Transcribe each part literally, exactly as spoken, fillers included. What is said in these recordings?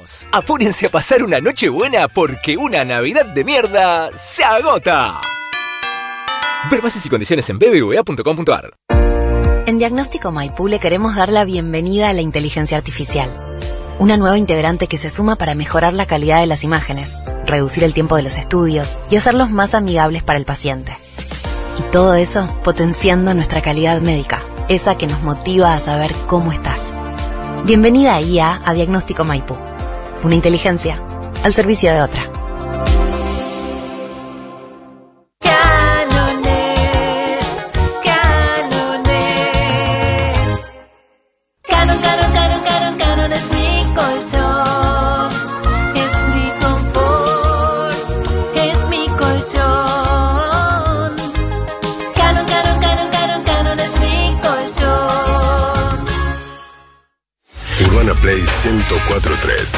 Chicos, apúrense a pasar una noche buena porque una Navidad de mierda se agota. Ver bases y condiciones en b b v a punto com punto a r. En Diagnóstico Maipú le queremos dar la bienvenida a la inteligencia artificial. Una nueva integrante que se suma para mejorar la calidad de las imágenes, reducir el tiempo de los estudios y hacerlos más amigables para el paciente. Y todo eso potenciando nuestra calidad médica, esa que nos motiva a saber cómo estás. Bienvenida a I A a Diagnóstico Maipú. Una inteligencia al servicio de otra. Play ciento cuatro punto tres.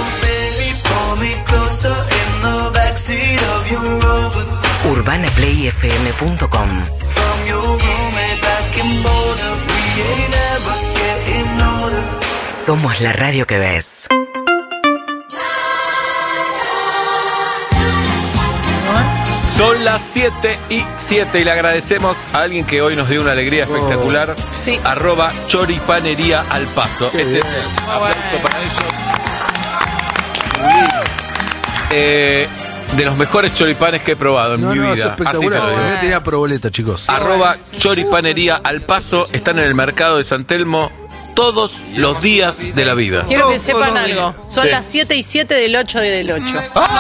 urbana play f m punto com. Somos la radio que ves. Son las siete y siete y le agradecemos a alguien que hoy nos dio una alegría espectacular. Oh. Sí. Arroba Choripanería al Paso. Qué este bien. es el Muy aplauso bueno. para ellos. Eh, de los mejores choripanes que he probado en No, mi no, es vida. Así te espectacular. lo digo. Voy a tirar proboleta, chicos. Arroba Choripanería al Paso. Están en el mercado de San Telmo todos los días de la vida. Quiero que Todos sepan los algo. Son Sí. las siete y siete del ocho del ocho.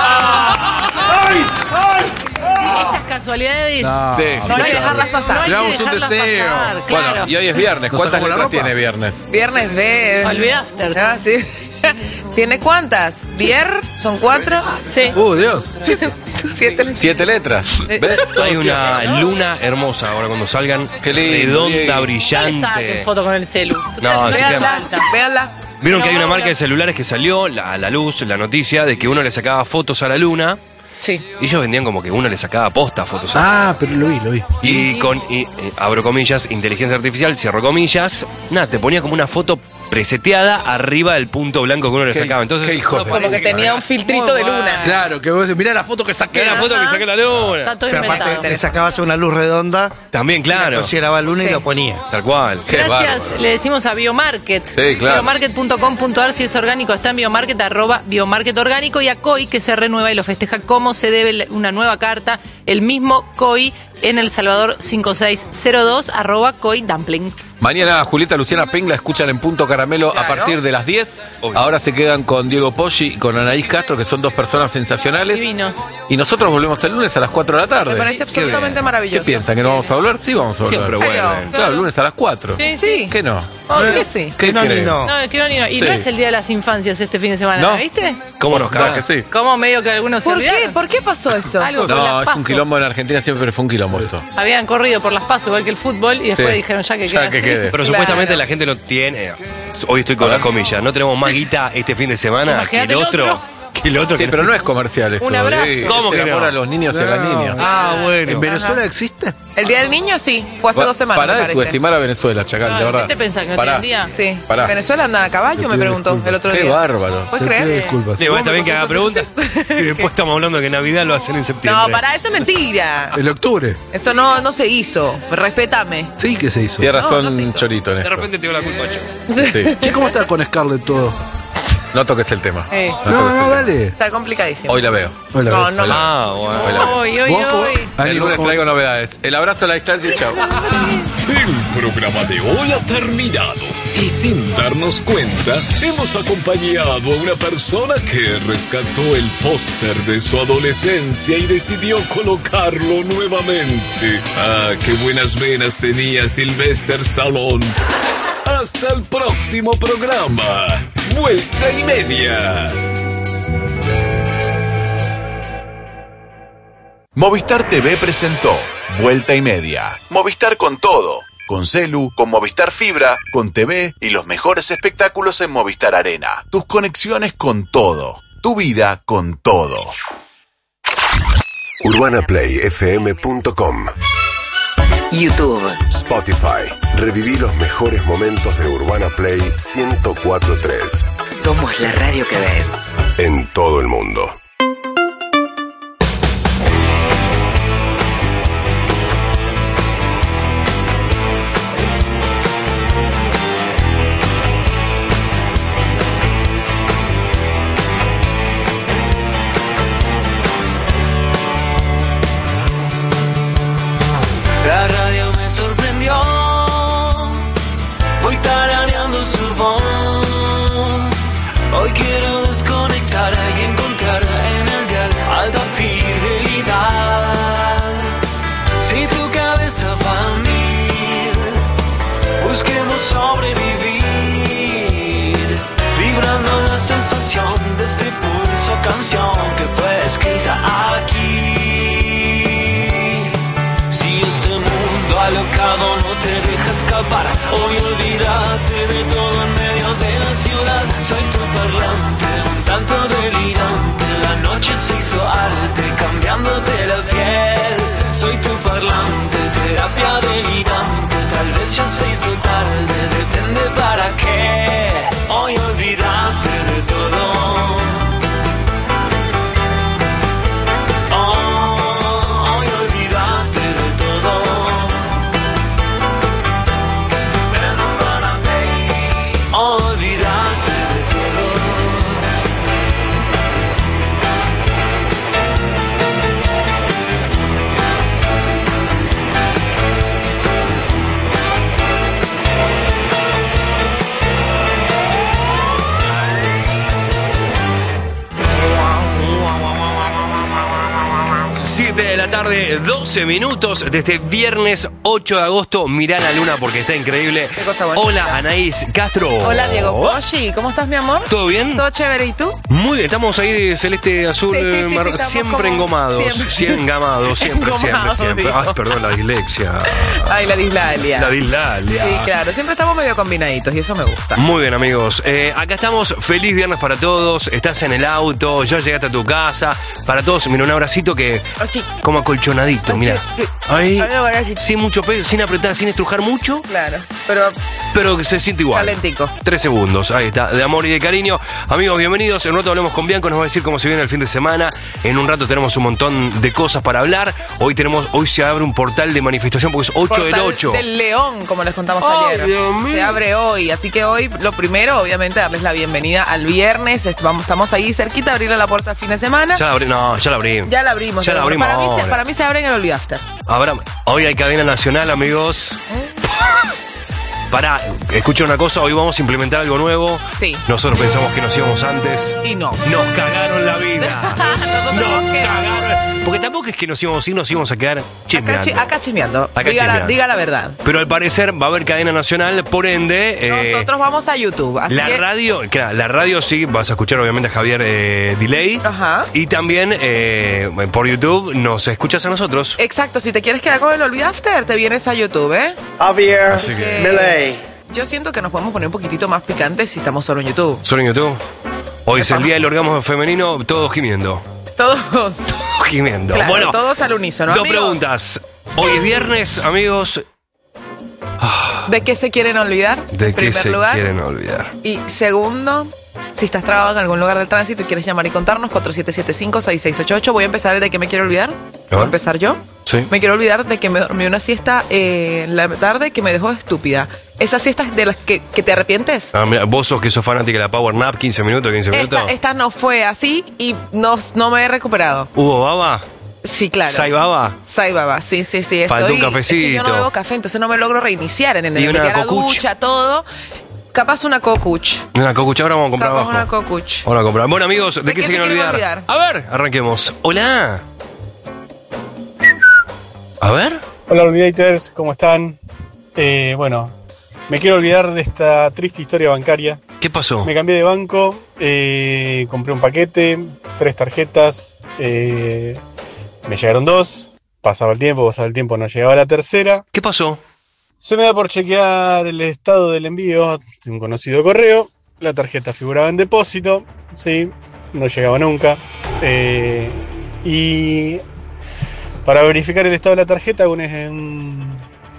Estas casualidades. No, Sí. No hay que dejarlas pasar. No hay que Hagamos un dejarlas deseo. pasar, Bueno, claro. y hoy es viernes. ¿Nos ¿Cuántas sacamos la letras ropa? tiene viernes? Viernes B. Olvidé Afters. Ah, sí. ¿Tiene cuántas? ¿Vier? ¿Son cuatro? Sí. Uh, Dios. Siete. Siete letras. ¿Ves? Hay una luna hermosa ahora cuando salgan. Qué lindo, redonda, Diego. No le saquen brillante. foto con el celu. No, Ustedes sí se que- dan Véanla, vuelta. véanla. Vieron que hay una No, marca no. de celulares que salió a la luz, la noticia, de que uno le sacaba fotos a la luna. Sí. Y ellos vendían como que uno le sacaba posta fotos a la luna. Ah, pero lo vi, lo vi. Y con, y, eh, abro comillas, inteligencia artificial, cierro comillas. Nada, te ponía como una foto preseteada arriba del punto blanco que uno le Qué- sacaba. Entonces, qué hijo de- Como que tenía un filtrito Muy de bueno. luna. Claro, que vos decís, mirá la foto que saqué. ¿qué era la foto que saqué la luna? Está todo Pero inventado. aparte le sacabas una luz redonda, También, claro. consideraba luna Sí. y lo ponía. Tal cual. Qué Gracias, bárbaro. le decimos a Biomarket. Sí, claro. Biomarket punto com punto a r si es orgánico, está en Biomarket, arroba Biomarket Orgánico, y a C O I, que se renueva y lo festeja como se debe, una nueva carta, el mismo C O I en El Salvador cinco seis cero dos, arroba C O I Dumplings. Mañana Julieta Luciana Peng la escuchan en Punto Caramelo a Claro. partir de las diez. Obvio. Ahora se quedan con Diego Poggi y con Anaís Castro, que son dos personas sensacionales. Divinos. Y nosotros volvemos el lunes a las cuatro de la tarde. Me parece absolutamente ¿Qué maravilloso. piensan? ¿Que no vamos a volver? Sí, vamos a volver. Siempre Claro. vuelven. Claro, el lunes a las cuatro. Sí, Sí. ¿Qué no? Obvio que sí. ¿Qué no, ni creen? no. No, es que no, ni no. Y Sí. no es el Día de las Infancias este fin de semana, No. ¿viste? ¿Cómo nos O sea caga? que sí. Como medio que algunos se ¿Por qué? olvidaron. ¿Por qué pasó eso? Algo con No, las es un PASO. quilombo en Argentina, siempre fue un quilombo esto. Habían corrido por las pasos igual que el fútbol y después Sí. dijeron ya que Ya queda que así. quede. Pero Claro. supuestamente la gente no tiene. Hoy estoy con las comillas. No tenemos más guita este fin de semana que Imagínate el el otro. otro. Que el otro Sí, que pero no es comercial esto. Un abrazo. Sí, ¿Cómo es que el no? amor a los niños y a las No. niñas. Ah, bueno. ¿En Venezuela existe? El Día del Niño sí, fue hace Pa- dos semanas. Pará me de parece. subestimar a Venezuela, Chacal, No, de verdad. ¿qué te pensás, que no Pará. tienen día? Sí. Pará. ¿Venezuela anda a caballo? Te Me pido preguntó disculpas. el otro Qué día. bárbaro. ¿Puedes Te pido creer? disculpas. Sí, igual también que haga preguntas. Y después estamos hablando que Navidad lo hacen en septiembre. No, pará, eso es mentira. El octubre. Eso no, no se hizo. Respétame. Sí que se hizo. Tiene razón, no se hizo. Chorito, en De esto. repente tengo la culpa yo. Sí. Che, ¿cómo está con Scarlett todo? No toques el tema. Eh. No, toques el no, tema. dale. Está complicadísimo. Hoy la veo. Hola, No, ves. no. Ah, bueno. Hola. Hoy, hoy, ¿Vos cómo- hoy. Ani, El vos lunes cómo- traigo novedades. El abrazo a la distancia y chao. El programa de hoy ha terminado y sin darnos cuenta hemos acompañado a una persona que rescató el póster de su adolescencia y decidió colocarlo nuevamente. Ah, qué buenas venas tenía Sylvester Stallone. Hasta el próximo programa. Vuelta y media. Movistar T V presentó Vuelta y Media. Movistar con todo. Con celu, con Movistar Fibra, con T V y los mejores espectáculos en Movistar Arena. Tus conexiones con todo. Tu vida con todo. urbana play f m punto com YouTube. Spotify. Reviví los mejores momentos de Urbana Play ciento cuatro punto tres. Somos la radio que ves. En todo el mundo. La radio me sorprendió, voy tarareando su voz. Hoy quiero desconectar y encontrar en el dial alta fidelidad. Si tu cabeza va a mil, busquemos sobrevivir, vibrando la sensación de este pulso canción que fue escrita aquí. Alocado no te deja escapar. Hoy olvídate de todo en medio de la ciudad. Soy tu parlante, un tanto delirante. La noche se hizo arte, cambiándote la piel. Soy tu parlante, terapia delirante. Tal vez ya se hizo tarde, depende para qué. Hoy olvídate de todo. siete de la tarde, doce minutos de este viernes ocho de agosto. Mirá la luna porque está increíble. Qué cosa bonita. Hola, Anaís Castro. Hola, Diego Poggi. ¿Cómo estás, mi amor? ¿Todo bien? ¿Todo chévere? ¿Y tú? Muy bien, estamos ahí de celeste azul, Sí, sí, sí, eh, mar- sí, estamos siempre como engamados. siempre. Siempre engamados, siempre, siempre, Engomados, siempre. digo. Ay, perdón, la dislexia. Ay, la dislalia. La dislalia. Sí, claro. Siempre estamos medio combinaditos y eso me gusta. Muy bien, amigos. Eh, acá estamos. Feliz viernes para todos. Estás en el auto, ya llegaste a tu casa. Para todos, mira, un abracito que como acolchonadito, mira. Sí. Ahí, Ay, un abracito. sin mucho peso, sin apretar, sin estrujar mucho, Claro. Pero pero que se siente igual. calentico. Tres segundos, ahí está, de amor y de cariño. Amigos, bienvenidos. En un rato hablamos con Bianco, nos va a decir cómo se viene el fin de semana. En un rato tenemos un montón de cosas para hablar. Hoy tenemos, hoy se abre un portal de manifestación porque es ocho del Portal ocho. del León, como les contamos Ay, ayer. Dios mío. Se abre hoy, así que hoy lo primero, obviamente, darles la bienvenida al viernes. Est- vamos- Estamos ahí cerquita, abrirle la puerta al fin de semana. Ya la abrí, no, ya la abrí. Ya la abrimos. Ya la pero abrimos para, mí, se- ahora. para mí se abre en el Olvid After. Habrá- hoy hay cadena nacional, amigos. Pará, escucha una cosa, hoy vamos a implementar algo nuevo. Sí. Nosotros pensamos que nos íbamos antes. Y no. Nos cagaron la vida. Nosotros Nos nos quedamos. cagaron. Porque tampoco es que nos íbamos a ir, nos íbamos a quedar Acá, chismeando. chi- acá chismeando. Acá diga, La, chismeando. diga la verdad. Pero al parecer va a haber cadena nacional, por ende. eh, Nosotros vamos a YouTube. Así la que, radio, claro, la radio sí, vas a escuchar obviamente a Javier eh, Delay. Ajá. Y también eh, por YouTube nos escuchas a nosotros. Exacto, si te quieres quedar con el Olvid After, te vienes a YouTube, ¿eh? Javier Así que- Delay. Yo siento que nos podemos poner un poquitito más picantes si estamos solo en YouTube. Solo en YouTube. Hoy es el día del orgasmo femenino, todos gimiendo. Todos. Gimiendo. Claro, bueno, todos al unísono. dos amigos. preguntas. Hoy es viernes, amigos. ¿De qué se quieren olvidar? ¿De En qué primer se lugar. quieren olvidar? Y segundo, si estás trabado en algún lugar del tránsito y quieres llamar y contarnos, cuatro siete siete cinco seis seis ocho ocho. Voy a empezar el de qué me quiero olvidar. Voy a empezar yo. Sí. Me quiero olvidar de que me dormí una siesta eh, en la tarde que me dejó estúpida. Esas siestas de las que, que te arrepientes. Ah, mira, vos sos que sos fanática de la Power Nap, quince minutos, quince minutos. Esta, esta no fue así y no, no me he recuperado. ¿Hubo baba? Sí, claro. ¿Sai baba? Sai baba, sí, sí, sí. Faltó estoy- un cafecito. Es que yo no bebo café, entonces no me logro reiniciar. ¿Entendés? Y Me una metí a la cocuch. ducha, todo. Capaz una cocuch. Una cocucha, ahora vamos a comprar Capaz abajo. una cocuch. Vamos a comprar. Bueno, amigos, ¿de, ¿De qué, qué se se quieren quieren olvidar? olvidar? A ver, arranquemos. Hola. A ver. Hola Olvidators, ¿cómo están? Eh, bueno, me quiero olvidar de esta triste historia bancaria. ¿Qué pasó? Me cambié de banco, eh, compré un paquete, tres tarjetas, eh, me llegaron dos, pasaba el tiempo, pasaba el tiempo, no llegaba la tercera. ¿Qué pasó? Se me da por chequear el estado del envío de un conocido correo, la tarjeta figuraba en depósito, sí, no llegaba nunca. Eh, y para verificar el estado de la tarjeta hago un, un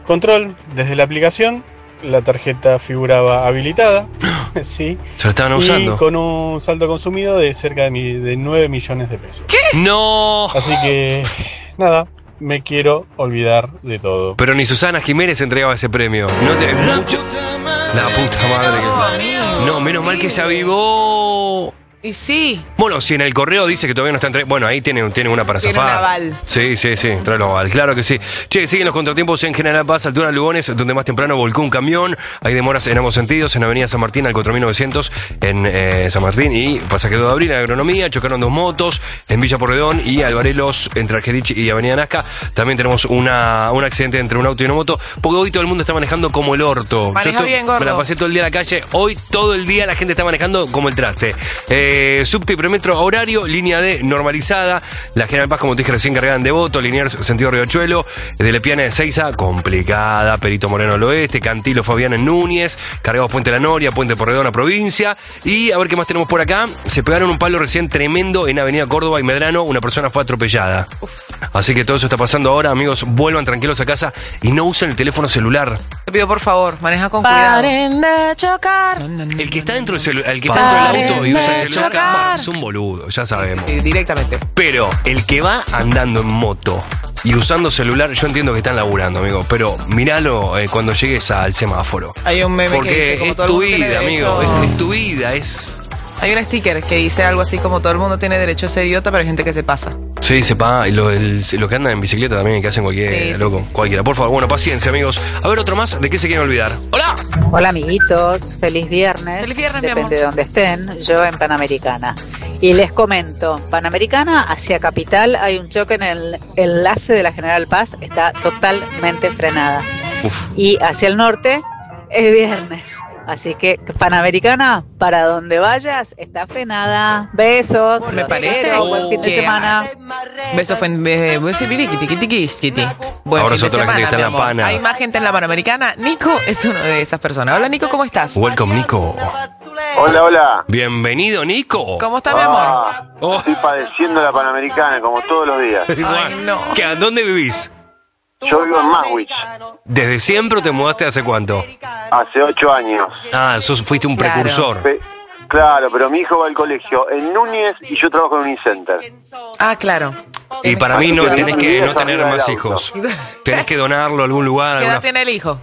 control desde la aplicación, la tarjeta figuraba habilitada, sí. Se lo estaban y usando. con un saldo consumido de cerca de, mi, de nueve millones de pesos. ¿Qué? ¡No! Así que, nada, me quiero olvidar de todo. Pero ni Susana Jiménez entregaba ese premio. No te mucho. La puta madre que. No, menos mal que se avivó. Y sí. Bueno, si en el correo dice que todavía no está entre... Bueno, ahí tiene, tiene una para Tiene zafar. un aval. Sí, sí, sí, tráelo aval, claro que sí. Che, siguen los contratiempos en General Paz, altura de Lugones, donde más temprano volcó un camión. Hay demoras en ambos sentidos, en Avenida San Martín al cuatro mil novecientos, en eh, San Martín y Pasaje dos de Abril, en Agronomía. Chocaron dos motos en Villa Porredón y Alvarelos, entre Argerich y Avenida Nazca. También tenemos una, un accidente entre un auto y una moto, porque hoy todo el mundo está manejando como el orto. Maneja Yo estoy- bien, gordo. Me la pasé todo el día en la calle. Hoy todo el día la gente está manejando como el traste. Eh, subte y premetro a horario, línea D normalizada, la General Paz, como te dije recién, cargada en Devoto, Liniers sentido Riachuelo, de Lepiana de Seiza, complicada, Perito Moreno al oeste, Cantilo Fabián en Núñez, cargados Puente La Noria, Puente Porredón a provincia, y a ver qué más tenemos por acá. Se pegaron un palo recién tremendo en Avenida Córdoba y Medrano, una persona fue atropellada. Así que todo eso está pasando ahora, amigos, vuelvan tranquilos a casa y no usen el teléfono celular. Te pido por favor, maneja con cuidado. Paren de chocar. El que está dentro del, celu- el que está dentro del auto y usa el celular chocar. es un boludo, ya sabemos. Sí, directamente. Pero el que va andando en moto y usando celular, yo entiendo que están laburando, amigo, pero míralo eh, cuando llegues al semáforo. Hay un meme que Porque dice, como es todo el tu mundo tiene vida, derecho- amigo, es, es tu vida, es... Hay un sticker que dice algo así como todo el mundo tiene derecho a ser idiota, pero hay gente que se pasa. Sí, sepa, y lo, el- lo que andan en bicicleta también, que hacen cualquier Sí, sí, loco, sí, sí. cualquiera. Por favor, bueno, paciencia, amigos. A ver, otro más, ¿de qué se quieren olvidar? ¡Hola! Hola amiguitos, feliz viernes. Feliz viernes, mi Depende amor. de donde estén, yo en Panamericana. Y les comento, Panamericana hacia Capital hay un choque en el enlace de la General Paz, está totalmente frenada. Uf. Y hacia el norte es viernes. Así que Panamericana, para donde vayas, está frenada. Besos. Me los parece quiero, buen fin de que- semana. Beso fue en be- beso piriquiti, quiti, quiti, quiti. Buen Ahora fin es de otra gente que semana, está en mi la amor. pana. Hay más gente en la Panamericana. Nico es uno de esas personas. Hola, Nico, ¿cómo estás? Welcome, Nico. Hola, hola. Bienvenido, Nico. ¿Cómo está, mi amor? Ah, Oh. Estoy padeciendo la Panamericana como todos los días. Ay, no. ¿Qué, ¿a ¿Dónde vivís? Yo vivo en Maswich ¿Desde siempre o te mudaste hace cuánto? hace ocho años. Ah, sos, fuiste un Claro. precursor. Pe- claro, pero mi hijo va al colegio en Núñez y yo trabajo en Unicenter. Ah, claro. Y para mí no Así que tenés mi que vida no es tener arriba más del hijos. auto. Tenés que donarlo a algún lugar. ¿Qué edad alguna- tiene el hijo?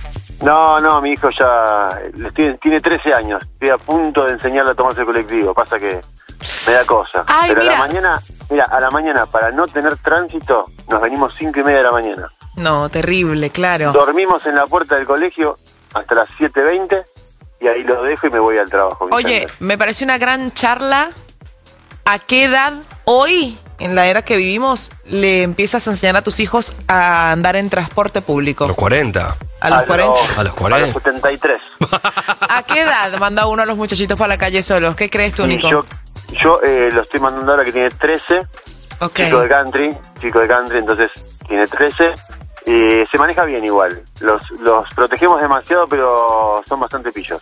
No, no, mi hijo ya le tiene, tiene trece años. Estoy a punto de enseñarle a tomarse el colectivo. Pasa que me da cosa. Ay, pero mira. a la mañana, mira, a la mañana, para no tener tránsito, nos venimos cinco y media de la mañana. No, terrible, claro. Dormimos en la puerta del colegio hasta las siete veinte y ahí lo dejo y me voy al trabajo. Oye, Vicente. me parece una gran charla. ¿A qué edad hoy, en la era que vivimos, le empiezas a enseñar a tus hijos a andar en transporte público? A los cuarenta. A los cuarenta. A los A cuarenta. los setenta y tres. ¿A qué edad manda uno a los muchachitos para la calle solos? ¿Qué crees tú, Y Nico? yo yo eh, lo estoy mandando ahora que tiene trece, Ok. chico de country, chico de country, entonces tiene trece. Y se maneja bien igual. Los, los protegemos demasiado, pero son bastante pillos.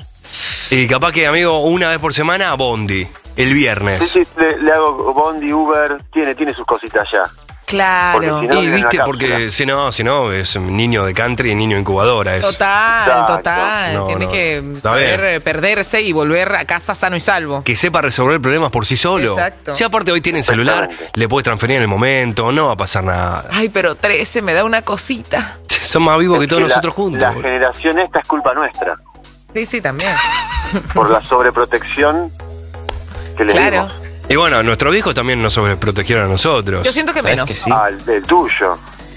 Y capaz que, amigo, una vez por semana, Bondi. El viernes. Sí, sí, le, le hago Bondi, Uber, tiene, tiene sus cositas ya. Claro. Porque si no, Y vive en viste, una porque cápsula. si no, si no, es un niño de country y niño incubadora. Es. Total, Exacto. total. No, Tiene no. que Está saber bien. eh, perderse y volver a casa sano y salvo. Que sepa resolver problemas por sí solo. Exacto. Si aparte hoy tienen celular, Exactamente. le puedes transferir en el momento, no va a pasar nada. Ay, pero trece me da una cosita. Son más vivos que Es todos que la- nosotros juntos. La generación esta es culpa nuestra, Sí, sí, también. por la sobreprotección que les Claro. dimos. Y bueno, nuestros viejos también nos sobreprotegieron a nosotros. Yo siento que menos. Ah, el, el tuyo.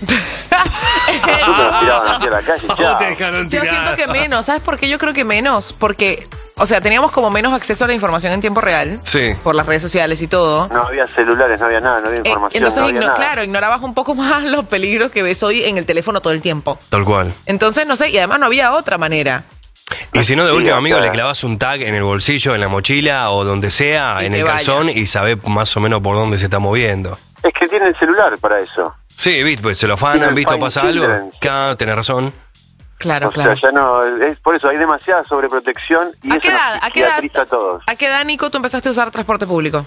Nosotros nos tiraban aquí a la calle, ¿Cómo chao. te dejaron Yo tirar? siento que menos. ¿Sabes por qué yo creo que menos? Porque, o sea, teníamos como menos acceso a la información en tiempo real. Sí. Por las redes sociales y todo. No había celulares, no había nada, no había Eh, información, Entonces, no había igno- nada. claro, ignorabas un poco más los peligros que ves hoy en el teléfono todo el tiempo. Tal cual. Entonces, no sé, y además no había otra manera. Y si no, de Sí, último, o amigo, sea- le clavas un tag en el bolsillo, en la mochila o donde sea, Y en te el vaya. calzón y sabe más o menos por dónde se está moviendo. Es que tiene el celular para eso. Sí, viste, pues se lo Tiene afanan, el visto, fine pasa algo. children. Claro, tenés razón. Claro, o claro. sea, ya no, es por eso hay demasiada sobreprotección y ¿A eso qué edad? nos ¿A qué edad? psiquiatriza a todos. ¿A qué edad, Nico, tú empezaste a usar transporte público?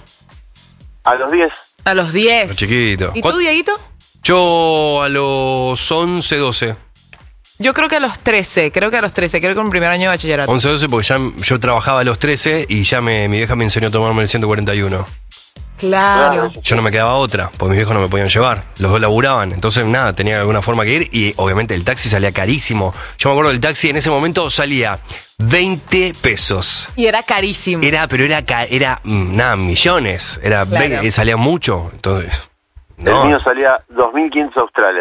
A los diez. A los diez. Chiquito. ¿Y tú, Dieguito? Yo a los once, doce. Yo creo que a los trece, creo que a los trece, creo que en primer año de bachillerato. once, doce, porque ya yo trabajaba a los trece y ya me, mi vieja me enseñó a tomarme el ciento cuarenta y uno. Claro. Yo no me quedaba otra, porque mis viejos no me podían llevar. Los dos laburaban, entonces nada, tenía de alguna forma que ir y obviamente el taxi salía carísimo. Yo me acuerdo del taxi en ese momento salía veinte pesos. Y era carísimo. Era, pero era, ca- era mm, nada, millones. Era Claro. veinte, salía mucho. Entonces, El no. mío salía dos mil quinientos australes.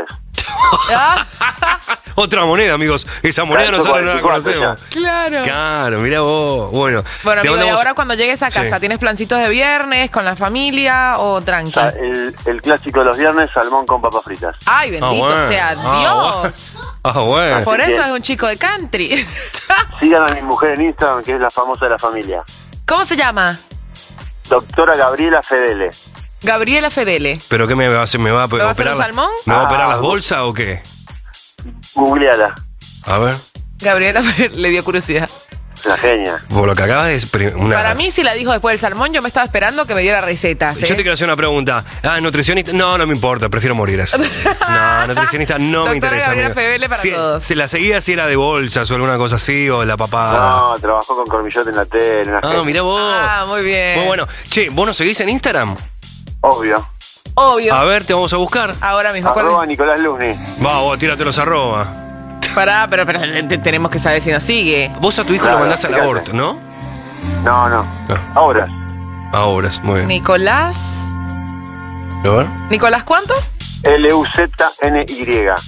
Otra moneda, amigos. Esa moneda Claro, nosotros no la cuarenta y cuatro conocemos. Claro. Claro, mira vos. Bueno, Bueno, te amigo, y mandamos- ahora cuando llegues a casa, Sí. ¿tienes plancitos de viernes con la familia o tranqui? Ah, El, el clásico de los viernes, salmón con papas fritas. Ay, bendito Ah, bueno. sea Ah, Dios. Ah, bueno. Por Así eso que- es un chico de country. Sigan a mi mujer en Instagram, que es la famosa de la familia. ¿Cómo se llama? Doctora Gabriela Fedele. Gabriela Fedele. ¿Pero qué me va a hacer? ¿Me va a, va a hacer operar? un salmón? ¿Me va a operar Ah, las bolsas o qué? Googleala. A ver. Gabriela Fedele, le dio curiosidad. La genia. Por lo que acabas de... exprim- Una... Para mí, si la dijo después del salmón, yo me estaba esperando que me diera recetas. ¿eh? Yo te quiero hacer una pregunta. Ah, nutricionista. No, no me importa, prefiero morir así. No, nutricionista no Doctora me interesa. Gabriela amigo. Fedele para Si- todos. Se la seguía si era de bolsas o alguna cosa así, o la papá. No, trabajó con Cormillot en la tele. Una Ah, genia. mirá vos. Ah, muy bien. Muy bueno. Che, ¿vos nos seguís en Instagram? Obvio. Obvio. A ver, te vamos a buscar. Ahora mismo. ¿cuál Arroba Nicolás Luzni. Va, vos, tírate los arroba. Pará, pero, pero te- tenemos que saber si nos sigue. Vos a tu hijo Claro, lo mandás al fíjate. aborto, ¿no? No, no. Ah. Ahora. Ahora, muy bien. Nicolás. A ver. ¿Nicolás cuánto? L U Z N Y.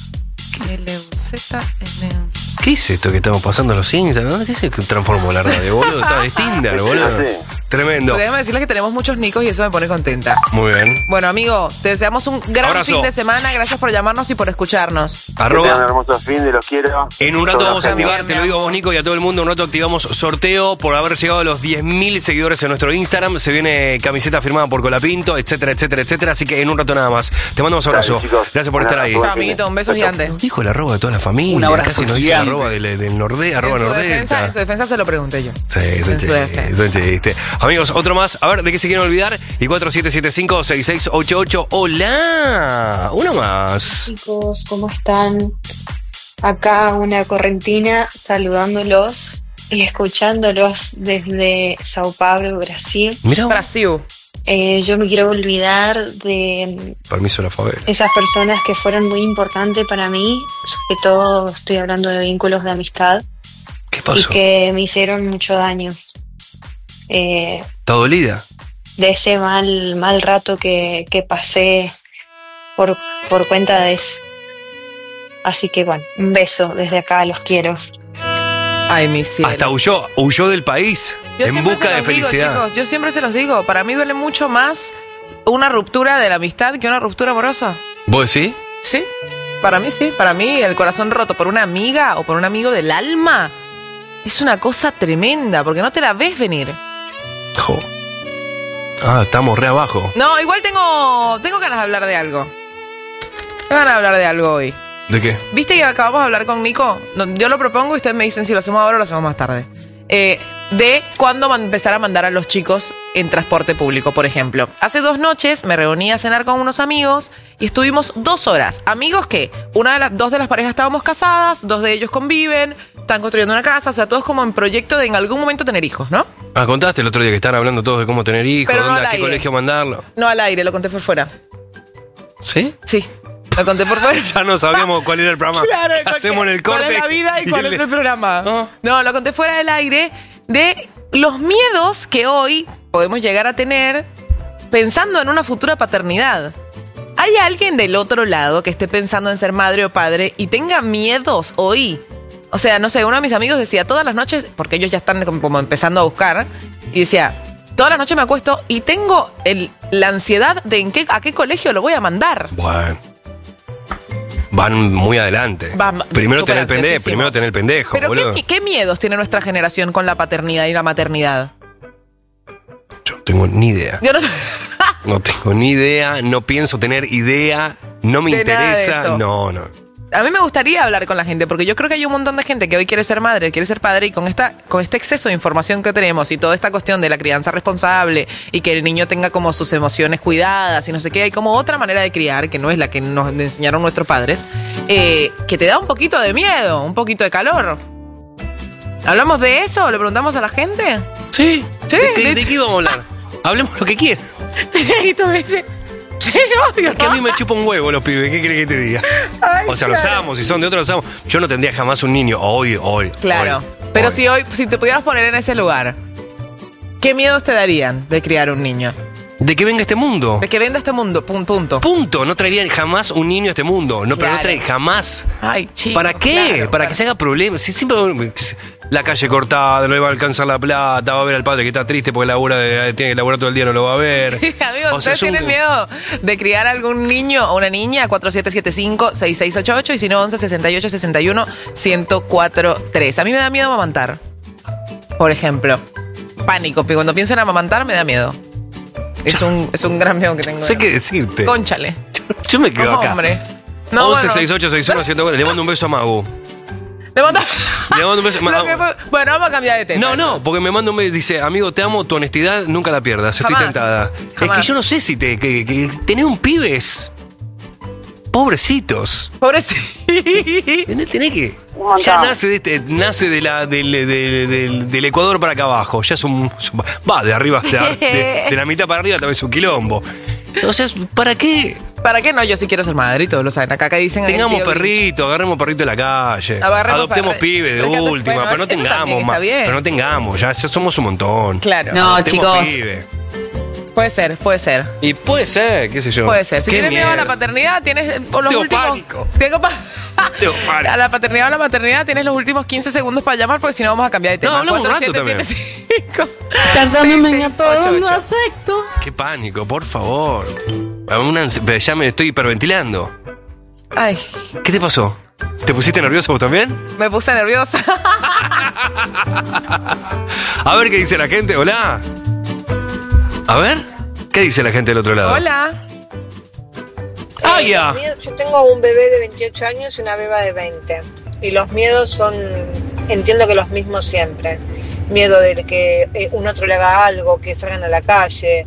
L U Z N U. ¿Qué es esto que estamos pasando los Instagram? ¿Qué se transformó la radio, boludo? Estaba de Tinder, boludo. Sí. Tremendo. Déjame decirles que tenemos muchos Nicos y eso me pone contenta. Muy bien. Bueno, amigo, te deseamos un gran Abrazo. fin de semana. Gracias por llamarnos y por escucharnos. Que tengan un Arroba. hermoso fin de los quiero. En un rato Son vamos a una genia. activar, te lo digo a vos, Nico, y a todo el mundo, en un rato activamos sorteo por haber llegado a los diez mil seguidores en nuestro Instagram. Se viene camiseta firmada por Colapinto, etcétera, etcétera, etcétera. Así que en un rato nada más. Te mandamos un abrazo. Dale, chicos. Gracias por Un estar ahí. abrazo. Chao, amiguito, un beso gigante. Nos dijo el arroba de toda la familia. Un abrazo Casi nos dice el gigante. arroba del, del Nordé, arroba En su, defensa, Nordesta. en su defensa se lo pregunté yo. Sí, es un En su chiste, defensa. es un chiste. Amigos, otro más. A ver, ¿de qué se quieren olvidar? Y cuatro siete siete cinco seis seis ocho ocho. ¡Hola! Uno más. Chicos, ¿cómo están? Acá una correntina saludándolos y escuchándolos desde Sao Paulo, Brasil. Mira, Brasil. Eh, yo me quiero olvidar de permiso de la favela. esas personas que fueron muy importantes para mí, sobre todo estoy hablando de vínculos de amistad ¿Qué y pasó? que me hicieron mucho daño. Eh, ¿Está dolida? de ese mal, mal rato que, que pasé por, por cuenta de eso. Así que bueno, un beso desde acá, los quiero. Ay, mi cielo. Hasta huyó, huyó del país Yo en siempre busca se de los digo, felicidad. chicos, yo siempre se los digo. Para mí duele mucho más una ruptura de la amistad que una ruptura amorosa. ¿Vos decís? Sí, para mí sí. Para mí el corazón roto por una amiga o por un amigo del alma es una cosa tremenda porque no te la ves venir. Jo. Ah, estamos re abajo. No, igual tengo, tengo ganas de hablar de algo. Tengo ganas de hablar de algo hoy. ¿De qué? ¿Viste que acabamos de hablar con Nico? No, yo lo propongo y ustedes me dicen si lo hacemos ahora o lo hacemos más tarde. Eh, de cuándo man- empezar a mandar a los chicos en transporte público, por ejemplo. Hace dos noches me reuní a cenar con unos amigos y estuvimos dos horas. Amigos que una de las dos de las parejas estábamos casadas, dos de ellos conviven, están construyendo una casa, o sea, todos como en proyecto de en algún momento tener hijos, ¿no? Ah, contaste el otro día que estaban hablando todos de cómo tener hijos, Pero no dónde, al a qué aire. colegio mandarlo. No al aire, lo conté por fuera. ¿Sí? Sí, lo conté por fuera. Ya no sabíamos cuál era el programa. Claro, ¿Qué hacemos en el corte? ¿Cuál es la vida y cuál el- es el programa? ¿No? No, lo conté fuera del aire de los miedos que hoy podemos llegar a tener pensando en una futura paternidad. ¿Hay alguien del otro lado que esté pensando en ser madre o padre y tenga miedos hoy? O sea, no sé, uno de mis amigos decía todas las noches, porque ellos ya están como, como empezando a buscar, y decía, todas las noches me acuesto y tengo el, la ansiedad de en qué, a qué colegio lo voy a mandar. Bueno. Van muy adelante. Va- primero súper tener el pendejo, ansiosísimo. primero tener el pendejo, Pero boludo. ¿qué, ¿qué miedos tiene nuestra generación con la paternidad y la maternidad? No tengo ni idea. Yo no... No tengo ni idea, no pienso tener idea, no me De nada de interesa. eso. No, no. A mí me gustaría hablar con la gente, porque yo creo que hay un montón de gente que hoy quiere ser madre, quiere ser padre, y con esta con este exceso de información que tenemos y toda esta cuestión de la crianza responsable y que el niño tenga como sus emociones cuidadas y no sé qué, hay como otra manera de criar, que no es la que nos enseñaron nuestros padres, eh, que te da un poquito de miedo, un poquito de calor. ¿Hablamos de eso? ¿Le preguntamos a la gente? Sí. ¿Sí? ¿De, qué- de qué íbamos a hablar? Hablemos lo que quieran. Y tú me dices, sí, obvio. Es que a mí me chupa un huevo los pibes, ¿qué crees que te diga? Ay, O sea, los claro. amo, si son de otros los amo. Yo no tendría jamás un niño, hoy, hoy. Claro. hoy, Pero hoy. si hoy, si te pudieras poner en ese lugar, ¿qué miedos te darían de criar un niño? ¿De que venga este mundo? De que venda este mundo, pun- punto. Punto, no traería jamás un niño a este mundo. No, pero no Claro. traería jamás. Ay, chico. ¿Para qué? claro, Para claro. que se haga problemas. Si siempre la calle cortada, no le va a alcanzar la plata, va a ver al padre que está triste porque labura de- tiene que laburar todo el día, no lo va a ver. Amigos, O sea, ¿ustedes es un- tienen miedo de criar algún niño o una niña? cuatro siete siete cinco, seis seis ocho ocho y si no, once sesenta y ocho sesenta y uno, ciento cuatro tres. A mí me da miedo amamantar, por ejemplo. Pánico, porque cuando pienso en amamantar me da miedo. Es un, es un gran miedo que tengo. sé qué decirte. Cónchale. Yo me quedo No, acá. hombre. No, once bueno. sesenta y ocho sesenta y uno ciento cuatro. Le mando un beso a Magu. Le manda- Le mando un beso a Lo Magu. que fue- Bueno, vamos a cambiar de tema. No, no, porque me manda un beso. Dice, amigo, te amo, tu honestidad nunca la pierdas. Estoy Jamás. tentada. Jamás. Es que yo no sé si te. Que, que tener un pibe es. Pobrecitos. Pobrecito. Tenés, tenés que. Ya nace, de este, nace de la, del, del- del- del Ecuador para acá abajo. Ya es un. es un- Va, de arriba, de, de- de la mitad para arriba también es un quilombo. Entonces, ¿para qué? ¿Para qué no? Yo sí quiero ser madre y todos lo saben. Acá, acá dicen... ahí el Tengamos tío- perrito, agarremos perrito de la calle. Agarremos Adoptemos perri- pibe de Porque, última, bueno, pero no eso también tengamos está más. bien. Pero no tengamos, ya, ya somos un montón. Claro. No, Adoptemos chicos. pibe. Puede ser, puede ser. Y puede ser, qué sé yo. Puede ser. Si Qué tienes miedo a la mierda. paternidad, tienes eh, con los Tengo últimos. pánico. Tengo pa- Tengo pánico. A la paternidad o a la maternidad tienes los últimos quince segundos para llamar porque si no vamos a cambiar de tema. No, hablamos un rato cuatro siete siete cinco, seis seis ocho ocho. acepto. Qué pánico, por favor. A una ansi- ya me estoy hiperventilando. Ay, ¿Qué te pasó? ¿Te pusiste nervioso vos también? me puse nerviosa. A ver qué dice la gente, hola. A ver, ¿qué dice la gente del otro lado? Hola. ¡Ah, ya! Yo tengo un bebé de veintiocho años y una beba de veinte. Y los miedos son, entiendo que los mismos siempre. Miedo de que eh, un otro le haga algo, que salgan a la calle,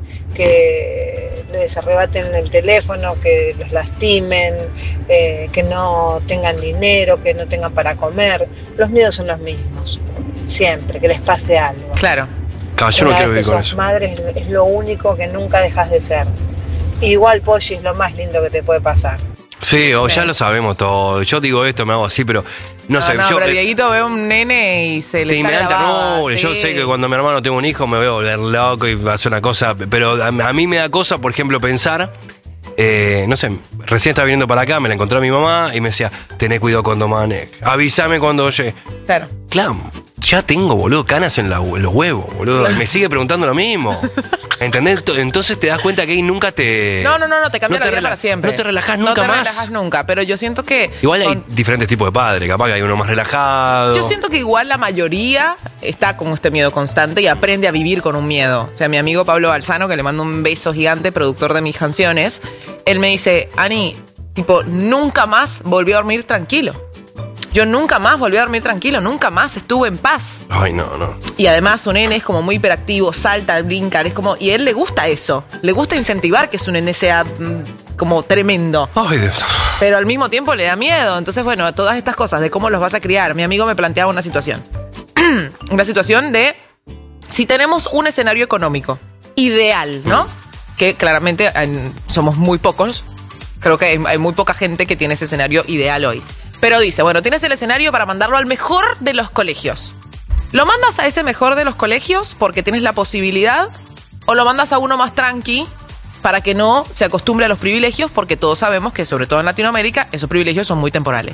que les arrebaten el teléfono, que los lastimen, eh, que no tengan dinero, que no tengan para comer. Los miedos son los mismos, siempre, que les pase algo. Claro. Ah, yo no Una quiero vez vivir que con sos eso. madre es, es lo único que nunca dejas de ser. Igual, Polly, es lo más lindo que te puede pasar. Sí, o ya lo sabemos todo. Yo digo esto, me hago así, pero no, No, sé. no, yo, pero eh, Dieguito ve a un nene y se le Sí, me sale dan la baba, ternura. Yo sí. sé que cuando mi hermano tenga un hijo me voy a volver loco y va a ser una cosa. Pero a, a mí me da cosa, por ejemplo, pensar. eh, no sé, recién estaba viniendo para acá, me la encontró mi mamá y me decía: tené cuidado cuando manejes, avísame cuando oye. Claro. Claro, ya tengo, boludo, canas en, la- en los huevos, boludo. Y me sigue preguntando lo mismo. ¿Entendés? Entonces te das cuenta que ahí nunca te. No, no, no, no, te cambia no la te vida rela- para siempre. no te relajás No nunca te más. relajas nunca, pero yo siento que... Igual hay con- diferentes tipos de padres, capaz que hay uno más relajado. Yo siento que igual la mayoría está con este miedo constante y aprende a vivir con un miedo. O sea, mi amigo Pablo Balzano, que le mando un beso gigante, productor de mis canciones, él me dice: Ani, tipo, nunca más volví a dormir tranquilo. Yo nunca más volví a dormir tranquilo, nunca más estuve en paz. Ay, no, no. Y además su nene es como muy hiperactivo, salta, brinca, es como... Y a él le gusta eso, le gusta incentivar que su nene sea mm, como tremendo. Ay, Dios. Pero al mismo tiempo le da miedo. Entonces, bueno, todas estas cosas de cómo los vas a criar. Mi amigo me planteaba una situación. Una situación de si tenemos un escenario económico ideal, ¿no? Que claramente en- somos muy pocos. Creo que hay, hay muy poca gente que tiene ese escenario ideal hoy. Pero dice, bueno, tienes el escenario para mandarlo al mejor de los colegios. ¿Lo mandas a ese mejor de los colegios porque tienes la posibilidad? ¿O lo mandas a uno más tranqui para que no se acostumbre a los privilegios? Porque todos sabemos que, sobre todo en Latinoamérica, esos privilegios son muy temporales.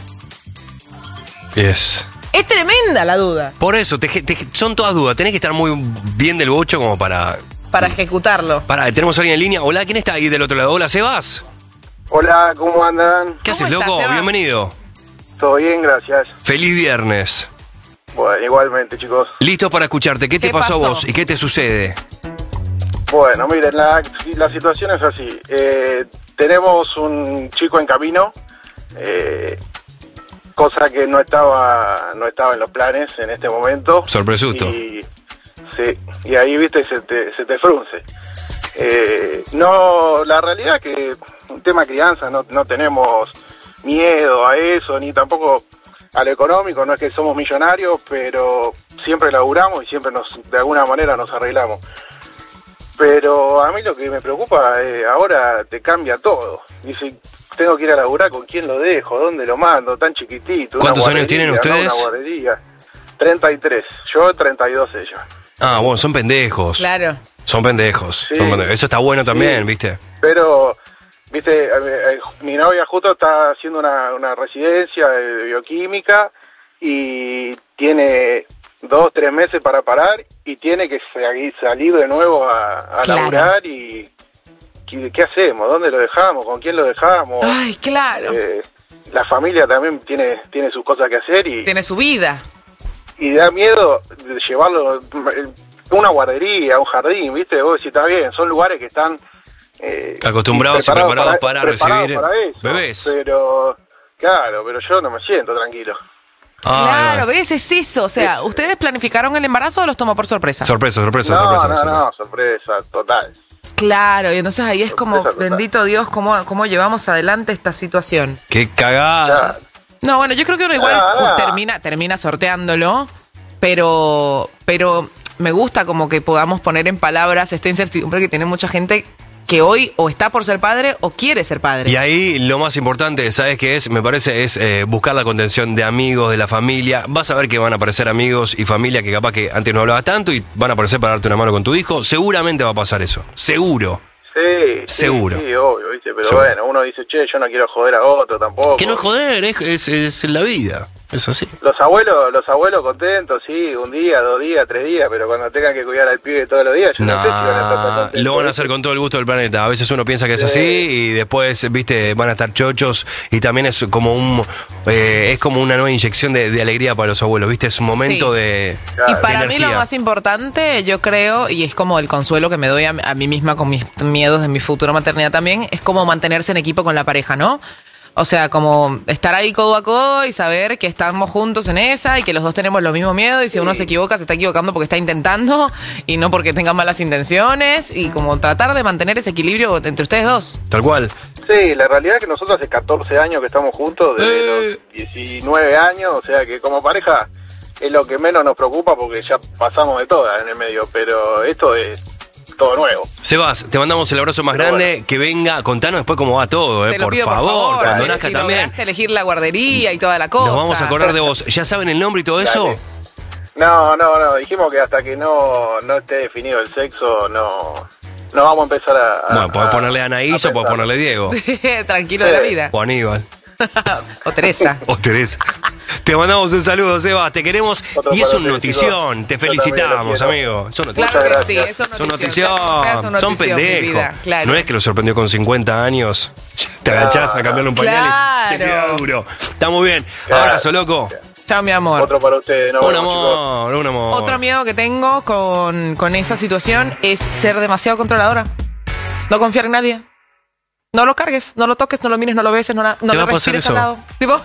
Yes. Es tremenda la duda Por eso, te- te- son todas dudas. Tenés que estar muy bien del bocho como para. para ejecutarlo. Para, tenemos a alguien en línea. Hola, ¿quién está ahí del otro lado? Hola, Sebas. Hola, ¿cómo andan? ¿Qué haces, estás, loco? Seba? Bienvenido. Todo bien, gracias. Feliz viernes. Bueno, igualmente, chicos. Listo para escucharte. ¿Qué te ¿Qué pasó, a pasó? vos y qué te sucede? Bueno, miren, la, la situación es así. Eh, tenemos un chico en camino. eh, cosa que no estaba no estaba en los planes en este momento. Sorpresusto. Y, sí, y ahí, viste, se te, se te frunce. Eh, no, la realidad es que un tema crianza no, no tenemos miedo a eso, ni tampoco a lo económico, no es que somos millonarios, pero siempre laburamos y siempre nos, de alguna manera nos arreglamos. Pero a mí lo que me preocupa es, ahora te cambia todo. Dice, tengo que ir a laburar, ¿con quién lo dejo? ¿Dónde lo mando? Tan chiquitito. ¿Cuántos años tienen ustedes? ¿No? Una guardería. treinta y tres, yo treinta y dos ella. Ah, bueno, son pendejos. Claro. Son pendejos. Sí. Son pendejos. Eso está bueno también, Sí. ¿viste? Pero, viste, eh, eh, mi novia justo está haciendo una, una residencia de bioquímica y tiene dos, tres meses para parar y tiene que sa- salir de nuevo a, a Claro. laburar y ¿qué, qué hacemos? ¿Dónde lo dejamos? ¿Con quién lo dejamos? Ay, claro. Eh, la familia también tiene, tiene sus cosas que hacer y, Tiene su vida. y da miedo de llevarlo a una guardería, a un jardín, ¿viste? Vos decís, está bien, son lugares que están eh, Acostumbrados y preparados para preparados recibir para eso, bebés. Pero, claro, pero yo no me siento tranquilo. Ah, Claro, ¿ves? Es eso. O sea, ¿ustedes planificaron el embarazo o los tomó por sorpresa? Sorpresa, sorpresa, no, sorpresa. no, sorpresa. no, sorpresa, total. Claro, y entonces ahí es como, Sorpresa total. bendito Dios, cómo, cómo llevamos adelante esta situación. Qué cagada. No, bueno, yo creo que uno igual Ah, ah. termina, termina sorteándolo, pero, pero me gusta como que podamos poner en palabras esta incertidumbre que tiene mucha gente que hoy o está por ser padre o quiere ser padre. Y ahí lo más importante, ¿sabes qué es? Me parece es eh, buscar la contención de amigos, de la familia. Vas a ver que van a aparecer amigos y familia que capaz que antes no hablabas tanto y van a aparecer para darte una mano con tu hijo. Seguramente va a pasar eso. Seguro. Sí, Seguro. Sí, sí, obvio, ¿viste? Pero Seguro. bueno, uno dice, che, yo no quiero joder a otro tampoco. Que no es joder, es, es, es la vida. Es así. Los abuelos, los abuelos contentos, sí, un día, dos días, tres días, pero cuando tengan que cuidar al pibe todos los días, yo no, sé si van a estar tan Nah, contentos. lo van a hacer con todo el gusto del planeta. A veces uno piensa que es así y después, viste, van a estar chochos y también es como un eh, es como una nueva inyección de, de alegría para los abuelos, viste, es un momento Sí. de Y de para mí lo energía. más importante, yo creo, y es como el consuelo que me doy a, a mí misma con mis miedos de mi futura maternidad también, es como mantenerse en equipo con la pareja, ¿no? O sea, como estar ahí codo a codo y saber que estamos juntos en esa y que los dos tenemos los mismos miedos y si uno se equivoca, se está equivocando porque está intentando y no porque tenga malas intenciones y como tratar de mantener ese equilibrio entre ustedes dos. Tal cual. Sí, la realidad es que nosotros hace catorce años que estamos juntos, desde los diecinueve años, o sea que como pareja es lo que menos nos preocupa porque ya pasamos de todas en el medio, pero esto es todo nuevo. Sebas, te mandamos el abrazo más Pero grande, que venga, contanos después cómo va todo, eh, Te lo por, pido, favor, por favor. cuando si- nazca si también. lograste elegir la guardería y toda la cosa. Nos vamos a acordar de vos. ¿Ya saben el nombre y todo eso? No, no, no, dijimos que hasta que no, no esté definido el sexo, no, no vamos a empezar a... a- Bueno, podés a- ponerle Anaís o podés ponerle Diego. Tranquilo de la vida. O Aníbal. O Teresa. O Teresa. Te mandamos un saludo, Sebas. Te queremos. Otro Y es para un ustedes, notición. chicos. Te Yo también felicitamos, los quiero. amigo. Son noticias. Claro que sí, eso es Son notición. notición. Seas un Son notición, mi pendejos. vida, claro. No es que lo sorprendió con cincuenta años. Te agachás a cambiarle un pañal y te Claro. queda duro. Está muy bien. Claro. Abrazo, loco. Chao, mi amor. Otro para ustedes, ¿no? Un Bueno, amor, un amor. Otro miedo que tengo con, con esa situación es ser demasiado controladora. No confiar en nadie. No lo cargues, no lo toques, no lo mires, no lo beses, no, la- no ¿Te le va a pasar respires eso? al lado. Tipo,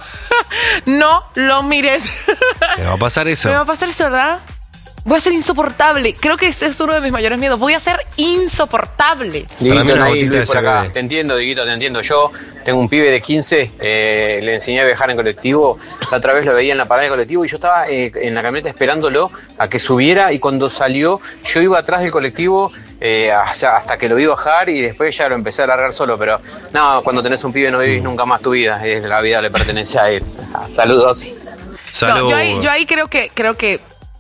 no lo mires. Te va a pasar eso. Me va a pasar eso, ¿verdad? Voy a ser insoportable. Creo que ese es uno de mis mayores miedos. Voy a ser insoportable. Para mí Dieguito, una Naí, gotita de Luis por ese acá. bebé. Te entiendo, Dieguito, te entiendo. Yo tengo un pibe de quince, eh, le enseñé a viajar en colectivo. La otra vez lo veía en la parada de colectivo y yo estaba eh, en la camioneta esperándolo a que subiera y cuando salió yo iba atrás del colectivo eh, hasta, hasta que lo vi bajar y después ya lo empecé a largar solo. Pero no, cuando tenés un pibe no vivís nunca más tu vida. Eh, la vida le pertenece a él. Saludos. No, yo ahí, yo ahí creo que creo que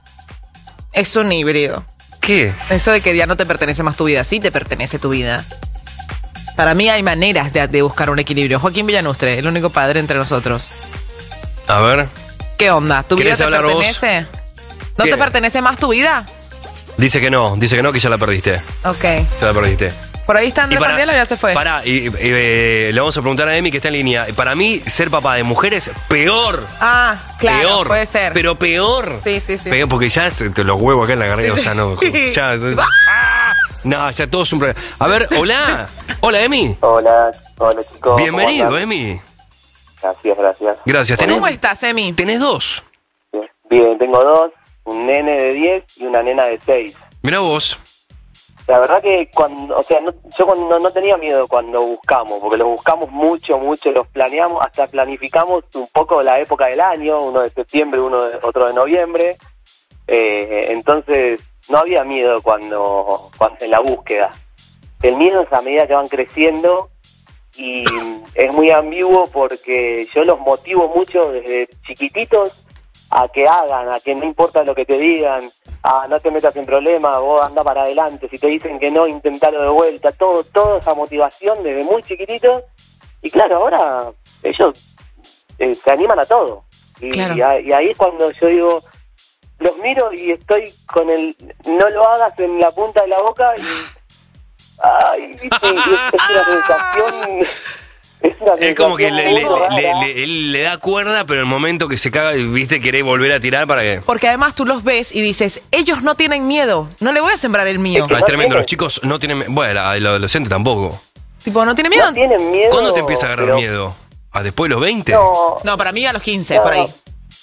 es un híbrido. ¿Qué? Eso de que ya no te pertenece más tu vida. Sí te pertenece tu vida. Para mí hay maneras de, de buscar un equilibrio. Joaquín Villanustre, el único padre entre nosotros. A ver. ¿Qué onda? ¿Tu vida ¿Querés te hablar vos? pertenece? ¿No ¿Qué? te pertenece más tu vida? Dice que no, dice que no, que ya la perdiste. Ok. Ya la perdiste. Por ahí está Andrés Y para- Pandiela, ya se fue. Pará, y, y, eh, le vamos a preguntar a Emi que está en línea. Para mí, ser papá de mujeres, peor. Ah, claro, peor. puede ser. Pero peor. Sí, sí, sí. Peor, porque ya se- te los huevos acá en la garganta, Sí, o sea, no. sí. Ya, no, ya todo es un problema. A ver, hola. Hola, Emi. Hola, hola chicos. Bienvenido, ¿cómo andan? Emi. Gracias, gracias. Gracias. ¿Tenés, ¿Cómo estás, Emi? ¿Tenés dos? Bien, tengo dos, un nene de diez y una nena de seis. Mirá vos. La verdad que cuando, o sea, no, yo cuando no tenía miedo cuando buscamos, porque los buscamos mucho, mucho, los planeamos, hasta planificamos un poco la época del año, uno de septiembre, uno de, otro de noviembre. Eh, entonces no había miedo cuando, cuando en la búsqueda. El miedo es a medida que van creciendo y es muy ambiguo porque yo los motivo mucho desde chiquititos a que hagan, a que no importa lo que te digan, a no te metas en problemas, vos anda para adelante, si te dicen que no, intentalo de vuelta, todo, toda esa motivación desde muy chiquititos. Y claro, ahora ellos eh, se animan a todo. Y, Claro. y, a- y ahí es cuando yo digo, los miro y estoy con el no lo hagas en la punta de la boca y ay, viste, y es, es una sensación, es una Es como que le, sensación le- muy le- rara. le- él le da cuerda, pero en el momento que se caga, viste, querés volver a tirar para que... Porque además tú los ves y dices, ellos no tienen miedo, no le voy a sembrar el mío. Ah, es tremendo, los chicos no tienen... Bueno, la- el adolescente tampoco. Tipo, ¿no tiene miedo? No tienen miedo. ¿Cuándo te empieza a agarrar pero- miedo? ¿A después de los veinte? No, No, para mí a los quince, No. por ahí.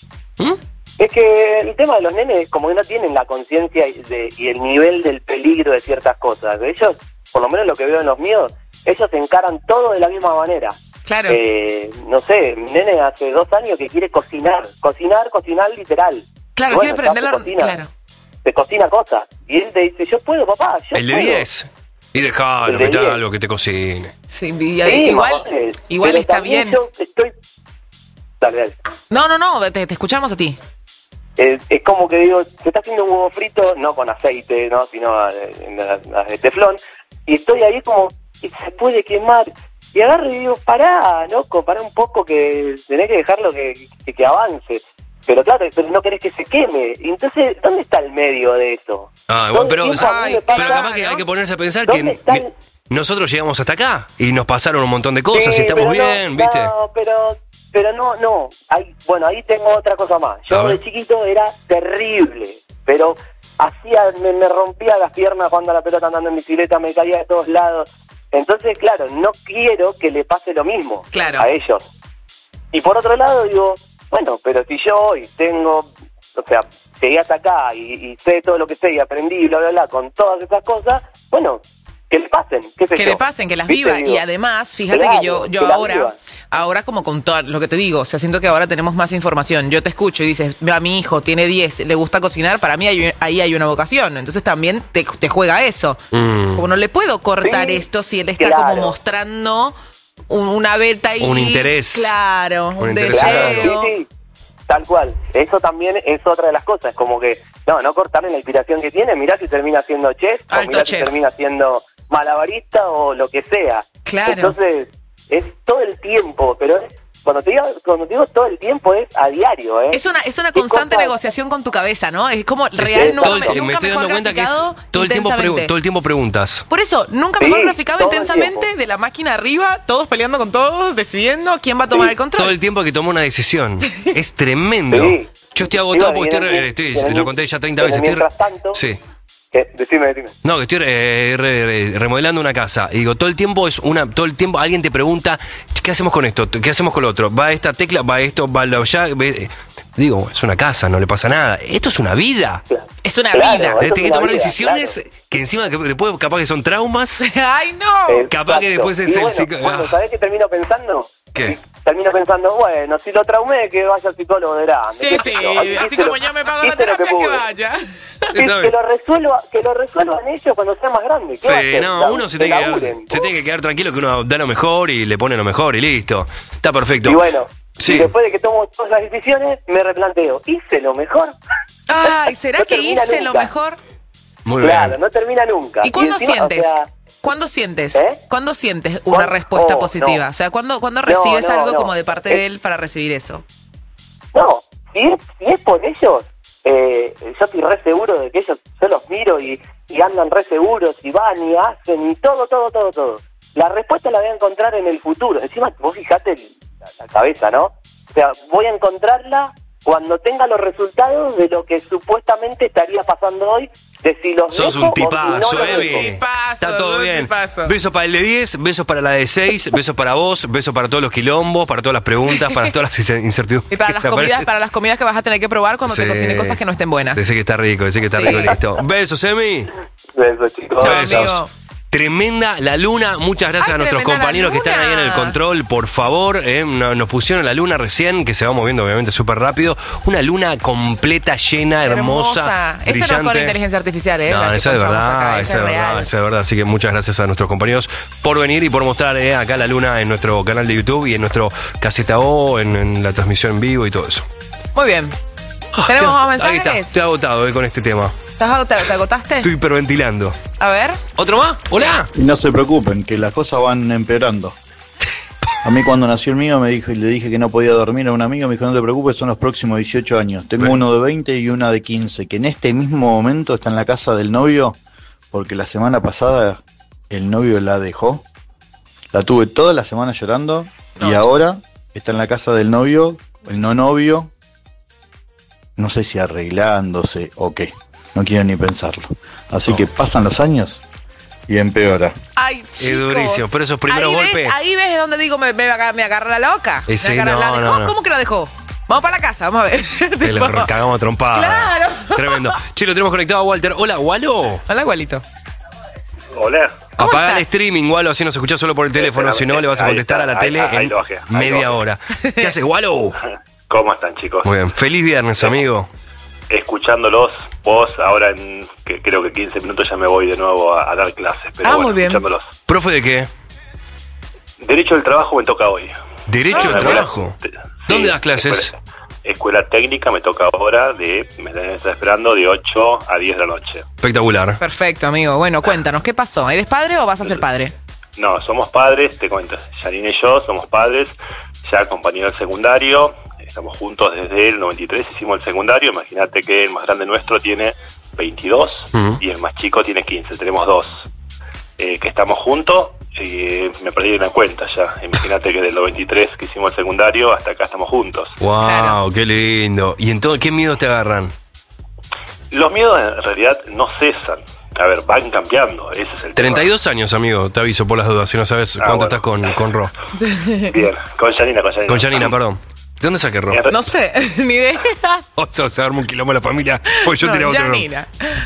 es que el tema de los nenes es como que no tienen la conciencia y, de- y el nivel del peligro de ciertas cosas. Ellos, por lo menos lo que veo en los míos, ellos encaran todo de la misma manera. Claro. Eh, no sé, mi nene hace dos años que quiere cocinar, cocinar, cocinar literal. Claro, Bueno, quiere ya prender se la... cocina, Claro. se cocina cosas. Y él te dice, yo puedo, papá, yo El de puedo. diez. Y dejalo, El de metá diez. algo que te cocine. Sí, y- Sí, igual, mamá, eh, igual pero está también bien. Yo estoy... Dale, dale. No, no, no, te, te escuchamos a ti. Es, es como que digo, se está haciendo un huevo frito, no con aceite, no, sino eh, en las las de teflón, y estoy ahí como, y se puede quemar, y agarro y digo, pará, loco, pará un poco que tenés que dejarlo que, que, que avance. Pero claro, pero no querés que se queme. Y entonces, ¿dónde está el medio de eso? Ah, bueno, pero, Siempre a mí me pero pasa- capaz que hay que ponerse a pensar ¿Dónde que está mi- el- nosotros llegamos hasta acá y nos pasaron un montón de cosas Sí, y estamos pero no, bien, ¿viste? No, pero, pero no, no. Hay, bueno, ahí tengo otra cosa más. A Yo ver. de chiquito era terrible, pero hacía, me, me rompía las piernas jugando a la pelota, andando en bicicleta, me caía de todos lados. Entonces, claro, no quiero que le pase lo mismo Claro. a ellos. Y por otro lado digo, bueno, pero si yo hoy tengo, o sea, llegué hasta acá y, y sé todo lo que sé y aprendí y bla, bla, bla, con todas esas cosas, bueno, que le pasen, qué sé Que yo. le pasen, que las ¿Viste? viva. Digo, Y además, fíjate claro, que yo, yo que las ahora, viva. ahora como con todo lo que te digo, o sea, siento que ahora tenemos más información. Yo te escucho y dices, a mi hijo tiene diez, le gusta cocinar, para mí hay- ahí hay una vocación. Entonces también te, te juega eso. Mm. Como no le puedo cortar Sí, esto si él está claro. como mostrando un- una beta ahí. Un interés. Claro, un, Un interés, deseo. Claro, sí, sí, tal cual. Eso también es otra de las cosas, como que, no, no cortarle la inspiración que tiene, mirá si termina siendo chef, o Alto mirá si chef. termina siendo malabarista o lo que sea. Claro. Entonces, es todo el tiempo, pero es, cuando te digo, cuando te digo todo el tiempo es a diario, ¿eh? Es una, es una ¿Qué constante cosas? negociación con tu cabeza, ¿no? Es como Es real, que nunca, todo el me- tiempo- nunca me estoy mejor dando cuenta que es graficado todo el tiempo, pregu- intensamente. todo el tiempo preguntas. Por eso, nunca mejor Sí, graficado todo el intensamente tiempo. de la máquina arriba, todos peleando con todos, decidiendo quién va a tomar Sí, el control. Todo el tiempo que tomó una decisión. Es tremendo. Sí. Yo estoy agotado Sí, porque bueno, estoy, y en el- estoy- y en el- lo conté ya treinta en el veces. Estoy, mientras tanto- sí. ¿Qué? Decime, decime. No, que estoy eh, re- re- remodelando una casa. Y digo, todo el tiempo es una, todo el tiempo alguien te pregunta, ¿qué hacemos con esto? ¿Qué hacemos con lo otro? ¿Va esta tecla? ¿Va esto? ¿Va lo allá? Ve- Digo, es una casa, no le pasa nada. Esto es una vida. Es una Claro, vida. eso Tienes es que una tomar vida, decisiones claro. que encima que después capaz que son traumas. ¡Ay, no! Capaz que después es Y el bueno, psico- bueno, ah. ¿sabés qué termino pensando? ¿Qué? Termino pensando, bueno, si lo traumé, que vaya al psicólogo de grande. Sí, sí, así como yo me pago la terapia, que vaya. Que, que lo resuelva, que lo resuelvan ellos cuando sean más grandes. ¿Qué va a Sí, hacer? no, La- uno se que tiene, que quedar, laburen. se tiene que quedar tranquilo que uno da lo mejor y le pone lo mejor y listo. Está perfecto. Y bueno, Sí. y después de que tomo todas las decisiones, me replanteo, ¿hice lo mejor? Ay, ¿será No que termina hice lo nunca. mejor? Muy Claro, bien. no termina nunca. ¿Y cuándo encima, sientes? o sea, ¿Cuándo sientes? ¿Eh? ¿Cuándo sientes una ¿Cuándo? respuesta Oh, positiva? no. O sea, ¿cuándo, ¿cuándo recibes no, algo no. como de parte de él para recibir eso? no, si es, si es por ellos, eh, yo estoy re seguro de que ellos, yo los miro y, y andan re seguros y van y hacen y todo, todo, todo, todo. La respuesta la voy a encontrar en el futuro. Encima, vos fijate el- la, la cabeza, ¿no? O sea, voy a encontrarla cuando tenga los resultados de lo que supuestamente estaría pasando hoy, de si los Sos dejo un o si no tipazo, los Emi. dejo. Está todo un bien. tipazo. Besos para el de diez, besos para la de seis, besos para vos, besos para todos los quilombos, para todas las preguntas, para todas las incertidumbres. Y para las que comidas, aparecen. para las comidas que vas a tener que probar cuando Sí. te cocine cosas que no estén buenas. Dice que está rico, dice que está Sí. rico, listo. Besos, Emi. Besos, chicos. Chao, Besos. amigo. Tremenda la luna, muchas gracias Ay, a nuestros tremenda la compañeros que están ahí en el luna. control, por favor, eh, no- nos pusieron la luna recién, que se va moviendo obviamente súper rápido, una luna completa, llena, hermosa, Esa no es brillante. con inteligencia artificial, ¿eh? No, La que esa es encontramos verdad, acá, esa es verdad, real. esa es verdad. Así que muchas gracias a nuestros compañeros por venir y por mostrar eh, acá la luna en nuestro canal de YouTube y en nuestro Caseta O, en, en la transmisión en vivo y todo eso. Muy bien. ¿Tenemos más Ahí está, mensajes? estoy agotado eh, con este tema. ¿Estás agotado? ¿Te agotaste? Estoy hiperventilando. A ver. ¿Otro más? Hola. Y no se preocupen, que las cosas van empeorando. A mí cuando nació el mío me dijo y le dije que no podía dormir a un amigo, me dijo no te preocupes, son los próximos dieciocho años. Tengo uno de veinte y una de quince, que en este mismo momento está en la casa del novio, porque la semana pasada el novio la dejó. La tuve toda la semana llorando y ahora está en la casa del novio, el no novio, no sé si arreglándose o qué, no quiero ni pensarlo. Así que pasan los años y empeora. Ay, chicos. durísimo, pero esos primeros ahí ves, golpes- ahí ves donde digo, me, me, aga- me agarra la loca. Eh, sí, me agarra no, la dejó. no, no. ¿Cómo que la dejó? Vamos para la casa, vamos a ver. Te lo Tipo, cagamos a trompada. Claro. Tremendo. Che, lo tenemos conectado a Walter. Hola, Walo. Hola, Gualito. Hola. Apaga el streaming, Walo, así nos escuchás solo por el teléfono. Si no, le vas a Ahí contestar está, a la ahí- tele ahí en lo bajé, ahí lo media bajé. hora. ¿Qué haces, Walo? ¿Cómo están, chicos? Muy bien. Feliz viernes, amigo. Escuchándolos, vos ahora en que creo que quince minutos ya me voy de nuevo a, a dar clases. Pero Ah, bueno, muy bien. escuchándolos. ¿Profe de qué? Derecho del trabajo me toca hoy. ¿Derecho Ah, al mira. trabajo? ¿Dónde das clases? Escuela, escuela técnica me toca ahora de, me están esperando de ocho a diez de la noche. Espectacular. Perfecto, amigo. Bueno, cuéntanos, ¿qué pasó? ¿Eres padre o vas a ser padre? No, somos padres, te cuento. Janine y yo somos padres, ya compañeros del secundario, estamos juntos desde el noventa y tres, hicimos el secundario. Imagínate que el más grande nuestro tiene veintidós Ujú. y el más chico tiene quince, tenemos dos. Eh, que estamos juntos, eh, me perdí una cuenta ya. Imagínate que del noventa y tres que hicimos el secundario hasta acá estamos juntos. Wow, qué lindo. ¿Y entonces qué miedos te agarran? Los miedos en realidad no cesan. A ver, van cambiando, ese es el treinta y dos años, amigo, te aviso por las dudas, si no sabes Ah, cuánto bueno. estás con, con Ro. tema. Bien, con Janina, con Janina. Con Janina, perdón. ¿De dónde saqué Ro? No sé, ni idea. O sea, se arma un quilombo a la familia, pues yo No, tenía otro Ro. Janina.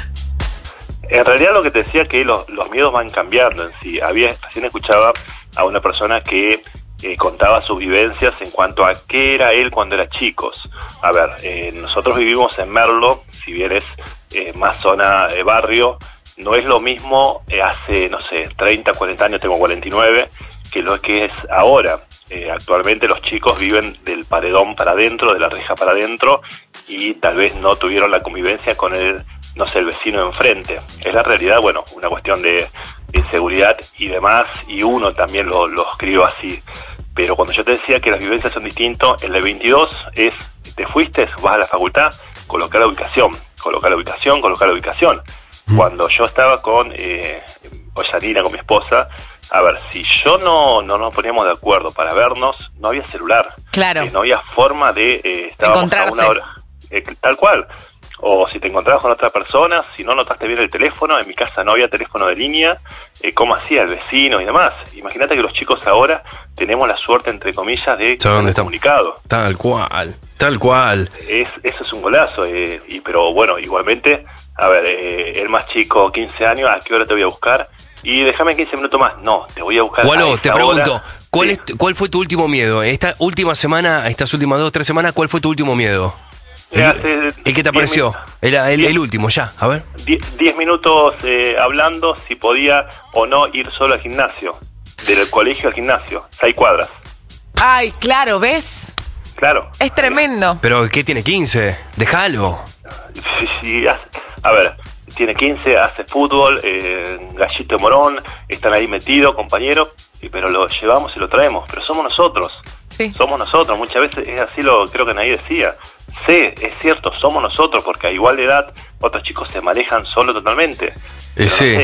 En realidad lo que te decía es que los, los miedos van cambiando en sí. Había, recién escuchaba a una persona que eh, contaba sus vivencias en cuanto a qué era él cuando era chicos. A ver, eh, nosotros vivimos en Merlo, si bien es eh, más zona de barrio, no es lo mismo eh, hace, no sé, treinta, cuarenta años, tengo cuarenta y nueve, que lo que es ahora. Eh, actualmente los chicos viven del paredón para adentro, de la reja para adentro, y tal vez no tuvieron la convivencia con el, no sé, el vecino de enfrente. Es la realidad, bueno, una cuestión de, de inseguridad y demás, y uno también lo, lo escribe así. Pero cuando yo te decía que las vivencias son distintas, el de veintidós es, te fuiste, vas a la facultad, colocar la ubicación, colocar la ubicación, colocar la ubicación. Cuando yo estaba con eh, Janina, con mi esposa, a ver, si yo no, no nos poníamos de acuerdo para vernos, no había celular. Claro. Eh, no había forma de eh, estábamos a Encontrarse. una hora. Eh, tal cual. O si te encontrabas con otra persona, si no notaste bien el teléfono, en mi casa no había teléfono de línea, eh, ¿cómo hacía el vecino y demás? Imagínate que los chicos ahora tenemos la suerte, entre comillas, de ¿Sabes dónde estamos? comunicado. Tal cual, tal cual. Es, eso es un golazo, eh, y pero bueno, igualmente, a ver, eh, el más chico, quince años, ¿a qué hora te voy a buscar? Y déjame quince minutos más. No, te voy a buscar. Walo, a te esa pregunto, hora. ¿cuál, es, ¿cuál fue tu último miedo? Esta última semana, estas últimas dos, tres semanas, ¿cuál fue tu último miedo? Eh, hace El que te diez apareció, minutos. el, el, el último, ya, a ver. Die- diez minutos eh, hablando si podía o no ir solo al gimnasio. Del colegio al gimnasio, seis cuadras. Ay, claro, ¿ves? Claro. Es tremendo. Pero, ¿qué tiene? quince, déjalo. Sí, sí, hace- a ver, tiene quince, hace fútbol, eh, Gallito de Morón, están ahí metidos, compañeros, y- pero lo llevamos y lo traemos. Pero somos nosotros. Somos nosotros. Muchas veces es así, lo creo que nadie decía. Sí, es cierto, somos nosotros, porque a igual de edad otros chicos se manejan solo totalmente. Eh, sí. sé.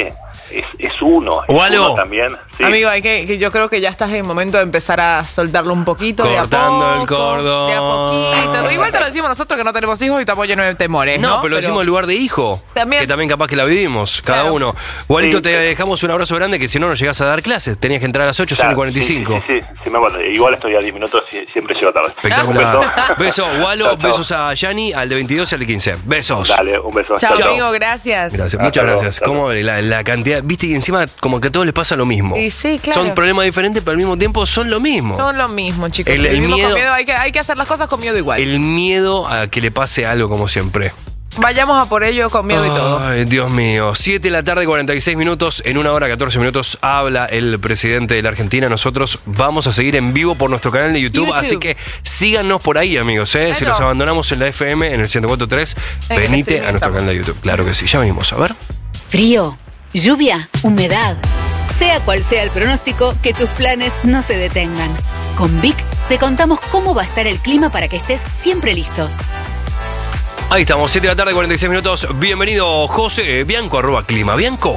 es, es uno. Es Walo. uno también. Sí. Amigo, hay que, que yo creo que ya estás en el momento de empezar a soltarlo un poquito. Cortando de a el poco, cordón. De a poquito. Igual te lo decimos nosotros que no tenemos hijos y estamos llenos de temores, ¿no? No, pero lo decimos en lugar de hijo. También. Que también capaz que la vivimos, cada Claro. uno. Walito, Sí. te dejamos un abrazo grande, que si no, no llegás a dar clases. Tenías que entrar a las ocho, son Claro, y cuarenta y cinco. Sí, sí, sí, sí, me acuerdo. Igual estoy a diez minutos y siempre llego tarde. Espectacular. Un beso. Beso, Walo, Chao, chao. besos a Yani, al de veintidós y al de quince. Besos. Dale, un beso. Chao, amigo, gracias. Gracias, Hasta muchas luego, gracias. hasta Como la, la cantidad, viste, y encima como que a todos les pasa lo mismo. Y sí, claro. Son problemas diferentes, pero al mismo tiempo son lo mismo. Son lo mismo, chicos. El- el Vivimos miedo- con miedo. Hay que, hay que hacer las cosas con miedo igual. El miedo a que le pase algo, como siempre. Vayamos a por ello con miedo y todo. Ay, Dios mío. siete de la tarde, cuarenta y seis minutos. En una hora, catorce minutos, habla el presidente de la Argentina. Nosotros vamos a seguir en vivo por nuestro canal de YouTube. YouTube. Así que síganos por ahí, amigos. ¿eh? Si Bueno. los abandonamos en la F M, en el ciento cuatro punto tres, En el venite streaming a nuestro estamos. canal de YouTube. Claro que sí. Ya venimos. A ver. Frío, lluvia, humedad. Sea cual sea el pronóstico, que tus planes no se detengan. Con Vic te contamos cómo va a estar el clima para que estés siempre listo. Ahí estamos, siete de la tarde, cuarenta y seis minutos. Bienvenido, José Bianco, arroba clima. Bianco.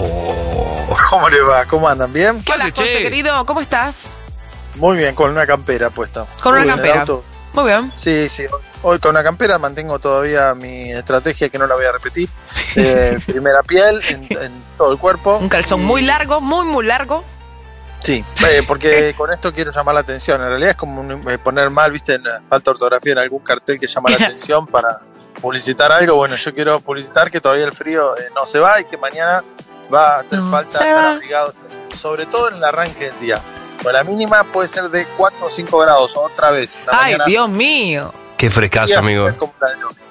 ¿Cómo le va? ¿Cómo andan? ¿Bien? ¿Qué Hola, José, querido, ¿cómo estás? Muy bien, con una campera puesta. Con una Muy bien, campera. auto. Muy bien. Sí, sí. Hoy con una campera mantengo todavía mi estrategia que no la voy a repetir. Eh, primera piel en, en todo el cuerpo. Un calzón muy largo, muy, muy largo. Sí, eh, porque con esto quiero llamar la atención. En realidad es como un- eh, poner mal, viste, en, falta ortografía en algún cartel que llama la atención para publicitar algo. Bueno, yo quiero publicitar que todavía el frío eh, no se va y que mañana va a hacer No falta se estar va. abrigados, sobre todo en el arranque del día. Bueno, la mínima puede ser de cuatro o cinco grados, otra vez. Una Ay, mañana Dios mío. Qué frescazo, fría, amigo. es como la de hoy.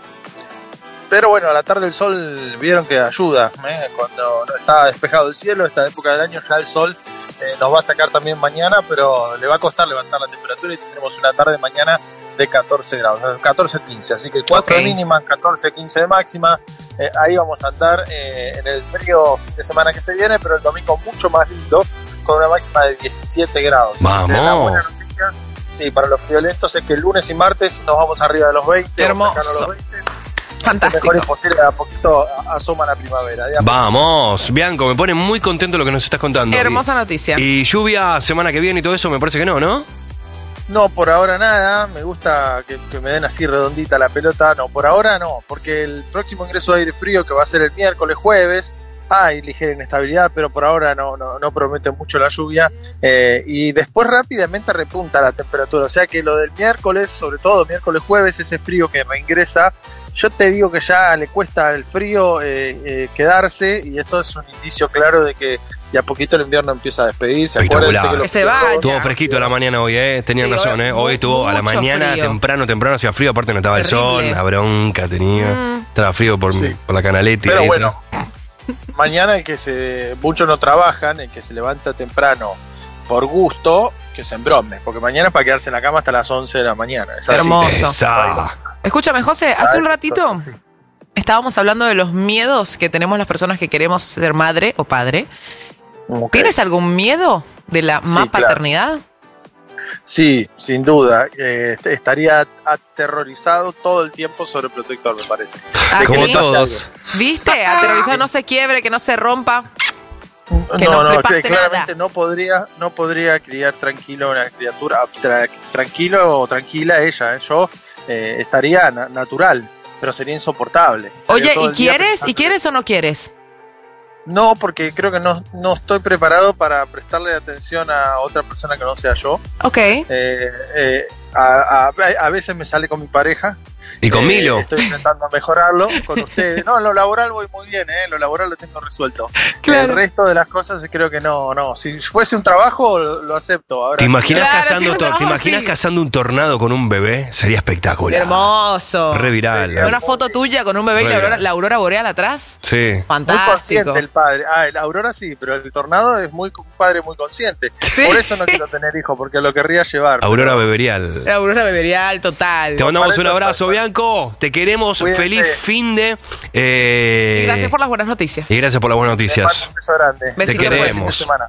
Pero bueno, a la tarde el sol vieron que ayuda. ¿eh? Cuando está despejado el cielo, esta época del año, ya el sol eh, nos va a sacar también mañana, pero le va a costar levantar la temperatura y tendremos una tarde mañana de catorce grados, catorce a quince. Así que cuatro Ok. de mínima, catorce a quince de máxima. Eh, ahí vamos a andar eh, en el frío fin de semana que se viene, pero el domingo mucho más lindo, con una máxima de diecisiete grados. Vamos. La buena noticia, sí, para los friolentos es que el lunes y martes nos vamos arriba de los veinte. Hermoso. Vamos cercano a los veinte. Fantástico. Mejor imposible, a poquito asoma la primavera. De a Vamos, Bianco, me pone muy contento lo que nos estás contando. Hermosa noticia. Y, y lluvia semana que viene y todo eso, me parece que no, ¿no? No, por ahora nada. Me gusta que, que me den así redondita la pelota. No, por ahora no, porque el próximo ingreso de aire frío, que va a ser el miércoles, jueves, hay ligera inestabilidad, pero por ahora no, no, no promete mucho la lluvia. Eh, y después rápidamente repunta la temperatura. O sea que lo del miércoles, sobre todo miércoles, jueves, ese frío que reingresa, yo te digo que ya le cuesta al frío eh, eh, quedarse, y esto es un indicio claro de que de a poquito el invierno empieza a despedirse. Acuérdense que Espectacular. los Que se vaya. Estuvo fresquito a la mañana hoy, ¿eh? Tenían Sí, razón, hoy ¿eh? mu- Hoy estuvo a la mucho mañana, frío. temprano, temprano hacía frío. Aparte no estaba el sol, Terrible. la bronca tenía. Mm. Estaba frío por, Sí. por la canaleta. Pero ahí bueno, atrás. mañana el que se muchos no trabajan, el que se levanta temprano por gusto, que se embrome, porque mañana es para quedarse en la cama hasta las once de la mañana. Es así. Hermoso. Esa. Escúchame, José, hace Ah, un eso, ratito estábamos hablando de los miedos que tenemos las personas que queremos ser madre o padre. Ok. ¿Tienes algún miedo de la Sí, más claro. paternidad? Sí, sin duda. Eh, est- estaría aterrorizado todo el tiempo sobre el protector, me parece. Ah, De que Como le pase todos. ¿Viste? Aterrorizado, no se quiebre, que no se rompa. Que no, no no, le que pase claramente no podría, no podría criar tranquilo una criatura, tra- tranquilo o tranquila ella, ¿eh? Yo eh, estaría na- natural, pero sería insoportable. Estaría Oye, todo ¿y el día quieres? pensando- ¿Y quieres o no quieres? No, porque creo que no, no estoy preparado para prestarle atención a otra persona que no sea yo. Ok. Eh, eh, a, a- a veces me sale con mi pareja. Y con Eh, Milo. Estoy intentando mejorarlo con ustedes. No, en lo laboral voy muy bien, ¿eh? Lo laboral lo tengo resuelto. Claro. El resto de las cosas creo que no, no. Si fuese un trabajo, lo, lo acepto. Ahora, ¿Te imaginas, Claro, cazando, sí, to- no, ¿te imaginas sí. cazando un tornado con un bebé? Sería espectacular. Hermoso. Re viral. ¿eh? Una foto tuya con un bebé y Re la aurora, viral. la aurora boreal atrás. Sí. Muy Fantástico. consciente el padre. Ah, el Aurora sí, pero el tornado es muy un padre muy consciente. Sí. Por eso no quiero tener hijos, porque lo querría llevar. Aurora Beberial. La aurora beberial total. Te mandamos un Parece abrazo, Bianco. Te queremos. Cuídense. Feliz fin de. eh, Y gracias por las buenas noticias. y gracias por las buenas Les mando noticias. un beso grande. Besito Te de queremos. Fin de semana.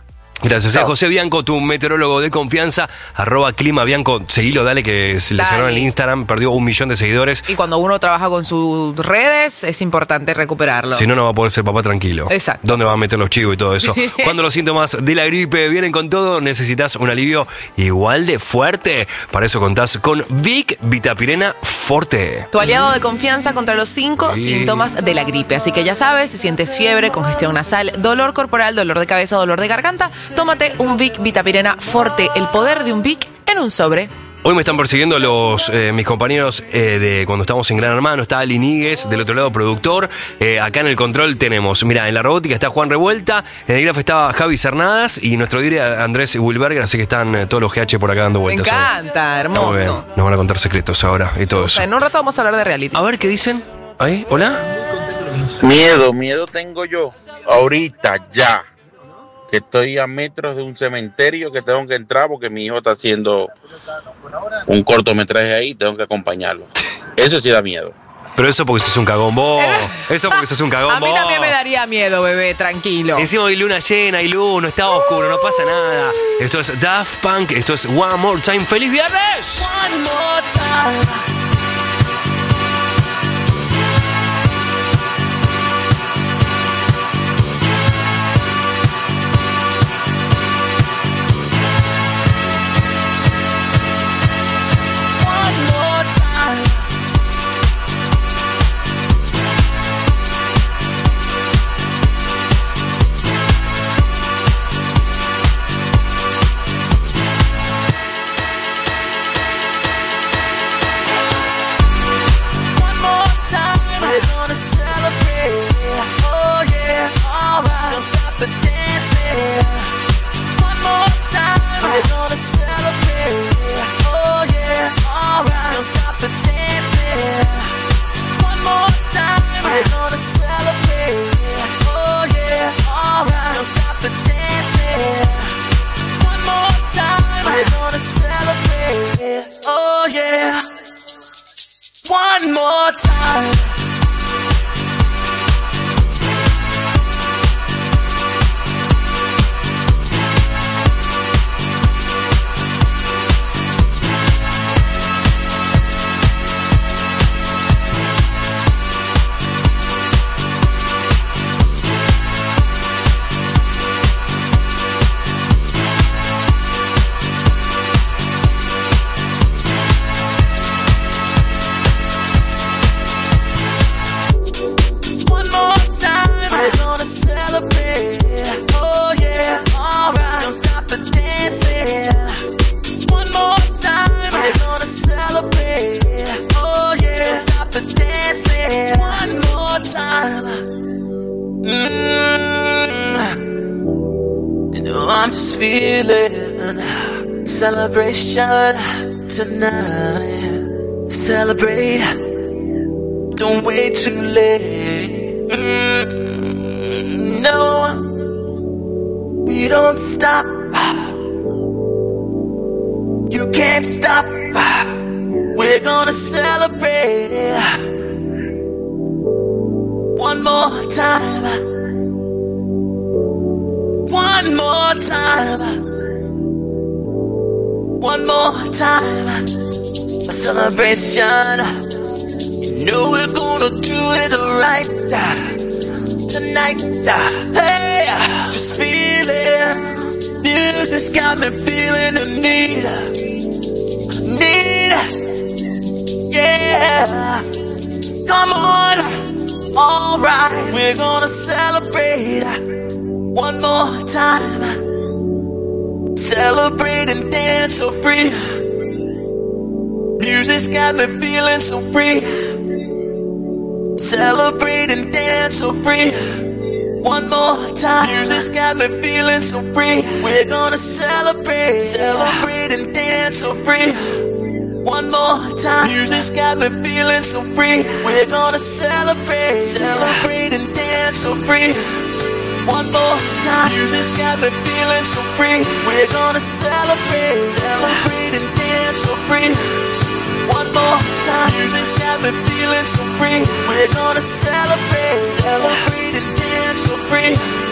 Gracias. Chao. Eh, José Bianco, tu meteorólogo de confianza, arroba clima Bianco. Seguilo, dale, que se le Dale. cerraron el Instagram, perdió un millón de seguidores. Y cuando uno trabaja con sus redes, es importante recuperarlo. Si no, no va a poder ser papá tranquilo. Exacto. ¿Dónde va a meter los chivos y todo eso? Cuando los síntomas de la gripe vienen con todo, necesitas un alivio igual de fuerte. Para eso contás con Vic Vitapirena Forte. Tu aliado de confianza contra los cinco Sí. síntomas de la gripe. Así que ya sabes, si sientes fiebre, congestión nasal, dolor corporal, dolor de cabeza, dolor de garganta, tómate un Vic Vitapirena Forte. El poder de un Vic en un sobre. Hoy me están persiguiendo los eh, mis compañeros eh, de cuando estamos en Gran Hermano. Está Ali Níguez, del otro lado productor. Eh, acá en el control tenemos, mira, en la robótica está Juan Revuelta, en el graf estaba Javi Cernadas y nuestro dire Andrés Wilberger, así que están eh, todos los G H por acá dando Me vueltas. encanta, Está muy bien. hermoso. Nos van a contar secretos ahora y todo O sea, eso. en un rato vamos a hablar de reality. A ver, ¿qué dicen? ¿Ahí? ¿Hola? Miedo, miedo tengo yo. Ahorita, ya. Que estoy a metros de un cementerio que tengo que entrar porque mi hijo está haciendo un cortometraje ahí y tengo que acompañarlo. Eso sí da miedo. Pero eso porque sos un cagón vos. Eso porque sos un cagón A mí vos. también me daría miedo, bebé, tranquilo. Encima hay luna llena, hay luz, no está oscuro, no pasa nada. Esto es Daft Punk, esto es One More Time. ¡Feliz viernes! One more time. One more time. I'm just feeling celebration tonight. Celebrate, don't wait too late. Mm, no, we don't stop. You can't stop. We're gonna celebrate one more time. One more time. One more time. A celebration. You know we're gonna do it right tonight. Hey, just feel it. Music's got me feeling the need. Need. Yeah. Come on. Alright. We're gonna celebrate one more time. Celebrate and dance so free. Music's got me feeling so free. Celebrate and dance so free. One more time. Music's got me feeling so free. We're gonna celebrate. Celebrate and dance so free. One more time. Music's got me feeling so free. We're gonna celebrate. Celebrate and dance so free. One more time. Music's got me feeling so free. We're gonna celebrate. Celebrate and dance so free. One more time. Music's got me feeling so free. We're gonna celebrate. Celebrate and dance so free.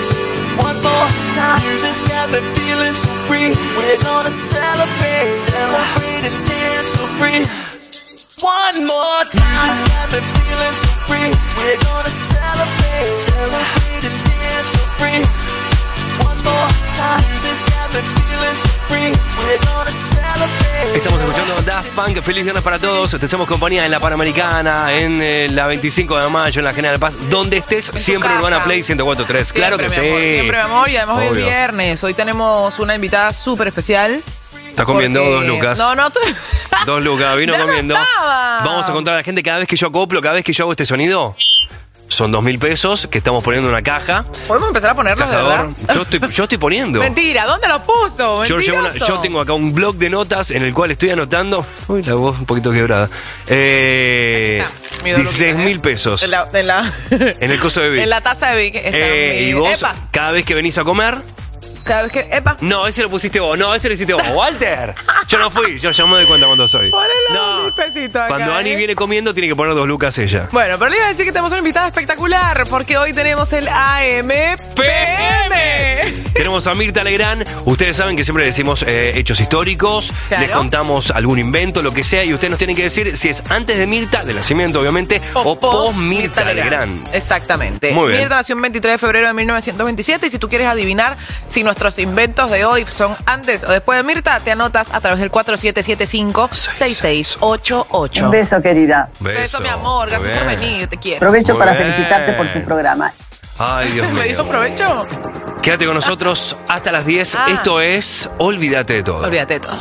One more time, this got me feeling so free. We're gonna celebrate, celebrate and dance so free. One more time, this got me feeling so free. We're gonna celebrate, celebrate and dance so free. One more time, this got me feeling so free. We're gonna celebrate. Estamos escuchando Daft Punk, feliz viernes para todos. Te hacemos compañía en la Panamericana, en eh, la veinticinco de mayo, en la General Paz. Donde estés, siempre Urbana Play ciento cuatro punto tres. Claro que mi sí. amor, siempre, mi amor. Y además hoy es Obvio. viernes. Hoy tenemos una invitada súper especial. Está comiendo porque- dos lucas. No, no. te- Dos lucas, vino Ya no comiendo. estaba. Vamos a contar a la gente cada vez que yo acoplo, cada vez que yo hago este sonido. Son dos mil pesos que estamos poniendo en una caja. ¿Podemos empezar a ponerlos de verdad? Cajador. Yo estoy, yo estoy poniendo. Mentira, ¿dónde lo puso? Yo, llevo una- Mentiroso. yo tengo acá un blog de notas en el cual estoy anotando. Uy, la voz un poquito quebrada. Eh, Mi dolor, dieciséis mil pesos. En la, en la, En el coso de Vic. en la taza de Vic. está Eh, mi- y vos, Epa, cada vez que venís a comer. cada vez que. Epa. No, ese lo pusiste vos. No, ese lo hiciste vos. Walter. Yo no fui. Yo ya me doy cuenta cuando soy. Ponele mil pesitos acá. Cuando Ani ¿eh? viene comiendo, tiene que poner dos lucas ella. Bueno, pero le iba a decir que tenemos una invitada espectacular porque hoy tenemos el A M P M. Tenemos a Mirta Legrand. Ustedes saben que siempre le decimos eh, hechos históricos. Claro. Les contamos algún invento, lo que sea. Y ustedes nos tienen que decir si es antes de Mirta, del nacimiento, obviamente, o, post Mirta Legrand. Exactamente. Muy bien. Mirta nació el veintitrés de febrero de mil novecientos veintisiete y si tú quieres adivinar si nuestros inventos de hoy son antes o después de Mirta, te anotas a través del cuatro siete siete cinco, seis seis ocho ocho. Un beso, querida. Beso, mi amor. Gracias por venir. Te quiero. Aprovecho Muy para bien. felicitarte por tu programa. Ay, Dios ¿Me dijo mío. provecho? Quédate con nosotros hasta las diez. Ah. Esto es Olvídate de todo. Olvídate de todo.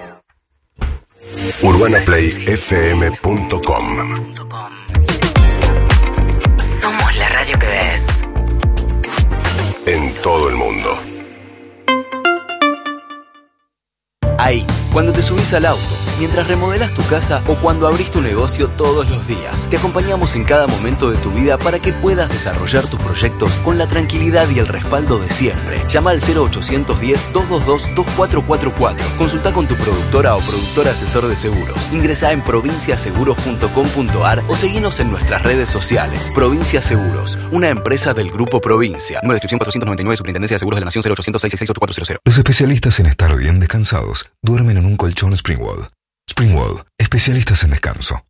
urbana play f m punto com. Somos la radio que ves. En todo el mundo. Ahí, cuando te subís al auto, mientras remodelas tu casa o cuando abrís tu negocio todos los días. Te acompañamos en cada momento de tu vida para que puedas desarrollar tus proyectos con la tranquilidad y el respaldo de siempre. Llama al cero ochocientos diez, doscientos veintidós, veinticuatro cuarenta y cuatro. Consulta con tu productora o productor asesor de seguros. Ingresa en provincia seguros punto com punto a r o seguinos en nuestras redes sociales. Provincia Seguros, una empresa del Grupo Provincia. Número de inscripción cuatrocientos noventa y nueve, Superintendencia de Seguros de la Nación, cero ochocientos seis seis seis ocho cuatro cero cero. Los especialistas en estar bien descansados duermen en un colchón Springwall. Springwall, especialistas en descanso.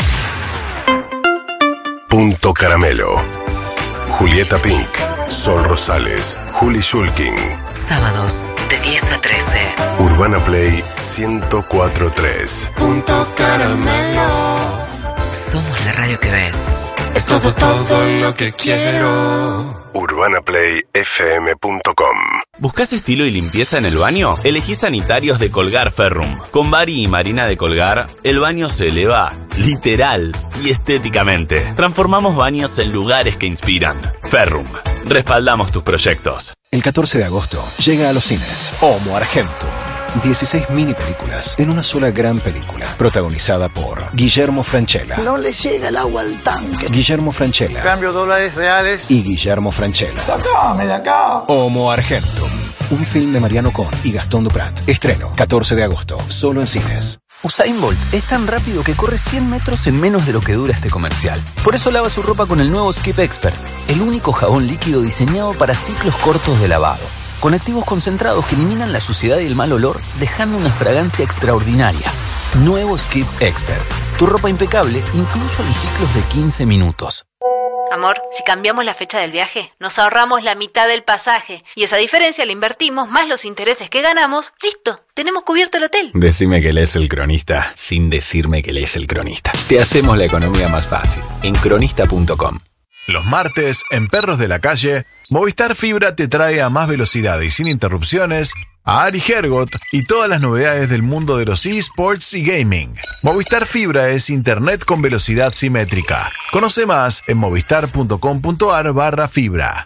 Punto Caramelo. Julieta Pink, Sol Rosales, Juli Shulkin. Sábados de diez a trece. Urbana Play ciento cuatro punto tres. Punto Caramelo. Somos la radio que ves. Es todo, todo lo que quiero. urbana play f m punto com. ¿Buscás estilo y limpieza en el baño? Elegí sanitarios de Colgar Ferrum. Con Bari y Marina de Colgar, el baño se eleva, literal y estéticamente. Transformamos baños en lugares que inspiran. Ferrum. Respaldamos tus proyectos. El catorce de agosto llega a los cines Homo Argentum. dieciséis mini películas en una sola gran película, protagonizada por Guillermo Francella. No le llega el agua al tanque. Guillermo Francella Cambio dólares reales. y Guillermo Francella. Sacame de acá. Homo Argentum. Un film de Mariano Con y Gastón Duprat. Estreno catorce de agosto, solo en cines. Usain Bolt es tan rápido que corre cien metros en menos de lo que dura este comercial. Por eso lava su ropa con el nuevo Skip Expert, el único jabón líquido diseñado para ciclos cortos de lavado. Con activos concentrados que eliminan la suciedad y el mal olor, dejando una fragancia extraordinaria. Nuevo Skip Expert. Tu ropa impecable, incluso en ciclos de quince minutos. Amor, si cambiamos la fecha del viaje, nos ahorramos la mitad del pasaje. Y esa diferencia la invertimos, más los intereses que ganamos. ¡Listo! Tenemos cubierto el hotel. Decime que lees El Cronista sin decirme que lees El Cronista. Te hacemos la economía más fácil en cronista punto com. Los martes, en Perros de la Calle, Movistar Fibra te trae a más velocidad y sin interrupciones a Ari Hergot y todas las novedades del mundo de los eSports y gaming. Movistar Fibra es internet con velocidad simétrica. Conoce más en movistar punto com punto a r barra fibra.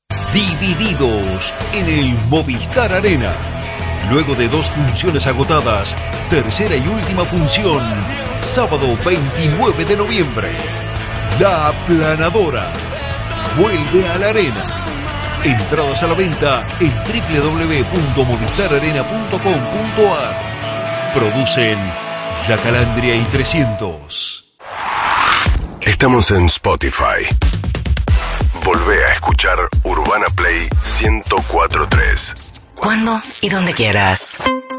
Divididos en el Movistar Arena. Luego de dos funciones agotadas, tercera y última función, sábado veintinueve de noviembre. La Aplanadora vuelve a la arena. Entradas a la venta en doble u doble u doble u punto movistar arena punto com punto a r. Producen La Calandria y trescientos. Estamos en Spotify. Volvé a escuchar Urbana Play ciento cuatro punto tres. Cuando y donde quieras.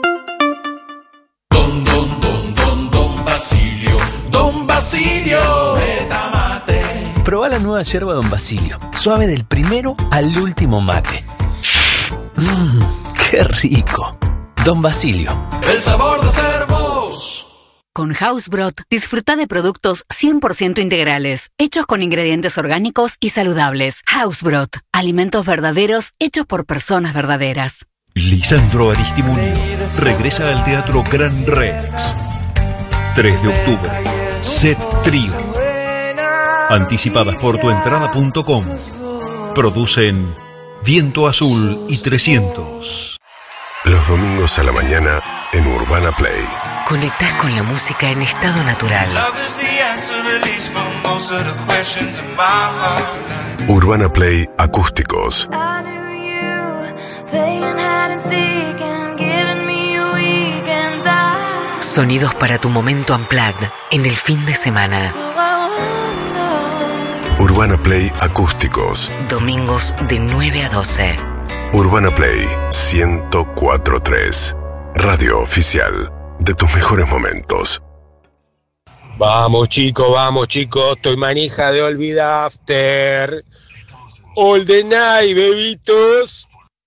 Don, don, don, don, don Basilio, don Basilio, Metamate. Probá la nueva yerba Don Basilio, suave del primero al último mate. Mmm, qué rico. Don Basilio. El sabor de ser vos. Con Hausbrot, disfruta de productos cien por ciento integrales, hechos con ingredientes orgánicos y saludables. Hausbrot, alimentos verdaderos hechos por personas verdaderas. Lisandro Aristimuño regresa al Teatro Gran Rex. tres de octubre. Set Trío. Anticipadas por tuentrada punto com. Producen Viento Azul y trescientos. Los domingos a la mañana en Urbana Play. Conectás con la música en estado natural. Urbana Play Acústicos. Sonidos para tu momento unplugged en el fin de semana. Urbana Play Acústicos. Domingos de nueve a doce. Urbana Play ciento cuatro punto tres. Radio oficial de tus mejores momentos. Vamos chicos, vamos chicos, estoy manija de Olvida After. All the night, bebitos.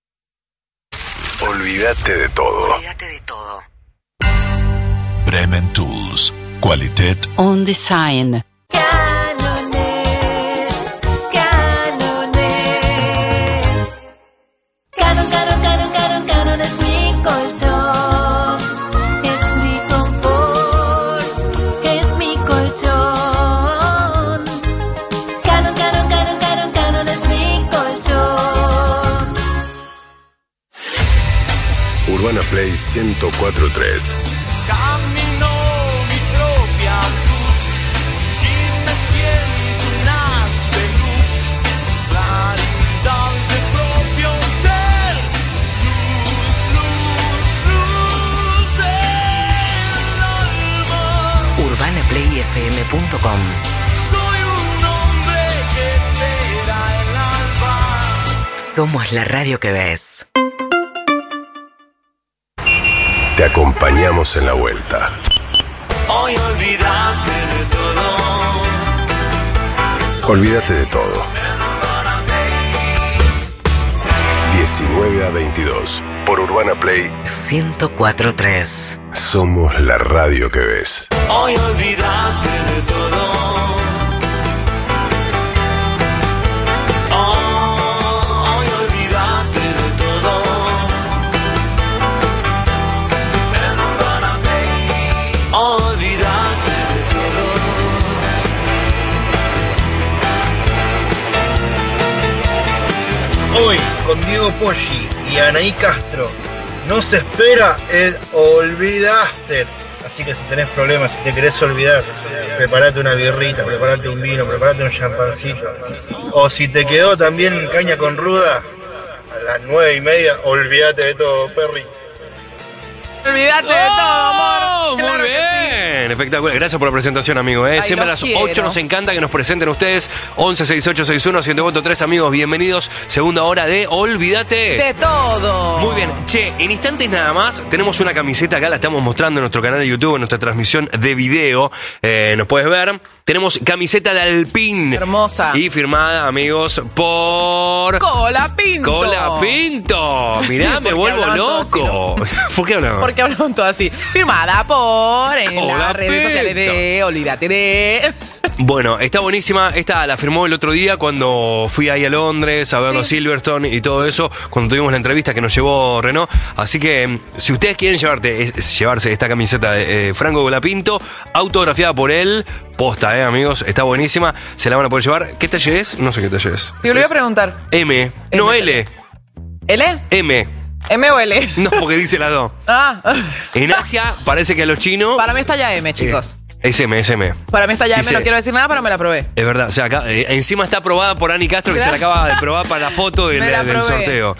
Olvídate de todo. Olvídate de todo. Bremen Tools. Qualitet On Design. Canon, Canon, Canon, Canon, Canon es mi colchón, es mi confort, es mi colchón. Canon, Canon, Canon, Canon, Canon es mi colchón. Urbana Play ciento cuatro punto tres. Camino mi propia luz y me siento un haz de luz, claridad de propio ser, luz, luz, luz del alma. urbana play f m punto com. Soy un hombre que espera el alba. Somos la radio que ves. Te acompañamos en la vuelta. Hoy olvídate de todo. Olvídate de todo. diecinueve a veintidós. Por Urbana Play ciento cuatro punto tres. Somos la radio que ves. Hoy olvídate de todo. Oh, hoy olvídate de todo. Olvídate de todo. Hoy, con Diego Poggi y Anaí Castro, no se espera el Olvida After. Así que si tenés problemas, si te querés olvidar, prepárate una birrita, prepárate un vino, prepárate un champancito. O si te quedó también caña con ruda, a las nueve y media, olvídate de todo, Perry. Olvídate de todo, amor. Muy Claro que bien, espectacular. Gracias por la presentación, amigo. ¿eh? Ay, Siempre a los las quiero. ocho nos encanta que nos presenten ustedes. once sesenta y ocho sesenta y uno ciento cuatro tres, amigos. Bienvenidos. Segunda hora de Olvídate. De todo. Muy bien. Che, en instantes nada más, tenemos una camiseta acá, la estamos mostrando en nuestro canal de YouTube, en nuestra transmisión de video. Eh, nos puedes ver. Tenemos camiseta de Alpine. Hermosa. Y firmada, amigos, por... Cola Pinto. Cola Pinto. Mirá, me ¿Por qué vuelvo hablaban loco. todos ¿Por qué hablamos? Porque hablamos todo así. Firmada por en Cola las redes Pinto. sociales de Olvídate de. Bueno, está buenísima. Esta la firmó el otro día cuando fui ahí a Londres a ver los Silverstone y todo eso, cuando tuvimos la entrevista que nos llevó Renault. Así que, si ustedes quieren llevarte, es- es llevarse esta camiseta de eh, Franco Colapinto, autografiada por él, posta, eh, amigos, está buenísima. Se la van a poder llevar. ¿Qué talle es? No sé qué talle es. Yo le voy a preguntar. M. No, L. ¿L? M. ¿M o L? No, porque dice las dos. Ah. En Asia parece que a los chinos Para mí está ya M, chicos. es M, es M. Para mí está ya M, Dice- no quiero decir nada, pero me la probé. Es verdad, o sea, acá, eh, encima está aprobada por Ani Castro, que se la acaba de probar para la foto del, Me la del probé. sorteo.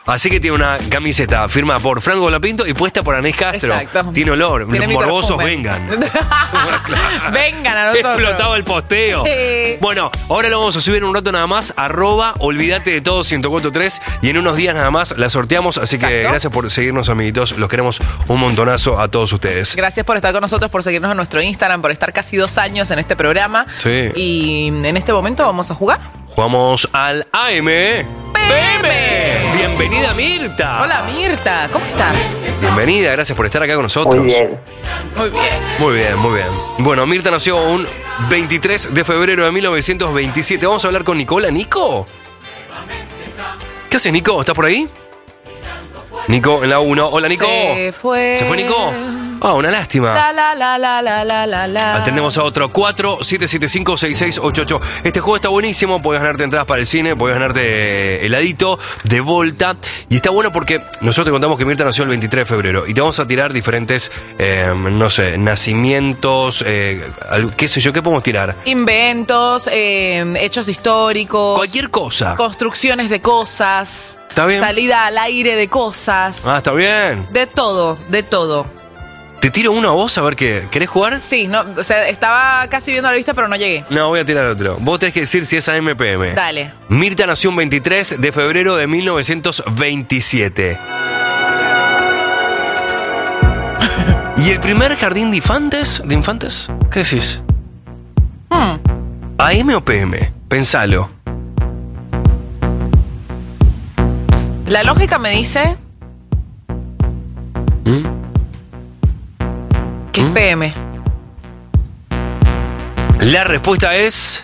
Así que tiene una camiseta firmada por Franco Lapinto y puesta por Anés Castro. Exacto. Tiene olor. Tiene Los morbosos perfume. vengan. Vengan a nosotros. Explotaba el posteo. Sí. Bueno, ahora lo vamos a subir en un rato nada más. Arroba, olvídate de todo ciento cuatro punto tres. Y en unos días nada más la sorteamos. Así que Exacto. gracias por seguirnos, amiguitos. Los queremos un montonazo a todos ustedes. Gracias por estar con nosotros, por seguirnos en nuestro Instagram, por estar casi dos años en este programa. Sí. Y en este momento vamos a jugar. Jugamos al A M P M. Bienvenida, Mirta. Hola, Mirta. ¿Cómo estás? Bienvenida, gracias por estar acá con nosotros. Muy bien. Muy bien. Muy bien, muy bien. Bueno, Mirta nació un veintitrés de febrero de mil novecientos veintisiete. Vamos a hablar con Nicola. ¿Nico? ¿Qué haces, Nico? ¿Estás por ahí? Nico en la uno. Hola, Nico. Se fue. ¿Se fue Nico? Ah, una lástima. La, la, la, la, la, la, la, la. Atendemos a otro cuatro siete siete cinco seis seis ocho ocho. Este juego está buenísimo, podés ganarte entradas para el cine, podés ganarte heladito de Volta. Y está bueno porque nosotros te contamos que Mirta nació el veintitrés de febrero y te vamos a tirar diferentes, eh, no sé, nacimientos, eh, al- qué sé yo, ¿qué podemos tirar? Inventos, eh, hechos históricos. Cualquier cosa. Construcciones de cosas. ¿Está bien? Salida al aire de cosas. Ah, está bien. De todo, de todo. Te tiro uno a vos a ver qué. ¿Querés jugar? Sí, no, o sea, estaba casi viendo la lista, pero no llegué. No, voy a tirar otro. Vos tenés que decir si es A M P M. Dale. Mirta nació un veintitrés de febrero de mil novecientos veintisiete. ¿Y el primer jardín de infantes? ¿De infantes? ¿Qué decís? Hmm. ¿A M o P M? Pensalo. La lógica me dice ¿Mm? que es P M. La respuesta es...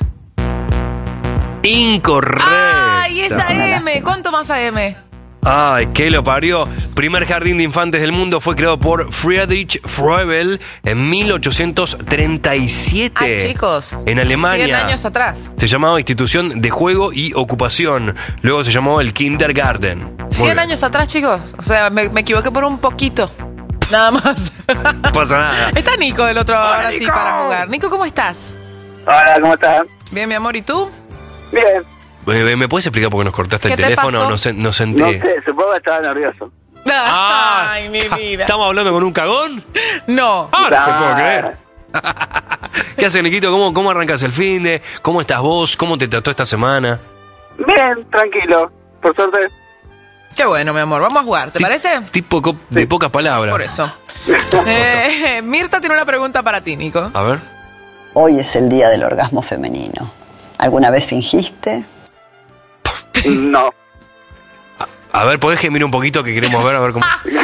incorrecta. ¡Ay, es A M! ¿Cuánto más A M? Ay, ¿qué lo parió? Primer jardín de infantes del mundo fue creado por Friedrich Froebel en mil ochocientos treinta y siete. Ay, chicos. En Alemania. cien años atrás. Se llamaba Institución de Juego y Ocupación. Luego se llamó el Kindergarten. Muy cien bien. años atrás, chicos. O sea, me, me equivoqué por un poquito. Nada más. No pasa nada. Está Nico del otro Hola, ahora sí Nico. para jugar. Nico, ¿cómo estás? Hola, ¿cómo estás? Bien, mi amor, ¿y tú? Bien. ¿Me, me puedes explicar por qué nos cortaste el ¿Qué te teléfono? pasó? No, se, no No senté. sé, supongo que estaba nervioso. Ah, Ay, mi vida. ¿Estamos hablando con un cagón? No. Ah, no te Ah. puedo creer. ¿Qué haces, Niquito? ¿Cómo, ¿Cómo arrancas el fin de? ¿Cómo estás vos? ¿Cómo te trató esta semana? Bien, tranquilo. Por suerte. Qué bueno, mi amor. Vamos a jugar, ¿te Ti- parece? Tipo co- de pocas palabras. Por eso. Eh, Mirta tiene una pregunta para ti, Nico. A ver. Hoy es el día del orgasmo femenino. ¿Alguna vez fingiste? No. A ver, ¿podés gemir un poquito que queremos ver? A ver cómo.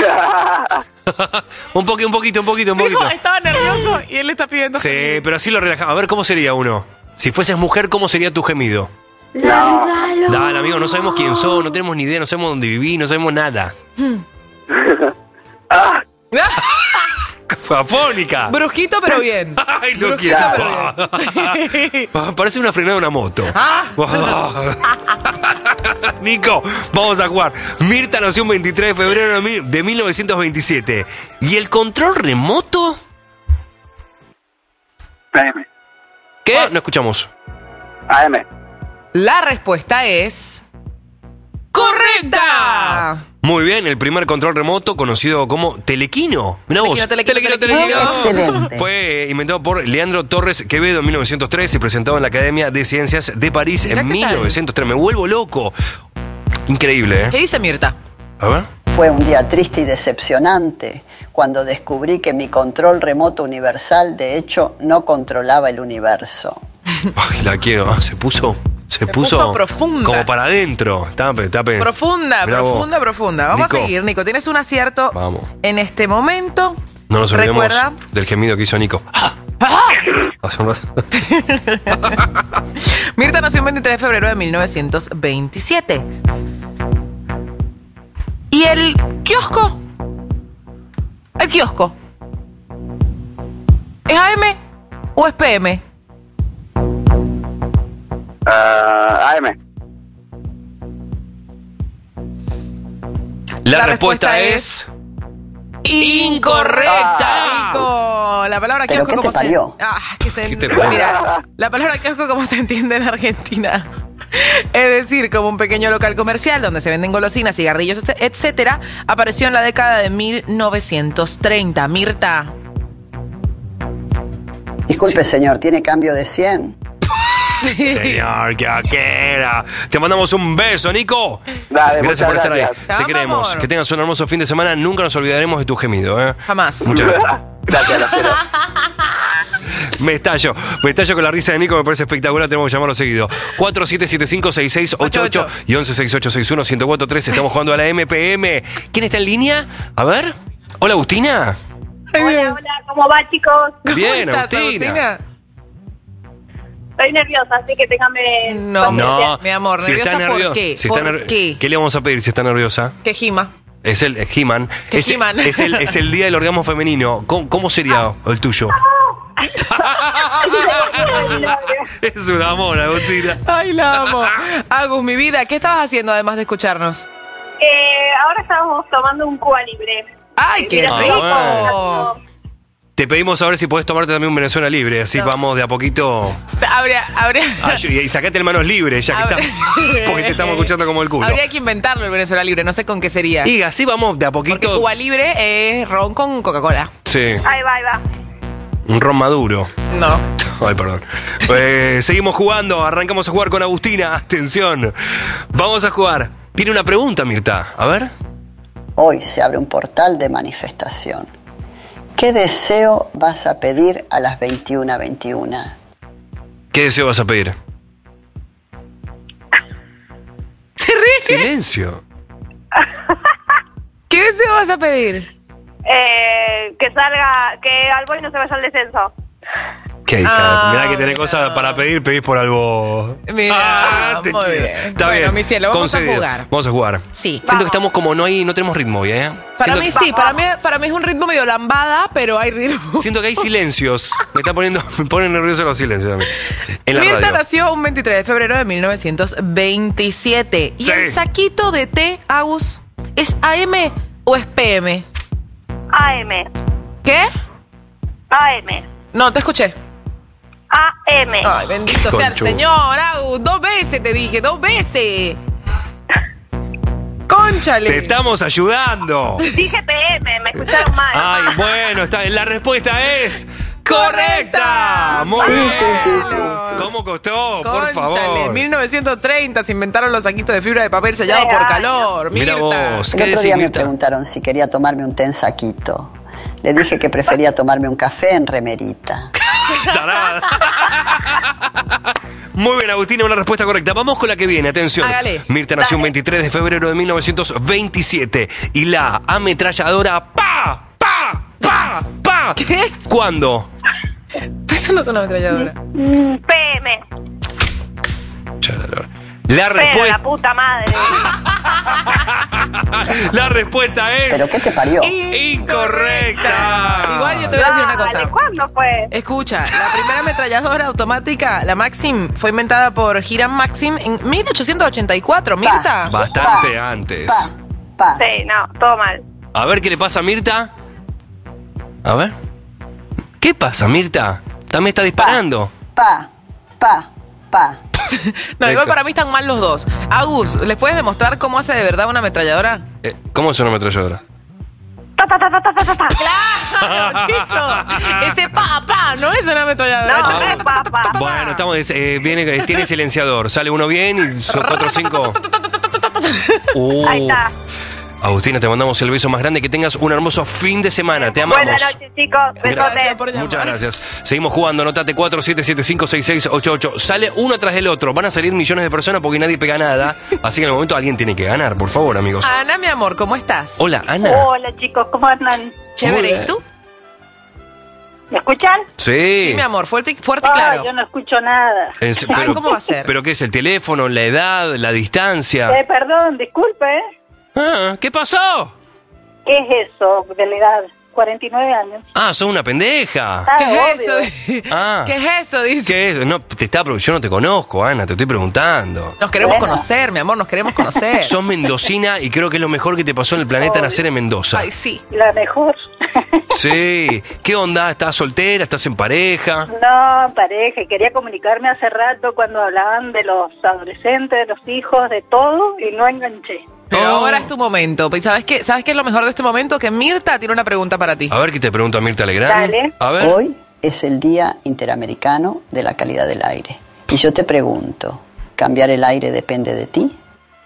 un poquito, un poquito, un poquito, un poquito. Dijo, estaba nervioso y él le está pidiendo. Sí, pero así lo relajamos. A ver, ¿cómo sería uno? Si fueses mujer, ¿cómo sería tu gemido? No. Dale, amigo, no sabemos quién sos, no tenemos ni idea, no sabemos dónde vivís, no sabemos nada. Ah, Afónica. Brusquito, pero bien. Ay, no Brusquito, quiero. pero bien. Parece una frenada de una moto. Ah. Nico, vamos a jugar. Mirta nació un veintitrés de febrero de mil- de mil novecientos veintisiete. ¿Y el control remoto? A M. ¿Qué? No escuchamos. A M. La respuesta es... ¡correcta! Muy bien, el primer control remoto conocido como telequino. Mirá vos. Telequino, telequino, telequino. Excelente. Fue eh, inventado por Leandro Torres Quevedo en mil novecientos tres y presentado en la Academia de Ciencias de París Mirá en qué tal. mil novecientos tres. Me vuelvo loco. Increíble, ¿Qué ¿eh? dice Mirta? A ver. Fue un día triste y decepcionante cuando descubrí que mi control remoto universal de hecho no controlaba el universo. Ay, la quiero. Ah, se puso. Se, puso, puso profunda. Como para adentro. Tape, tape. Profunda, Mirá vos. profunda, profunda. Vamos Nico. a seguir, Nico. Tienes un acierto Vamos. en este momento. No nos olvidemos Recuerda. del gemido que hizo Nico. Hace un rato. Mirta nació el veintitrés de febrero de mil novecientos veintisiete. ¿Y el kiosco? El kiosco. ¿Es A M o es P M? Ah, A M. La, La respuesta, respuesta es... ¡incorrecta! Nico, la palabra ¿Pero kiosco qué te como se... parió? Ah, que se... ¿Qué te parió? Mira, la palabra kiosco como se entiende en Argentina. Es decir, como un pequeño local comercial donde se venden golosinas, cigarrillos, etcétera, apareció en la década de mil novecientos treinta. Mirta. Disculpe, sí. señor, ¿tiene cambio de cien? Señor, qué vaquera. Te mandamos un beso, Nico. Dale, gracias por estar gracias. ahí. Te Te queremos. Amor. Que tengas un hermoso fin de semana. Nunca nos olvidaremos de tu gemido, ¿eh? Jamás. Muchas gracias. Gracias, gracias. Me estallo, me estallo con la risa de Nico, me parece espectacular, tenemos que llamarlo seguido. cuatro siete siete cinco seis seis ocho ocho y once seis ocho seis uno uno cero cuatro tres. Estamos jugando a la M P M. ¿Quién está en línea? A ver. Hola, Agustina. Hola, hola, ¿cómo va, chicos? Bien, ¿Cómo estás, Agustina. Agustina? Estoy nerviosa, así que téngame... No, no, mi amor, si ¿nerviosa está nerviosa, por qué? Si ¿Por está ner- qué? ¿Qué le vamos a pedir si está nerviosa? Que gima. Es el es He-Man. Que es, He-Man. Es, el, es el día del orgasmo femenino. ¿Cómo, cómo sería el tuyo? Es un amor, Agustina. Ay, la amo. Agus, mi vida, ¿qué estabas haciendo además de escucharnos? Eh, ahora estábamos tomando un Cuba Libre. ¡Ay, qué Mira, rico! Ah, Te pedimos a ver si podés tomarte también un Venezuela libre, así No. vamos de a poquito. Habría, habría, Ah, y, y sacate el manos libres, ya que Habría- estamos. Porque te estamos escuchando como el culo. habría que inventarlo el Venezuela Libre, no sé con qué sería. Y así vamos de a Porque poquito. Cuba Libre es ron con Coca-Cola. Sí, Ahí va, ahí va. un ron maduro. No. Ay, perdón. Eh, seguimos jugando, arrancamos a jugar con Agustina. Atención. Vamos a jugar. Tiene una pregunta, Mirta. A ver. Hoy se abre un portal de manifestación. ¿Qué deseo vas a pedir a las veintiuna veintiuno? ¿Qué deseo vas a pedir? ¿Se ríe? Silencio. ¿Qué deseo vas a pedir? Eh, que salga, que Alboy no se vaya al descenso. ¿Qué hija? Ah, Mirá que tenés cosas para pedir, pedís por algo. Mira, te- muy bien. Está Bueno, bien. mi cielo, vamos Concedido. a jugar. Vamos a jugar. Sí. Siento Vamos. que estamos como no hay, no tenemos ritmo hoy, ¿eh? Para Siento mí que- sí, para mí, para mí es un ritmo medio lambada, pero hay ritmo. Siento que hay silencios. Me está poniendo, me ponen nervioso los silencios a mí. En la Mirta radio. nació un veintitrés de febrero de mil novecientos veintisiete. ¿Y Sí. el saquito de té, Agus, es A M o es P M? A M. ¿Qué? A M. No, te escuché. A M. Ay, bendito sea el Conchudo. Señor, Agus. Dos veces te dije, dos veces. Cónchale. Te estamos ayudando. Dije P M, me escucharon mal. Ay, bueno, está, la respuesta es correcta. Muy bien. ¿Cómo costó? Por Cónchale, favor. en mil novecientos treinta se inventaron los saquitos de fibra de papel sellado Ay, por ay. calor. Mira Mirta. vos, El ¿qué otro decís, día me Mirta? preguntaron si quería tomarme un té en saquito. Le dije que prefería tomarme un café en remerita. Tarada. Muy bien, Agustina, una respuesta correcta. Vamos con la que viene, atención. Hágale. Mirta nació un veintitrés de febrero de mil novecientos veintisiete y la ametralladora ¡pa! ¡pa! ¡pa! ¡pa! ¿Qué? ¿Cuándo? Eso no es una ametralladora. Mm, P M. Chalalor. La Pero la respuesta. puta madre. La respuesta es. ¿Pero qué te parió? Incorrecta. Igual yo te voy a decir una cosa. Dale, ¿cuándo fue? Escucha, la primera ametralladora automática, la Maxim, fue inventada por Hiram Maxim en mil ochocientos ochenta y cuatro. Mirta. Bastante Pa. antes. Pa, pa. Sí, no, todo mal. A ver qué le pasa a Mirta. A ver. ¿Qué pasa, Mirta? También está disparando. Pa, pa, pa. No, igual para mí están mal los dos. Agus, ¿les puedes demostrar cómo hace de verdad una ametralladora? Eh, ¿Cómo es una ametralladora? Ta, ta, ta, ta, ta, ta, ta. ¡Claro, chicos! Ese pa, pa, no es una ametralladora. No, es pa, pa, pa. Bueno, estamos, eh, viene, eh, tiene silenciador. Sale uno bien y son cuatro o cinco. Uh, Ahí está. Agustina, te mandamos el beso más grande. Que tengas un hermoso fin de semana. Te amamos. Buenas noches, chicos. Gracias Besotes. por llamar. Muchas gracias. Seguimos jugando. Anotate cuatro siete siete cinco seis seis ocho ocho. Sale uno tras del otro. Van a salir millones de personas porque nadie pega nada. Así que en el momento alguien tiene que ganar. Por favor, amigos. Ana, mi amor, ¿cómo estás? Hola, Ana. Hola, chicos, ¿cómo andan? Chévere, bien. ¿y tú? ¿Me escuchan? Sí. Sí, mi amor, fuerte, fuerte y Ah, claro. yo no escucho nada. En se- Ay, ¿cómo va a ser? ¿Pero qué es? ¿El teléfono? ¿La edad? ¿La distancia? Eh, perdón, disculpe. ¿eh? Ah, ¿qué pasó? ¿Qué es eso de la edad? cuarenta y nueve años. Ah, sos una pendeja. Ah, ¿Qué es obvio. eso? Di- Ah. ¿Qué es eso? Dice. ¿Qué es? No, te está, yo no te conozco, Ana, te estoy preguntando. Nos queremos Bueno. conocer, mi amor, nos queremos conocer. Sos mendocina y creo que es lo mejor que te pasó en el planeta Obvio. nacer en Mendoza. Ay, sí. La mejor. Sí. ¿Qué onda? ¿Estás soltera? ¿Estás en pareja? No, pareja. Quería comunicarme hace rato cuando hablaban de los adolescentes, de los hijos, de todo, y no enganché. Pero ahora es tu momento. ¿Y sabes qué? ¿Sabes qué es lo mejor de este momento? Que Mirta tiene una pregunta para ti. A ver qué te pregunta Mirta Legrand. Dale. A ver. Hoy es el Día Interamericano de la Calidad del Aire. Y yo te pregunto, ¿cambiar el aire depende de ti?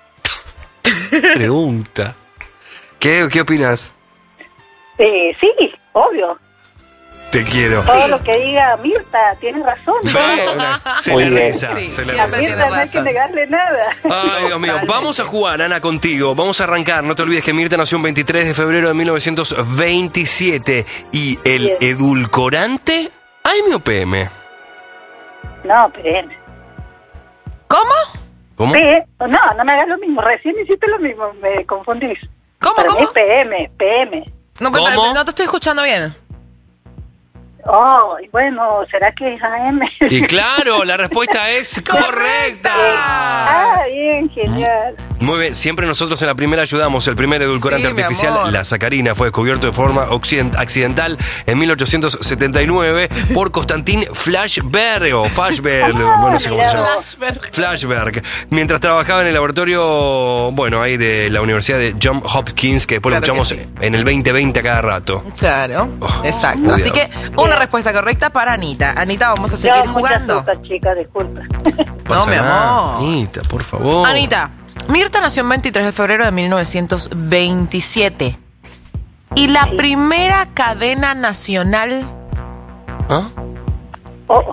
Pregunta. ¿Qué, qué opinas? Eh, sí, obvio. Te quiero. Todo lo que diga Mirta tiene razón. Se le reza. Sí, se le A reza. Mirta no hay que negarle nada. Ay, Dios mío. Vamos a jugar, Ana, contigo. Vamos a arrancar. No te olvides que Mirta nació un veintitrés de febrero de mil novecientos veintisiete. ¿Y el Bien. edulcorante? ¿A M o P M? No, P M. ¿Cómo? ¿Cómo? Sí, no, no me hagas lo mismo. Recién hiciste lo mismo, me confundís. ¿Cómo, Para cómo? mí es P M, P M. No, pero, ¿Cómo? no te estoy escuchando bien. Oh, y bueno, ¿será que es A M? Y claro, la respuesta es correcta. Ah, bien, genial. Muy bien, siempre nosotros en la primera ayudamos. El primer edulcorante Sí, mi artificial, amor. la sacarina, fue descubierto de forma occident- accidental en mil ochocientos setenta y nueve por Constantin Flashberg o Flashberg, bueno, no sé cómo se llama. Flashberg. Flashberg, mientras trabajaba en el laboratorio, bueno, ahí de la Universidad de Johns Hopkins, que después Claro lo que escuchamos sí. en el veinte veinte a cada rato. Claro, exacto. muy Así bien. que una respuesta correcta para Anita. Anita, vamos a seguir Yo, jugando. mucha azúcar, chica, disculpa. Pasa mi nada, amor. Anita, por favor. Anita, Mirta nació el veintitrés de febrero de mil novecientos veintisiete. Y la primera cadena nacional... ¿Ah? Oh.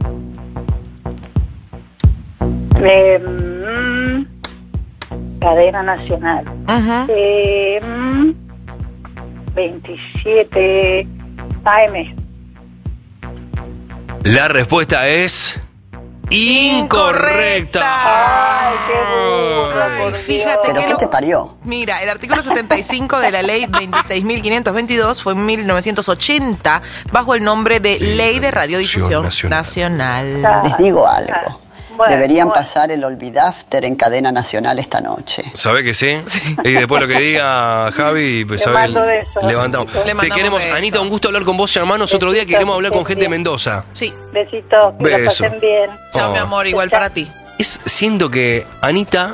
Eh, mm, cadena nacional. Ujú. Eh, mm, veintisiete A M. La respuesta es... incorrecta. Ay, qué burra, Ay, por fíjate ¿Pero que qué lo- te parió? Mira, el artículo setenta y cinco de la ley veintiséis mil quinientos veintidós fue en mil novecientos ochenta bajo el nombre de Ley de Radiodifusión Nacional. Les digo algo. Bueno, Deberían bueno. pasar el Olvidafter en cadena nacional esta noche. ¿Sabe que sí? Y después lo que diga Javi, pues Le sabe, mando besos. levantamos. Le Te mandamos queremos, besos. Anita, un gusto hablar con vos, hermanos. Otro día Besitos, queremos hablar con que gente de estén bien. Mendoza. Sí. Besitos, que la Beso. pasen bien. Chao, Oh. mi amor, igual para ti. Es, siento que Anita,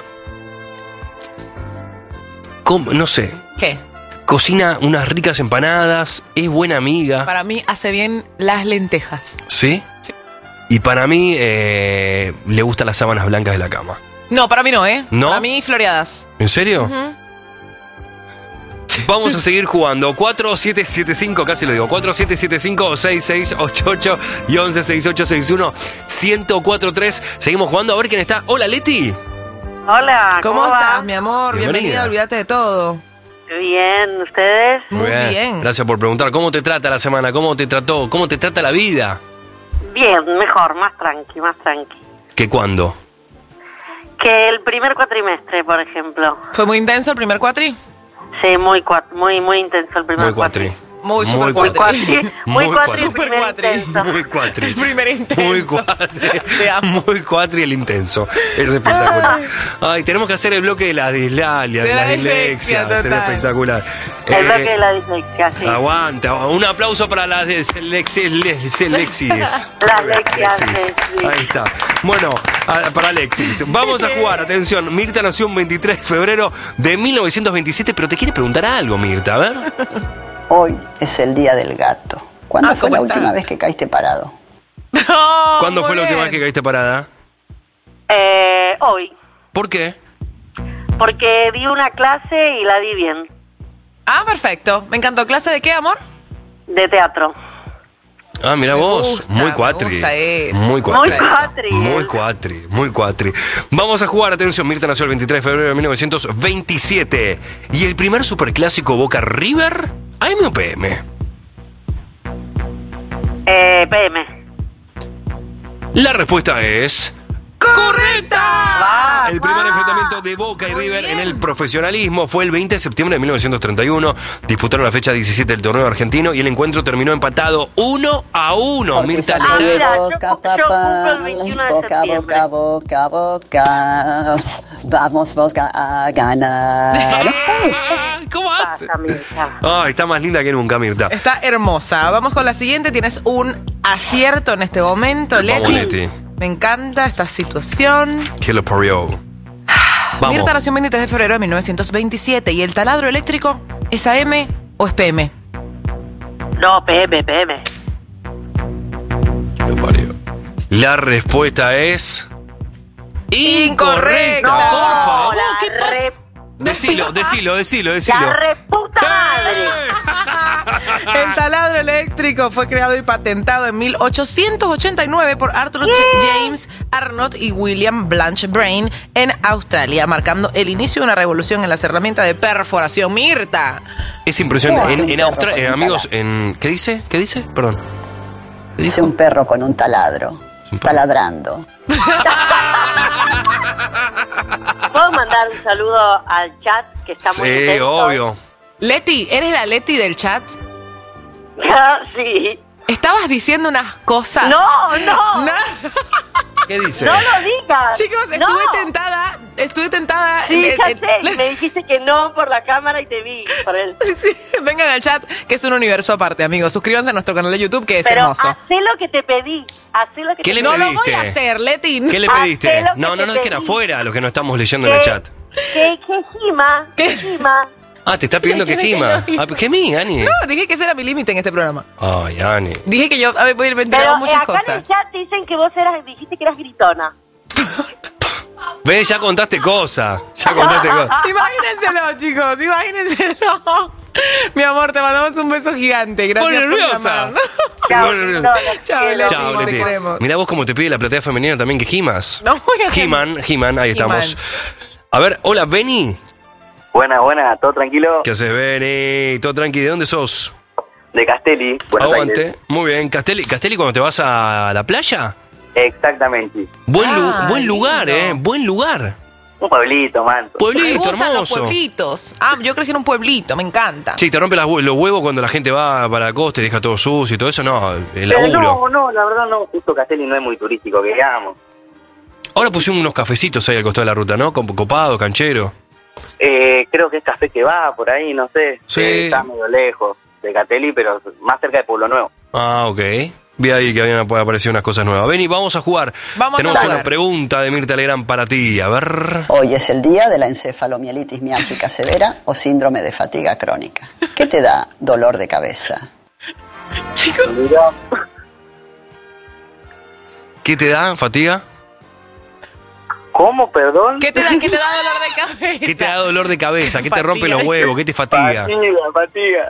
com- no sé, ¿Qué? cocina unas ricas empanadas, es buena amiga, Para mí hace bien las lentejas. ¿sí? Y para mí eh, le gustan las sábanas blancas de la cama. No, para mí no, ¿eh? ¿No? Para mí floreadas. ¿En serio? Ujú. Vamos a seguir jugando. cuatro siete siete cinco, casi lo digo. cuatro siete siete cinco, seis seis ocho ocho y once sesenta y ocho sesenta y uno, ciento cuatro punto tres. Seguimos jugando a ver quién está. Hola, Leti. Hola, ¿Cómo, ¿cómo, estás, va? mi amor? Bienvenida. Bienvenida, olvídate de todo. Bien, ¿ustedes? Muy bien. Gracias por preguntar. ¿Cómo te trata la semana? ¿Cómo te trató? ¿Cómo te trata la vida? Bien, mejor, más tranqui, más tranqui. ¿Que cuándo? Que el primer cuatrimestre, por ejemplo. ¿Fue muy intenso el primer cuatri? Sí, muy cuat, muy muy intenso el primer Muy cuatri. Muy Muy super cuatri. cuatri. Muy Muy cuatri, el cuatri. primer cuatri. intenso. Muy cuatri. El primer intenso. Muy cuatri. Te amo. Muy cuatri el intenso. Es espectacular. Ay, tenemos que hacer el bloque de la dislalia, de, De la la dislexia. dislexia, Sería total. espectacular. El Eh, bloque de la dislexia, sí. Aguanta. Un aplauso para las de Selexis. Selexis. Las leccias, Alexis. sí. Ahí está. Bueno, a- para Alexis. Vamos a jugar. Atención. Mirta nació un veintitrés de febrero de mil novecientos veintisiete, pero te quiere preguntar algo, Mirta. A ver. Hoy es el Día del Gato. ¿Cuándo Ah, fue ¿cómo la está? última vez que caíste parado? Oh, ¿Cuándo muy fue la última bien. vez que caíste parada? Eh, hoy, ¿Por qué? porque di una clase y la di bien, Ah, perfecto. Me encantó. ¿Clase de qué, amor? de teatro. Ah, mira Me vos. gusta, muy me cuatri. gusta eso. Muy Muy cuatri. cuatri. Muy cuatri, muy cuatri. Vamos a jugar, atención, Mirta nació el veintitrés de febrero de mil novecientos veintisiete. ¿Y el primer superclásico Boca River? ¿A M o P M? Eh, P M. La respuesta es... ¡correcta! el primer enfrentamiento de Boca y River en el profesionalismo fue el veinte de septiembre de mil novecientos treinta y uno. Disputaron la fecha diecisiete del torneo argentino y el encuentro terminó empatado uno a uno. Mirta Ah, Legrand. mira, boca, papá, boca, boca, boca, boca. Vamos, Boca, a ganar. ¿Cómo hace? Ay, está más linda que nunca, Mirta. Está hermosa. Vamos con la siguiente. Tienes un acierto en este momento, Leti. Vamos, Leti. Me encanta esta situación. Que lo parió. Vamos. Mirta nació el veintitrés de febrero de mil novecientos veintisiete. ¿Y el taladro eléctrico es A M o es P M? No, P M, P M. Lo parió. La respuesta es... Incorrecta. Por No, favor, la ¿qué pasa? re- Decilo, decilo, decilo, decilo. ¡La reputa madre! El taladro eléctrico fue creado y patentado en mil ochocientos ochenta y nueve por Arthur Ch- James Arnott y William Blanche Brain en Australia, marcando el inicio de una revolución en las herramientas de perforación. Mirta. Es impresionante. ¿Qué hace En, un en perro Australia, con un amigos, en... ¿Qué dice? ¿Qué dice? Perdón. Dice un perro con un taladro. Taladrando. ¿Puedo mandar un saludo al chat que está muy Sí, intenso? obvio. Leti, ¿eres la Leti del chat? Sí. Estabas diciendo unas cosas. No, no. ¿Qué dice? No lo digas. Chicos, No. estuve tentada, estuve tentada. Sí, en- ya en- sé. Y me dijiste que no por la cámara y te vi por él. Vengan al chat, que es un universo aparte, amigos. Suscríbanse a nuestro canal de YouTube, que es Pero hermoso. hacé lo que te pedí. Hacé lo que ¿Qué te le pedí. No lo voy pediste? a hacer, Leti. ¿Qué le Hacé pediste? lo que No, no, te no, es que era pedí. afuera lo que no estamos leyendo en el ¿Qué? chat. Que, que gima, que gima. Ah, te está pidiendo que gima. Ah, gemí, Ani. No, dije que ese era mi límite en este programa. Ay, Ani. Dije que yo a ver, voy a ir Pero ventilando eh, muchas acá en el cosas. chat dicen que vos eras, dijiste que eras gritona. Ve, ya contaste cosas. Ya contaste cosas. Imagínenselo, chicos, imagínenselo. Mi amor, te mandamos un beso gigante. Gracias Pone por nerviosa. llamar. Chao, Bueno, lindo, los Chao, quiero. Leti. Chao, te Leti. queremos. Mirá vos cómo te pide la platea femenina también que gimas. No voy a He-Man, He-Man, ahí He-Man. estamos. A ver, hola, Benny. Buena, buena, todo tranquilo. ¿Qué haces, Benny? Todo tranqui, ¿de dónde sos? De Castelli. Buenos Aguante. Aires. Muy bien. Castelli, Castelli, cuando te vas a la playa. Exactamente. Buen, lu- Ah, buen lugar, lindo. eh. Buen lugar. Un pueblito, man. Me Pueblito, gustan los hermoso. pueblitos. Ah, yo crecí en un pueblito, me encanta. Sí, te rompe las hue- los huevos cuando la gente va para la costa y deja todo sucio y todo eso. No, el Pero laburo. no, no, la verdad no. Justo Castelli no es muy turístico, que digamos. Ahora pusieron unos cafecitos ahí al costado de la ruta, ¿no? Con copado, canchero. Eh, creo que es Café que va por ahí, no sé. Sí. Eh, está medio lejos de Castelli, pero más cerca de Pueblo Nuevo. Ah, ok. Vi ahí que habían aparecido unas cosas nuevas. Ven y vamos a jugar. Vamos a Tenemos jugar. una pregunta de Mirta Legrand para ti. A ver. Hoy es el día de la encefalomielitis miálgica severa o síndrome de fatiga crónica. ¿Qué te da dolor de cabeza? Chicos, ¿Qué te da, fatiga? ¿Cómo, perdón? ¿qué te da, qué te da dolor de cabeza? ¿Qué te da dolor de cabeza? ¿Qué te Fatiga. rompe los huevos? ¿Qué te fatiga? Fatiga, fatiga.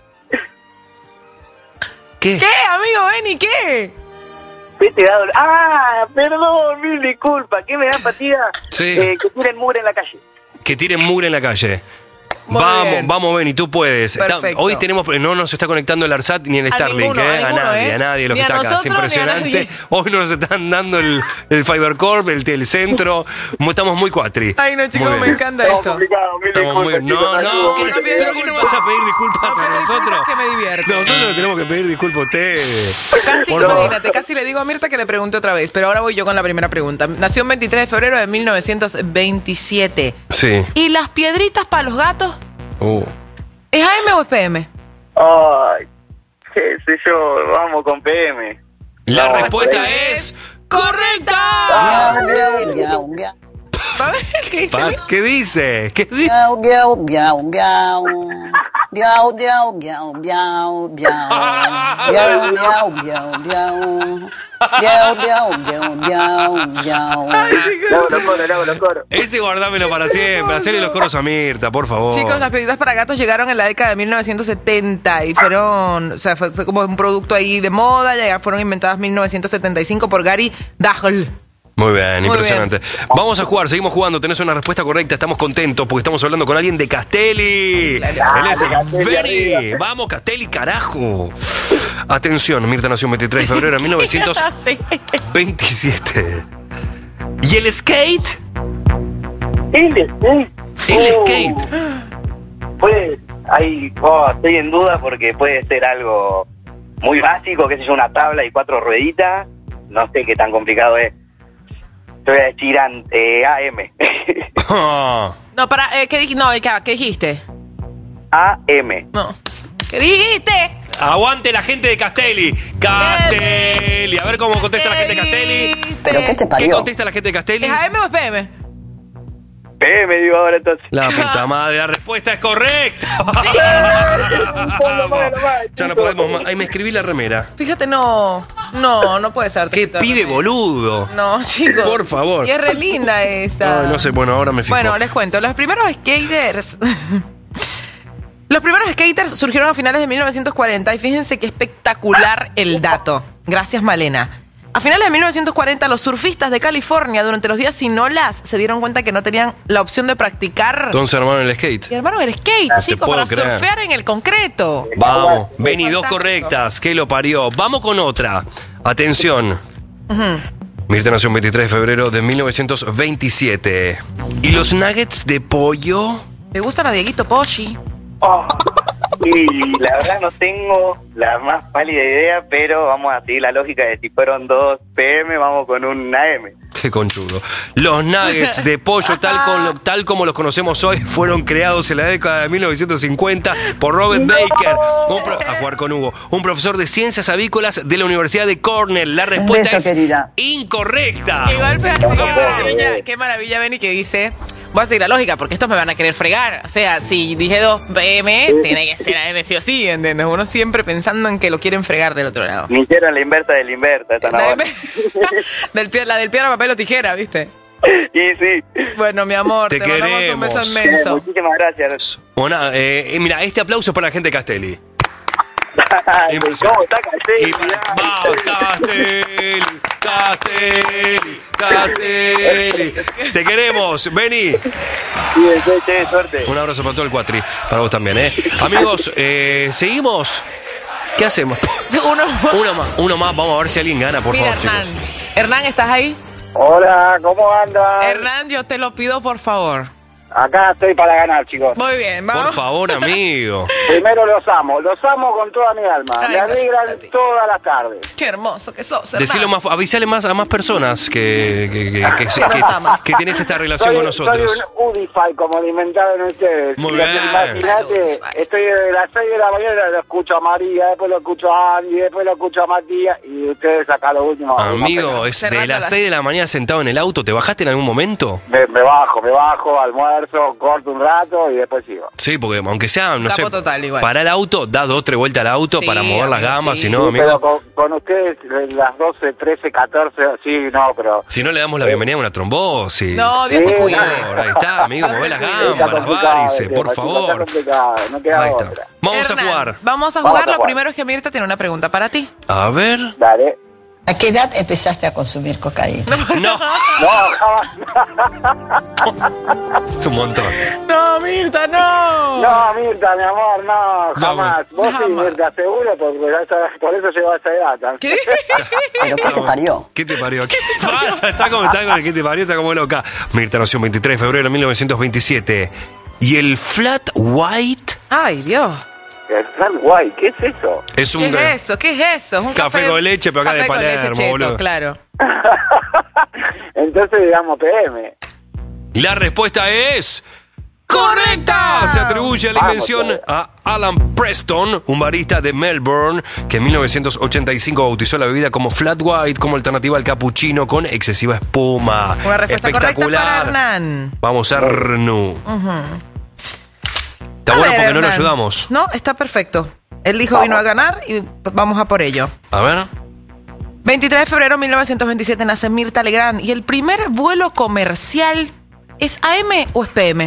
¿Qué? ¿Qué, amigo Benny? ¿Qué? ¿Qué te da dolor? Ah, perdón, mil disculpas. ¿Qué me da fatiga? Sí. Eh, que tiren mugre en la calle. Que tiren mugre en la calle. Muy vamos, bien. vamos, Benny, tú puedes. Está- Perfecto. hoy tenemos, no nos está conectando el ARSAT ni el A Starlink, ninguno, ¿eh? a ninguno, nadie, ¿eh? a nadie lo Ni que a está acá. Es nosotros, ni a impresionante. nadie. Hoy nos están dando el, el Fiber Corp, el telecentro. Estamos muy cuatri. Ay, no, chicos, Muy me bien. encanta esto. complicado, mil Estamos muy- disculpas, No, chicos, no, ayudo. ¿qué, no ¿pero pido qué no disculpas. vas a pedir disculpas No a pido nosotros? disculpas, que me divierte. Nosotros le tenemos que pedir disculpas a usted. Casi, Por favor. imagínate, casi le digo a Mirta que le pregunte otra vez, pero ahora voy yo con la primera pregunta. Nació el veintitrés de febrero de mil novecientos veintisiete. Sí. ¿Y las piedritas para los gatos? Uh. ¿Es A M o es P M? Ay, qué sé yo, vamos con P M. La No, respuesta por ahí. es correcta. Miau, miau, miau, miau. A ver, ¿qué dice? Paz, ¿qué dice? ¿Qué dice? Miau, miau, miau, miau. Miau, miau, miau, miau, miau. Miau, miau, miau, miau. Miau, miau, miau, miau, miau. Le hago los coros, le hago los coros. Ese guardámelo para siempre. Hacerle los coros a Mirta, por favor. Chicos, las piedritas para gatos llegaron en la década de mil novecientos setenta y fueron, o sea, fue, fue como un producto ahí de moda, ya fueron inventadas en mil novecientos setenta y cinco por Gary Dahl. Muy bien, Muy impresionante. Vamos a jugar, seguimos jugando. Tenés una respuesta correcta, estamos contentos porque estamos hablando con alguien de Castelli. Él es Dale, Castelli, Benny. arriba. Vamos, Castelli, carajo. Atención, Mirta nació el veintitrés de febrero de mil novecientos veintisiete. Sí. ¿Y el skate? El skate. El Uh, skate. Puede, ahí, oh, estoy en duda porque puede ser algo muy básico, qué sé yo, una tabla y cuatro rueditas. No sé qué tan complicado es. Te voy a decir an- eh, A M. No, para, eh, ¿qué, dij- no, ¿qué, ¿qué dijiste? A M. No. ¿Qué dijiste? Aguante la gente de Castelli. Castelli. A ver cómo contesta la gente de Castelli. ¿Pero qué te ¿Qué parió? contesta la gente de Castelli? ¿Es A M o es P M? P M digo ahora entonces. La puta madre, la respuesta es correcta. Ya no podemos más. Ay, me escribí la remera. Fíjate, no. No, no puede ser. Qué pibe boludo. No, chicos. Por favor. Y es re linda esa. Ay, no sé, bueno, ahora me fijo. Bueno, les cuento. Los primeros skaters. Los primeros skaters surgieron a finales de mil novecientos cuarenta y fíjense qué espectacular el dato. Gracias, Malena. A finales de mil novecientos cuarenta, los surfistas de California, durante los días sin olas, se dieron cuenta que no tenían la opción de practicar. Entonces armaron el skate. Y armaron el skate, No te chicos, puedo para creer. surfear en el concreto. Vamos, Beni, dos Fantástico. correctas. ¿Qué lo parió? Vamos con otra. Atención. Ujú. Mirta nació el veintitrés de febrero de mil novecientos veintisiete. ¿Y los nuggets de pollo? ¿Te gustan a Dieguito Poggi? Oh, y la verdad no tengo la más pálida idea, pero vamos a seguir la lógica de si fueron dos P M, vamos con un A M. Qué conchudo. Los nuggets de pollo, tal, con- tal como los conocemos hoy, fueron creados en la década de mil novecientos cincuenta por Robert Baker, un pro- a jugar con Hugo, un profesor de ciencias avícolas de la Universidad de Cornell. La respuesta beso, es querida. incorrecta. Igual, qué maravilla, qué maravilla, Benny, que dice. Voy a seguir la lógica, porque estos me van a querer fregar. O sea, si dije dos P M, tiene que ser A M sí o sí, ¿entiendes? Uno siempre pensando en que lo quieren fregar del otro lado. Me hicieron la inversa de la inversa, esta La, Navarra. del pie- la del piedra, papel o tijera, ¿viste? Sí, sí. Bueno, mi amor, Te te, mandamos un beso queremos. inmenso. Muchísimas gracias. Bueno, eh, eh, mira, este aplauso es para la gente de Castelli. ¿Cómo está Castelli? Vamos, Castelli, Castelli, Castelli. Te queremos, Beni. Sí, sí, sí, suerte. Un abrazo para todo el cuatri, para vos también, ¿eh? Amigos, eh, ¿seguimos? ¿Qué hacemos? Uno más. Uno más, uno más, vamos a ver si alguien gana, por Mira, favor, Hernán. chicos. Hernán, ¿estás ahí? Hola, ¿cómo andan? Hernán, yo te lo pido, por favor. Acá estoy para ganar, chicos. Muy bien, vamos. Por favor, amigo. Primero los amo, los amo con toda mi alma. Ay, Me gracias alegran a ti. todas las tardes. Qué hermoso que sos, Hernán. Decirlo más, avisale más a más personas que, que, que, que, Que nos amas. que, que tenés esta relación soy, con nosotros. Soy un Udify, como lo inventaron ustedes. Muy Fíjate, bien. Imagínate, estoy de las seis de la mañana, lo escucho a María, después lo escucho a Andy, después lo escucho a Matías, y ustedes acá lo último. Amigo, es de Cerrando las las- seis de la mañana sentado en el auto. ¿Te bajaste en algún momento? Me, me bajo, me bajo, almuerzo, corto un rato y después sigo. Sí, porque aunque sea, no Capo sé, total, igual. para el auto, da dos, tres vueltas al auto Sí, para mover las amigo, gamas, sí. si no, Sí, pero amigo, con, con ustedes eh, las doce, trece, catorce, sí, no, pero... si no le damos la bienvenida a una trombosis. No, Dios te Sí, cuide. Por ahí está, amigo, mueve las Está gambas, las complicado, varices, este, por Matías, favor. Está complicado, no queda Ahí está. otra. Vamos Hernán, a jugar. Vamos a Vamos jugar. a Lo jugar. primero es que Mirta tiene una pregunta para ti. A ver. Dale. ¿A qué edad empezaste a consumir cocaína? No, No, jamás. es un montón. No, Mirta, no. No, Mirta, mi amor, no, No, jamás. Vos sí, jamás. Mirta, seguro, porque ya esa- por eso llegó a esa edad. ¿no? ¿Qué? ¿Pero qué te parió? ¿Qué te parió? ¿Qué te parió? Está como está con el que te parió, está como loca. Mirta nació el veintitrés de febrero de mil novecientos veintisiete. ¿Y el flat white? Ay, Dios. El flat guay, ¿qué es eso? Es ¿Qué un es eso? ¿Qué es eso? Es un café con leche, pero acá café de con leche Palermo, cheto, boludo. claro. Entonces digamos P M. La respuesta es ¡correcta! Se atribuye la Vamos, invención pues. a Alan Preston, un barista de Melbourne, que en mil novecientos ochenta y cinco bautizó la bebida como flat white como alternativa al cappuccino con excesiva espuma. Una respuesta correcta para Espectacular. Hernán. Vamos a Rnu. Ujú. Está A bueno ver, porque no lo Hernán. ayudamos. No, está perfecto. Él dijo vino a ganar y vamos a por ello. A ver. veintitrés de febrero de mil novecientos veintisiete nace Mirta Legrand y el primer vuelo comercial ¿es A M o es P M?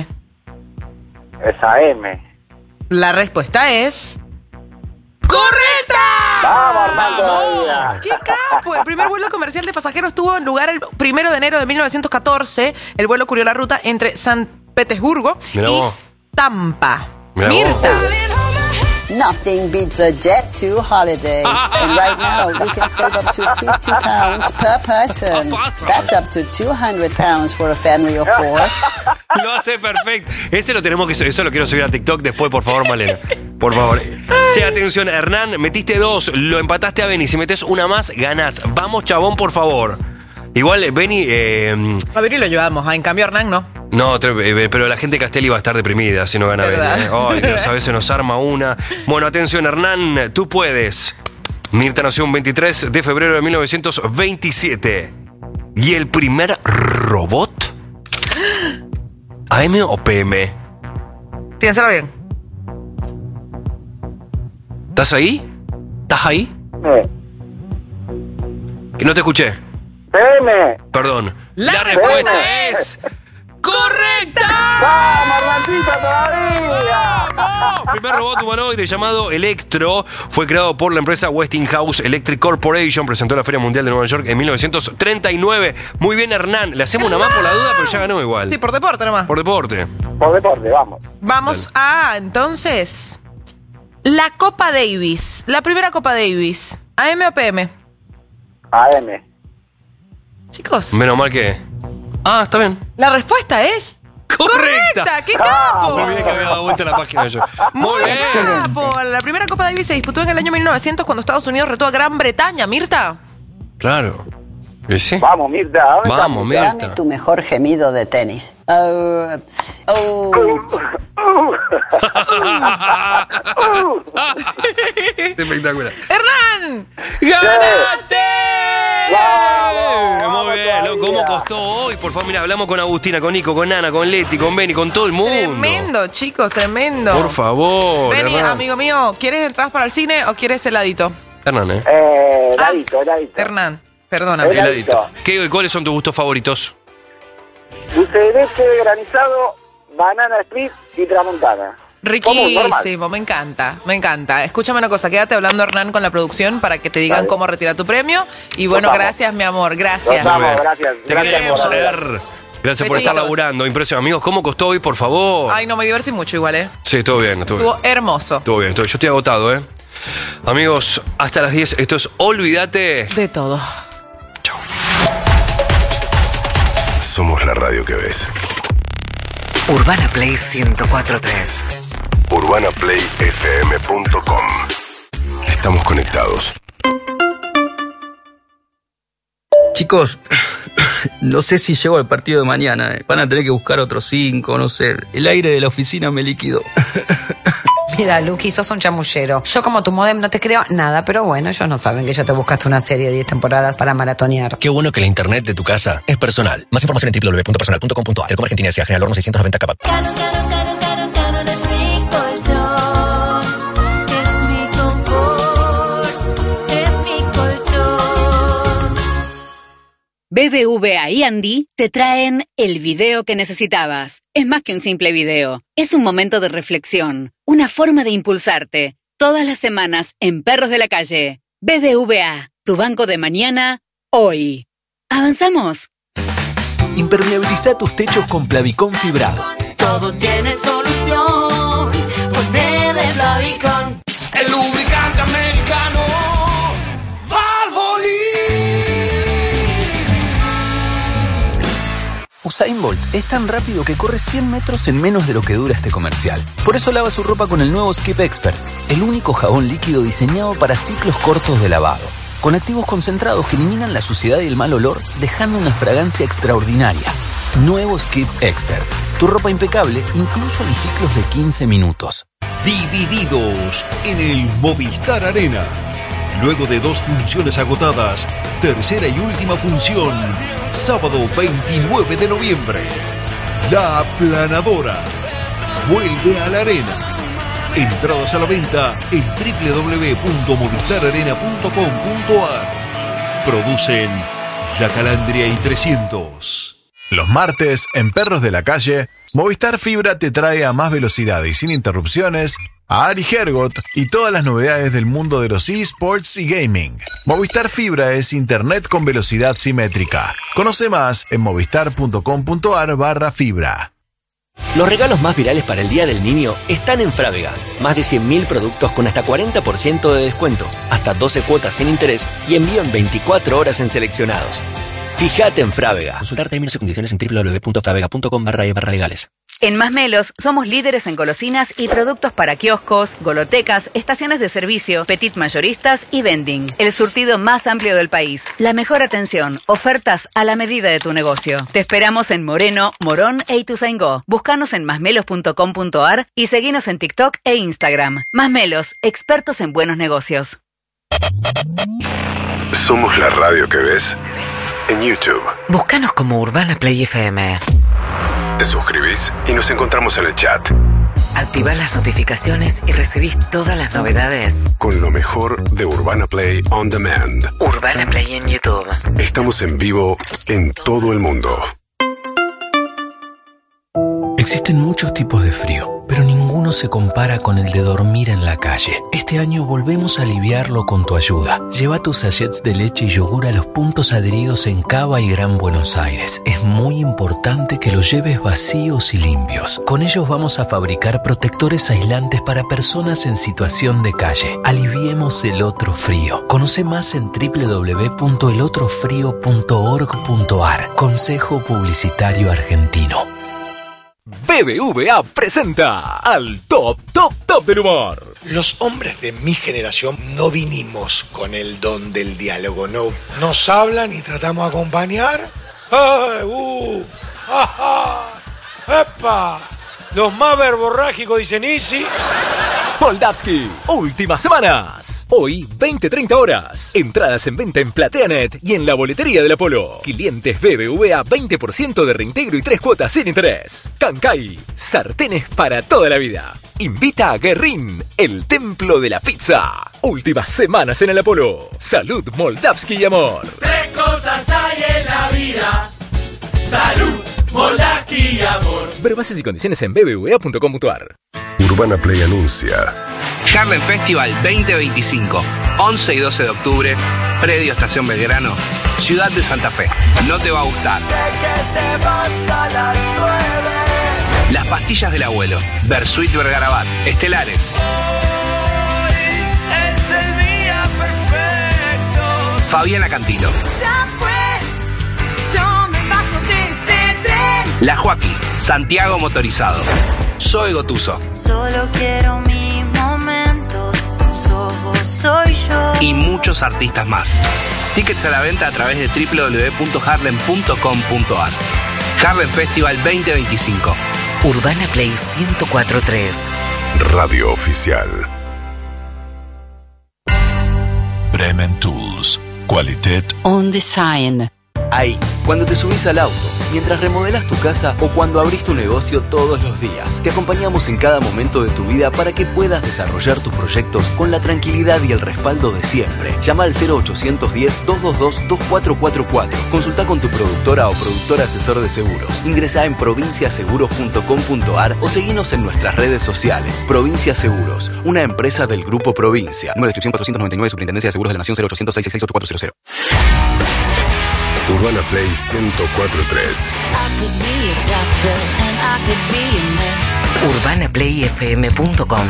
Es A M. La respuesta es... ¡correcta! Vamos, Armando todavía. ¡Qué capo! El primer vuelo comercial de pasajeros tuvo lugar el primero de enero de mil novecientos catorce. El vuelo cubrió la ruta entre San Petersburgo Mirá y vos. Tampa. Mirá Mirta. Nothing beats a jet to holiday. And right now, you can save up to fifty pounds per person. That's up to two hundred pounds for a family of four. Lo hace perfecto. Ese lo tenemos que eso lo quiero subir a TikTok después, por favor, Malena. Por favor. Che, atención, Hernán, metiste dos, lo empataste a Benny. Si metes una más, ganás. Vamos, chabón, por favor. Igual, Benny. Eh, a Benny lo llevamos, en cambio, Hernán no. No, pero la gente de Castelli va a estar deprimida si no gana Benny. ¿eh? Ay, Dios, a veces nos arma una. Bueno, atención, Hernán, tú puedes. Mirta nació un veintitrés de febrero de mil novecientos veintisiete. ¿Y el primer robot? ¿A M o P M? Piénsalo bien. ¿Estás ahí? ¿Estás ahí? Eh. Que no te escuché. P M. Perdón. La, La respuesta P M. es... ¡correcta! ¡Vamos, Hernandito, todavía! ¡Vamos! El primer robot humanoide llamado Electro fue creado por la empresa Westinghouse Electric Corporation. Presentó la Feria Mundial de Nueva York en mil novecientos treinta y nueve. Muy bien, Hernán. Le hacemos una más por la duda, pero ya ganó igual. Sí, por deporte nomás. Por deporte. Por deporte, vamos. Vamos a, entonces, la Copa Davis. La primera Copa Davis. ¿A M o P M? A M. Chicos. Menos mal que... Ah, está bien. La respuesta es... ¡correcta! ¡Correcta! ¡Qué capo! Me olvidé que había dado vuelta la página yo. Muy bien. Capo. La primera Copa Davis se disputó en el año mil novecientos cuando Estados Unidos retó a Gran Bretaña. ¿Mirta? Claro. ¿Y sí? Vamos, Mirta. ¿Dónde Vamos, está? Dame tu mejor gemido de tenis. Oh, oh. Espectacular. ¡Hernán! ¡Ganaste! ¡Vamos! Muy bien, loco. ¿Cómo costó hoy? Por favor, mira, hablamos con Agustina, con Nico, con Ana, con Leti, con Benny, con todo el mundo. Tremendo, chicos, tremendo. Por favor. Benny, Hernán. amigo mío, ¿quieres entradas para el cine o quieres heladito? Hernán, ¿eh? Eh, heladito, heladito. Hernán, perdóname. Heladito. ¿Qué, ¿Cuáles son tus gustos favoritos? Dulce de leche, granizado, banana split y tramontana. Riquísimo, me encanta, me encanta. Escúchame una cosa, quédate hablando, Hernán, con la producción para que te digan Vale. cómo retirar tu premio. Y bueno, Nos vamos. gracias, mi amor, gracias. Nos vamos, gracias. Te Gracias queremos, por haber- Er. Gracias por estar Besitos. laburando. Impresionante. Amigos, ¿cómo costó hoy, por favor? Ay, no, me divertí mucho igual, ¿eh? Sí, estuvo bien, estuvo bien. Estuvo hermoso. Estuvo bien, estuvo bien. Yo estoy agotado, ¿eh? Amigos, hasta las diez. Esto es Olvídate. De todo. Somos la radio que ves. Urbana Play ciento cuatro punto tres. urbana play f m punto com. Estamos conectados. Chicos, no sé si llego al partido de mañana. eh. Van a tener que buscar otros cinco, no sé. El aire de la oficina me liquidó. Mira, Luqui, sos un chamullero. Yo como tu modem no te creo nada, pero bueno, ellos no saben que ya te buscaste una serie de diez temporadas para maratonear. Qué bueno que la internet de tu casa es personal. Más información en doble u doble u doble u punto personal punto com punto a r. Telecom Argentina S A General Horno seiscientos noventa K. Canon, Canon, Canon, Canon, Canon es mi colchón, es mi confort, es mi colchón. B B V A y Andy te traen el video que necesitabas. Es más que un simple video. Es un momento de reflexión, una forma de impulsarte. Todas las semanas en Perros de la Calle. B B V A, tu banco de mañana, hoy. ¿Avanzamos? Impermeabiliza tus techos con Plavicón fibrado. Todo tiene solución, ponele Plavicón. El lubricante americano Valvoline. Usain Bolt es tan rápido que corre cien metros en menos de lo que dura este comercial. Por eso lava su ropa con el nuevo Skip Expert, el único jabón líquido diseñado para ciclos cortos de lavado. Con activos concentrados que eliminan la suciedad y el mal olor, dejando una fragancia extraordinaria. Nuevo Skip Expert. Tu ropa impecable, incluso en ciclos de quince minutos. Divididos en el Movistar Arena. Luego de dos funciones agotadas, tercera y última función, sábado veintinueve de noviembre. La Aplanadora vuelve a la arena. Entradas a la venta en doble u doble u doble u punto movistar arena punto com punto a r. Producen La Calandria y trescientos. Los martes, en Perros de la Calle, Movistar Fibra te trae a más velocidad y sin interrupciones a Ari Hergot y todas las novedades del mundo de los eSports y gaming. Movistar Fibra es internet con velocidad simétrica. Conoce más en movistar punto com punto a r barra fibra. Los regalos más virales para el Día del Niño están en Frávega. Más de cien mil productos con hasta cuarenta por ciento de descuento, hasta doce cuotas sin interés y envío en veinticuatro horas en seleccionados. Fíjate en Frávega. Consultar términos y condiciones en doble u doble u doble u punto frávega punto com barra e barra legales. En Masmelos somos líderes en golosinas y productos para kioscos, golotecas, estaciones de servicio, petit mayoristas y vending. El surtido más amplio del país. La mejor atención. Ofertas a la medida de tu negocio. Te esperamos en Moreno, Morón e Ituzaingó. Búscanos en masmelos punto com punto ar y seguinos en TikTok e Instagram. Masmelos, expertos en buenos negocios. Somos la radio que ves en YouTube. Búscanos como Urbana Play F M. Te suscribís y nos encontramos en el chat. Activás las notificaciones y recibís todas las novedades. Con lo mejor de Urbana Play On Demand. Urbana Play en YouTube. Estamos en vivo en todo el mundo. Existen muchos tipos de frío, pero ninguno se compara con el de dormir en la calle. Este año volvemos a aliviarlo con tu ayuda. Lleva tus sachets de leche y yogur a los puntos adheridos en Cava y Gran Buenos Aires. Es muy importante que los lleves vacíos y limpios. Con ellos vamos a fabricar protectores aislantes para personas en situación de calle. Aliviemos el otro frío. Conoce más en doble u doble u doble u punto el otro frío punto org punto ar. Consejo Publicitario Argentino. B B V A presenta al top, top, top del humor. Los hombres de mi generación no vinimos con el don del diálogo, no. Nos hablan y tratamos de acompañar. ¡Ay, uh! ¡Ajá! ¡Epa! Los más verborrágicos dicen easy. Moldavsky, últimas semanas. Hoy, veinte treinta horas. Entradas en venta en PlateaNet y en la boletería del Apolo. Clientes B B V A, veinte por ciento de reintegro y tres cuotas sin interés. Cancay, sartenes para toda la vida. Invita a Guerrín, el templo de la pizza. Últimas semanas en el Apolo. Salud, Moldavsky y amor. Tres cosas hay en la vida: salud, Moldavsky y amor. Ver bases y condiciones en b b v a punto com punto ar. Urbana Play anuncia Harlem Festival veinte veinticinco, once y doce de octubre, Predio Estación Belgrano, Ciudad de Santa Fe. No te va a gustar. Sé que te vas a las nueve. Las pastillas del abuelo, Bersuit Vergarabat, Estelares. Hoy es el día perfecto. Fabiana Cantilo. Ya fue, yo me bajo de este tren. La Joaquí, Santiago Motorizado. Soy Gotuso. Solo quiero mi momento, sos vos, soy yo. Y muchos artistas más. Tickets a la venta a través de doble u doble u doble u punto harlem punto com punto ar. Harlem Festival veinte veinticinco. Urbana Play ciento cuatro punto tres. Radio Oficial. Bremen Tools. Qualitat On Design. Ahí, cuando te subís al auto, mientras remodelas tu casa o cuando abrís tu negocio todos los días. Te acompañamos en cada momento de tu vida para que puedas desarrollar tus proyectos con la tranquilidad y el respaldo de siempre. Llama al cero ochocientos diez, doscientos veintidós, veinticuatro cuarenta y cuatro. Consulta con tu productora o productor asesor de seguros. Ingresá en provincia seguros punto com punto ar o seguinos en nuestras redes sociales. Provincia Seguros, una empresa del Grupo Provincia. Número de inscripción cuatrocientos noventa y nueve, Superintendencia de Seguros de la Nación, cero ochocientos, seiscientos sesenta y seis, ochenta y cuatro cero. Urbana Play ciento cuatro punto tres. Urbana Play F M punto com.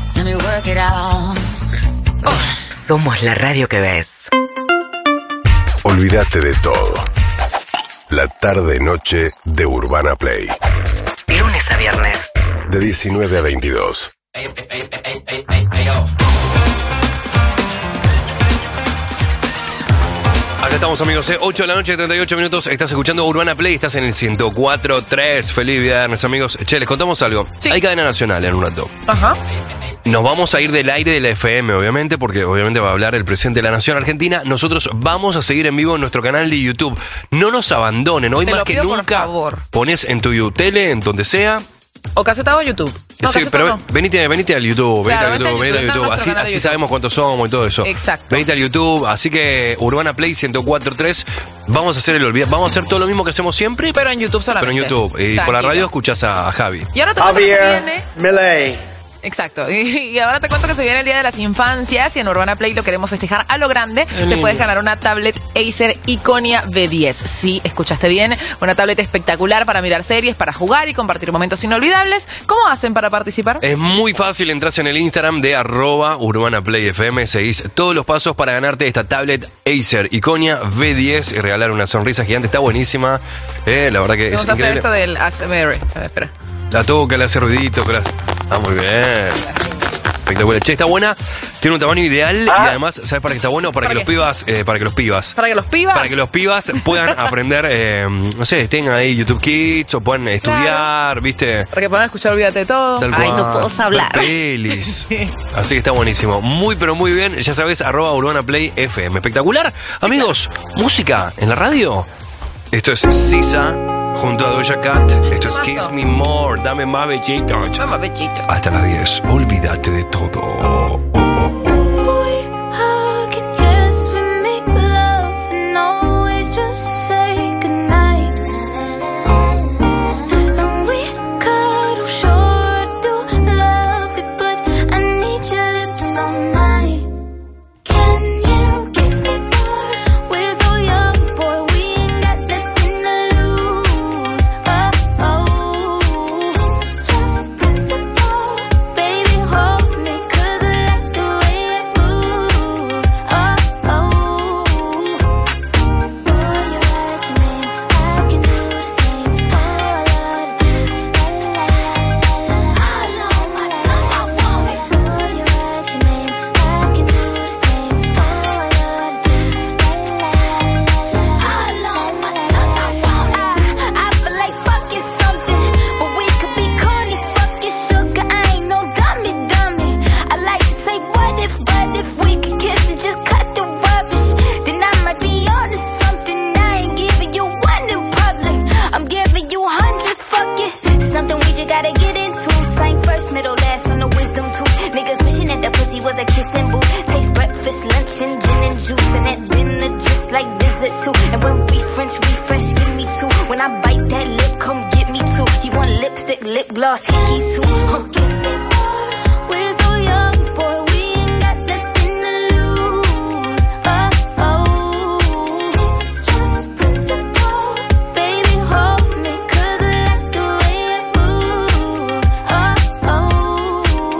Somos la radio que ves. Olvídate de todo. La tarde-noche de Urbana Play. Lunes a viernes. De diecinueve a veintidós. Acá estamos, amigos, ¿eh? ocho de la noche, treinta y ocho minutos. Estás escuchando Urbana Play, estás en el ciento cuatro punto tres. Feliz viernes, amigos. Che, les contamos algo. Sí. Hay cadena nacional en un rato. Ajá. Nos vamos a ir del aire de la F M, obviamente, porque obviamente va a hablar el presidente de la Nación Argentina. Nosotros vamos a seguir en vivo en nuestro canal de YouTube. No nos abandonen. Hoy Te más lo que pido, por nunca, favor. pones en tu tele, en donde sea. O Caseta o YouTube. No, Sí, Caseta pero no. venite, venite al YouTube, Claro, venite al YouTube, venite al está en YouTube. nuestro Así, canal de así YouTube. sabemos cuántos somos y todo eso. Exacto. Venite al YouTube, así que Urbana Play ciento cuatro punto tres. Vamos a hacer el olvido. Vamos a hacer todo lo mismo que hacemos siempre. Pero en YouTube Pero solamente. en YouTube. Y por la Tranquilo. radio escuchás a, a Javi. Y ahora te cuento que se viene. Milei, Exacto. Y, y ahora te cuento que se viene el Día de las Infancias y en Urbana Play lo queremos festejar a lo grande. Te lindo. puedes ganar una tablet Acer Iconia V diez. Sí, escuchaste bien. Una tablet espectacular para mirar series, para jugar y compartir momentos inolvidables. ¿Cómo hacen para participar? Es muy fácil, entras en el Instagram de arroba Urbana Play F M, seguís todos los pasos para ganarte esta tablet Acer Iconia V diez y regalar una sonrisa gigante. Está buenísima. Eh, la verdad que es Vamos a hacer increíble. esto del A S M R. A ver, espera. La toca, le hace ruidito. Que la... Ah, muy bien. Espectacular. Che, está buena. Tiene un tamaño ideal Ah. y además, ¿sabes para qué está bueno? Para, ¿Para que qué? los pibas, eh, para que los pibas. Para que los pibas. Para que los pibas puedan aprender, eh, no sé, tengan ahí YouTube Kids o puedan estudiar, ¿viste? Para que puedan escuchar Olvídate de todo. Tal Ay, cual. no puedo hablar. Ver Pelis. Así que está buenísimo. Muy, pero muy bien. Ya sabes, arroba Urbana Play F M. Espectacular. Amigos, música en la radio. Esto es Sisa junto a Doja Cat. Esto es Kiss Me More. Dame más besitos. Vamos, bechito. Hasta las diez. Olvídate de todo. Yes, we make love and always just say goodnight. And we cuddle, sure do love it, but I need your lips on mine. Can you kiss me more? We're so young, boy, we ain't got nothing to lose. Oh, oh, it's just principle. Baby, hold me, 'cause I like the way it moves. Oh, oh, boy, you write your name, I can do the same. Oh, I love the taste, la la la la la. All on my tongue, I want it. Boy, you write your name, I can do the same. Oh, I love the taste, la la la la la. All on my tongue, I want it. I feel like fucking something, but we could be corny, fucking sugar. I ain't no dummy, dummy. I like to say what if, but if we could kiss and just cut the rubbish, then I might be onto something. I ain't giving you one in public, I'm giving you hundreds, fuck it. Something we just gotta get into. Same first, middle, last on the wisdom tooth. Niggas wishing that the pussy was a kissing booth. Taste breakfast, lunch, and gin and juice, and at dinner just like dessert too. And when we French refresh, give me two. When I bite that lip, come get me two. He want lipstick, lip gloss, hickeys too. Huh, kiss me more. We're so young, boy, we ain't got nothing to lose. Oh, oh, it's just principle. Baby, hold me, 'cause I like the way it moves. Oh, oh,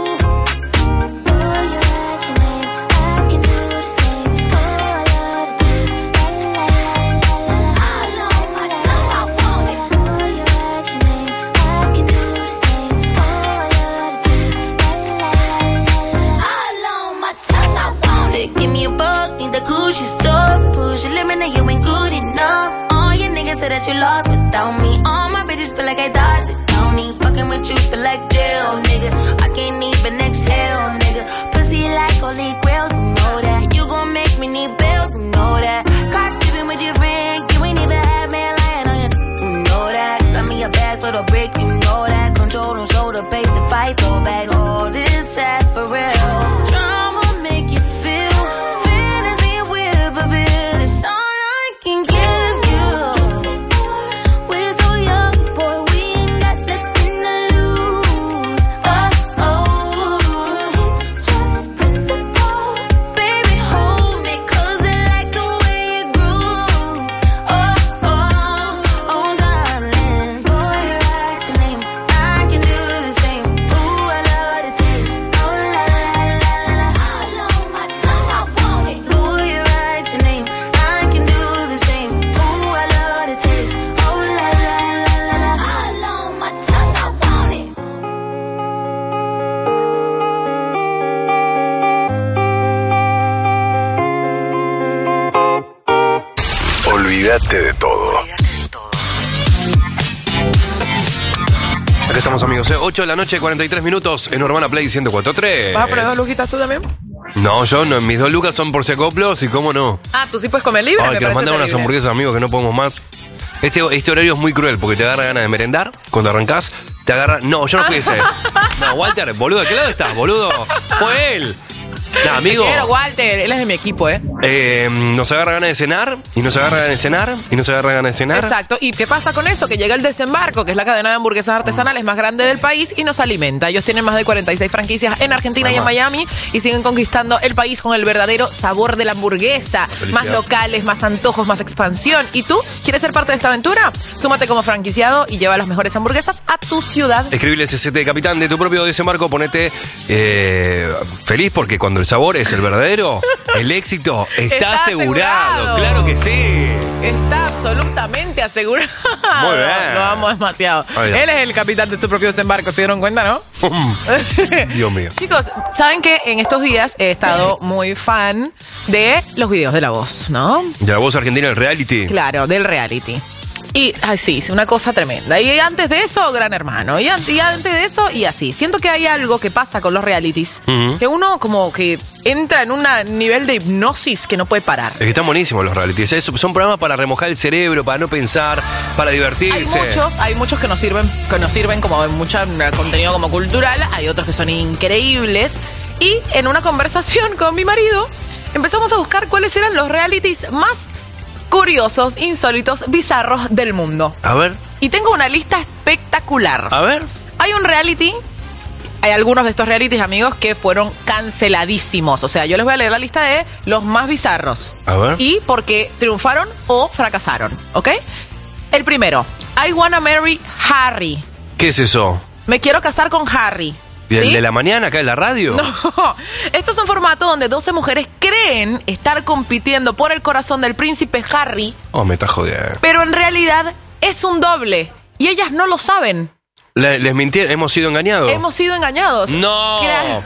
boy, you write your name, I can do the same. Oh, I love the taste, la la la la la. All on my tongue, I want it. Boy, you write your name, I can do the same. Oh, I love the taste, la la la la la. All on my tongue, I want it. Give me a buck, need the Gucci stuff. Push your limit, now you ain't good enough. All your niggas say that you lost without me. All my bitches feel like I dodged the county. Fucking with you feel like jail, nigga. I can't even exhale, nigga. Pussy like holy grail, you know that. You gon' make me need bail, you know that. Caught keeping with your friend, you ain't even had me lying on you, you know that. Got me a bag for the brick, you know that. Control and show the pace if I throw back all this ass for real. Drama make you feel, fantasy with a bill. It's all I can give you. We're so young, boy, we ain't got nothing to lose. Oh, oh, it's just principle. Baby, hold me, 'cause I like the way it groove. Oh, oh, oh, darling. Boy, you write your name, I can do the same. Ooh, I love the taste. Oh, la, la, la, la. All on my tongue, I want it. Boy, you write your name, I can do the same. Ooh, I love the taste. Oh, la, la, la, la, la. All on my tongue, I want it. Olvídate de todo. Acá estamos, amigos. ¿eh? ocho de la noche, cuarenta y tres minutos en Urbana Play ciento cuatro punto tres. ¿Vas a poner dos lujitas tú también? No, yo no. Mis dos lucas son por si acoplos y cómo no. Ah, tú sí puedes comer libre. Ay, me que nos parece mandan unas terrible. hamburguesas, amigos, que no podemos más. Este, este horario es muy cruel porque te agarra ganas de merendar cuando arrancás. Te agarra. No, yo no fui ese. No, Walter, boludo, ¿de qué lado estás, boludo? Fue él. Nah, amigo. Te quiero, Walter, él es de mi equipo, ¿eh? Eh, nos agarra ganas de cenar, y nos agarra ganas de cenar, y nos agarra ganas de cenar. Exacto. ¿Y qué pasa con eso? Que llega el Desembarco, que es la cadena de hamburguesas artesanales más grande del país y nos alimenta. Ellos tienen más de cuarenta y seis franquicias en Argentina y en Miami y siguen conquistando el país con el verdadero sabor de la hamburguesa. Más locales, más antojos, más expansión. ¿Y tú quieres ser parte de esta aventura? Súmate como franquiciado y lleva las mejores hamburguesas a tu ciudad. Escribile ese C T de capitán de tu propio Desembarco, ponete eh, feliz porque cuando el sabor es el verdadero, el éxito está, Está asegurado. asegurado. Claro que sí. Está absolutamente asegurado. Muy bien. Lo amo demasiado. Ay, ya. Él es el capitán de su propio Desembarco, ¿se dieron cuenta, no? Dios mío. Chicos, ¿saben que en estos días he estado muy fan de los videos de La Voz, ¿no? De la voz argentina, el reality. Claro, del reality. Y, ay, sí, es una cosa tremenda. Y antes de eso, Gran Hermano. Y, an- y antes de eso, y así. Siento que hay algo que pasa con los realities. Ujú. Que uno como que entra en un nivel de hipnosis que no puede parar. Es que están buenísimos los realities. Es- son programas para remojar el cerebro, para no pensar, para divertirse. Hay muchos, hay muchos que nos sirven, que nos sirven como mucho contenido como cultural, hay otros que son increíbles. Y en una conversación con mi marido, empezamos a buscar cuáles eran los realities más curiosos, insólitos, bizarros del mundo. A ver, Y tengo una lista espectacular. a ver. Hay un reality, hay algunos de estos realities, amigos, que fueron canceladísimos. O sea, yo les voy a leer la lista de los más bizarros. A ver. Y por qué triunfaron o fracasaron, ¿ok? El primero, I Wanna Marry Harry. ¿Qué es eso? Me quiero casar con Harry. ¿Y el ¿Sí? de la mañana acá en la radio? No, esto es un formato donde doce mujeres creen estar compitiendo por el corazón del príncipe Harry, Oh, me está jodiendo. pero en realidad es un doble. Y ellas no lo saben. Le- les mintieron, hemos sido engañados. Hemos sido engañados. No. Claro.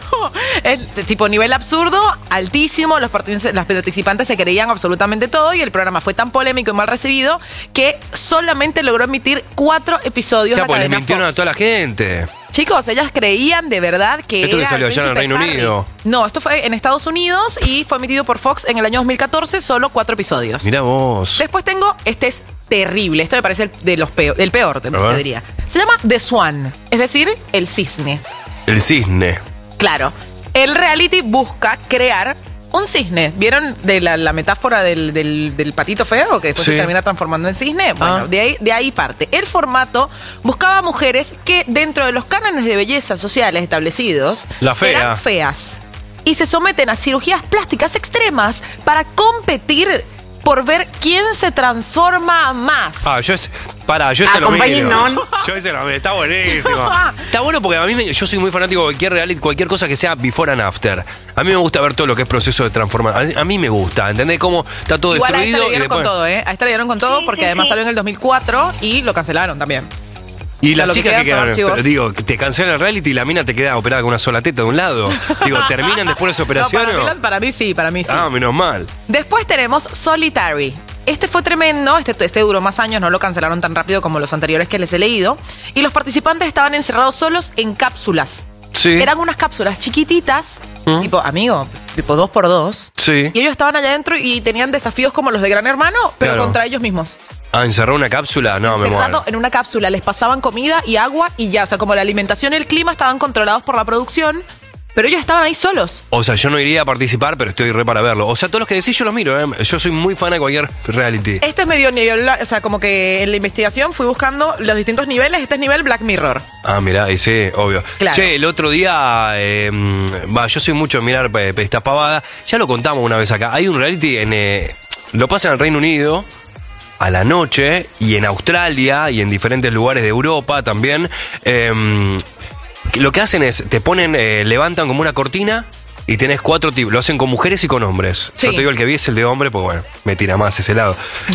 Es de tipo nivel absurdo, altísimo. Los partic- las participantes se creían absolutamente todo y el programa fue tan polémico y mal recibido que solamente logró emitir cuatro episodios. Ya, la pues le cadena mintieron Fox. a toda la gente. Chicos, ellas creían de verdad que Esto que era salió el allá en el príncipe Reino Harry. Unido. No, esto fue en Estados Unidos y fue emitido por Fox en el año dos mil catorce, solo cuatro episodios. Mirá vos. Después tengo, este es terrible, este me parece el, de los peor, el peor, te, A ver. te diría. Se llama The Swan, es decir, el cisne. El cisne. Claro, el reality busca crear un cisne. ¿Vieron de la, la metáfora del, del- del patito feo que después Sí. se termina transformando en cisne? Bueno, Ah. de, ahí, de ahí parte. El formato buscaba mujeres que dentro de los cánones de belleza sociales establecidos La fea. eran feas y se someten a cirugías plásticas extremas para competir por ver quién se transforma más. Ah, yo es. Para, yo ese lo miro. Acompáñennos. Yo ese lo miro. Está buenísimo. Está bueno porque a mí me- yo soy muy fanático de cualquier reality, cualquier cosa que sea before and after. A mí me gusta ver todo lo que es proceso de transformación. A, a mí me gusta, ¿entendés? Cómo está todo Igual a esta destruido le y dieron con después. todo, ¿eh? A esta le dieron con todo porque además salió en el dos mil cuatro y lo cancelaron también. Y O sea, las lo que chicas que quedan son quedan, archivos. pero digo, te cancelan el reality y la mina te queda operada con una sola teta de un lado. Digo, ¿terminan después de esa operación? No, para, o mí, no? las- para mí sí, para mí sí. Ah, menos mal. Después tenemos Solitary. Este fue tremendo, este, este duró más años, no lo cancelaron tan rápido como los anteriores que les he leído. Y los participantes estaban encerrados solos en cápsulas. Sí. Eran unas cápsulas chiquititas, ¿Mm? tipo, amigo, tipo dos por dos. Sí. Y ellos estaban allá adentro y tenían desafíos como los de Gran Hermano, pero Claro. contra ellos mismos. Ah, encerró una cápsula. No, me Encerrado muero. en una cápsula, les pasaban comida y agua y ya, o sea, como la alimentación y el clima estaban controlados por la producción, pero ellos estaban ahí solos. O sea, yo no iría a participar, pero estoy re para verlo. O sea, todos los que decís yo los miro, ¿eh? Yo soy muy fan de cualquier reality. Este es medio nivel, o sea, como que en la investigación fui buscando los distintos niveles, este es nivel Black Mirror. Ah, mirá, y sí, obvio. Claro. Che, el otro día, eh, mm, va, yo soy mucho de mirar eh, esta pavada. Ya lo contamos una vez acá. Hay un reality en. eh, lo pasa en el Reino Unido a la noche y en Australia y en diferentes lugares de Europa también. Eh, que lo que hacen es, te ponen, eh, levantan como una cortina y tenés cuatro tipos. Lo hacen con mujeres y con hombres. Sí. Yo te digo el que vi es el de hombre, pues bueno, me tira más ese lado.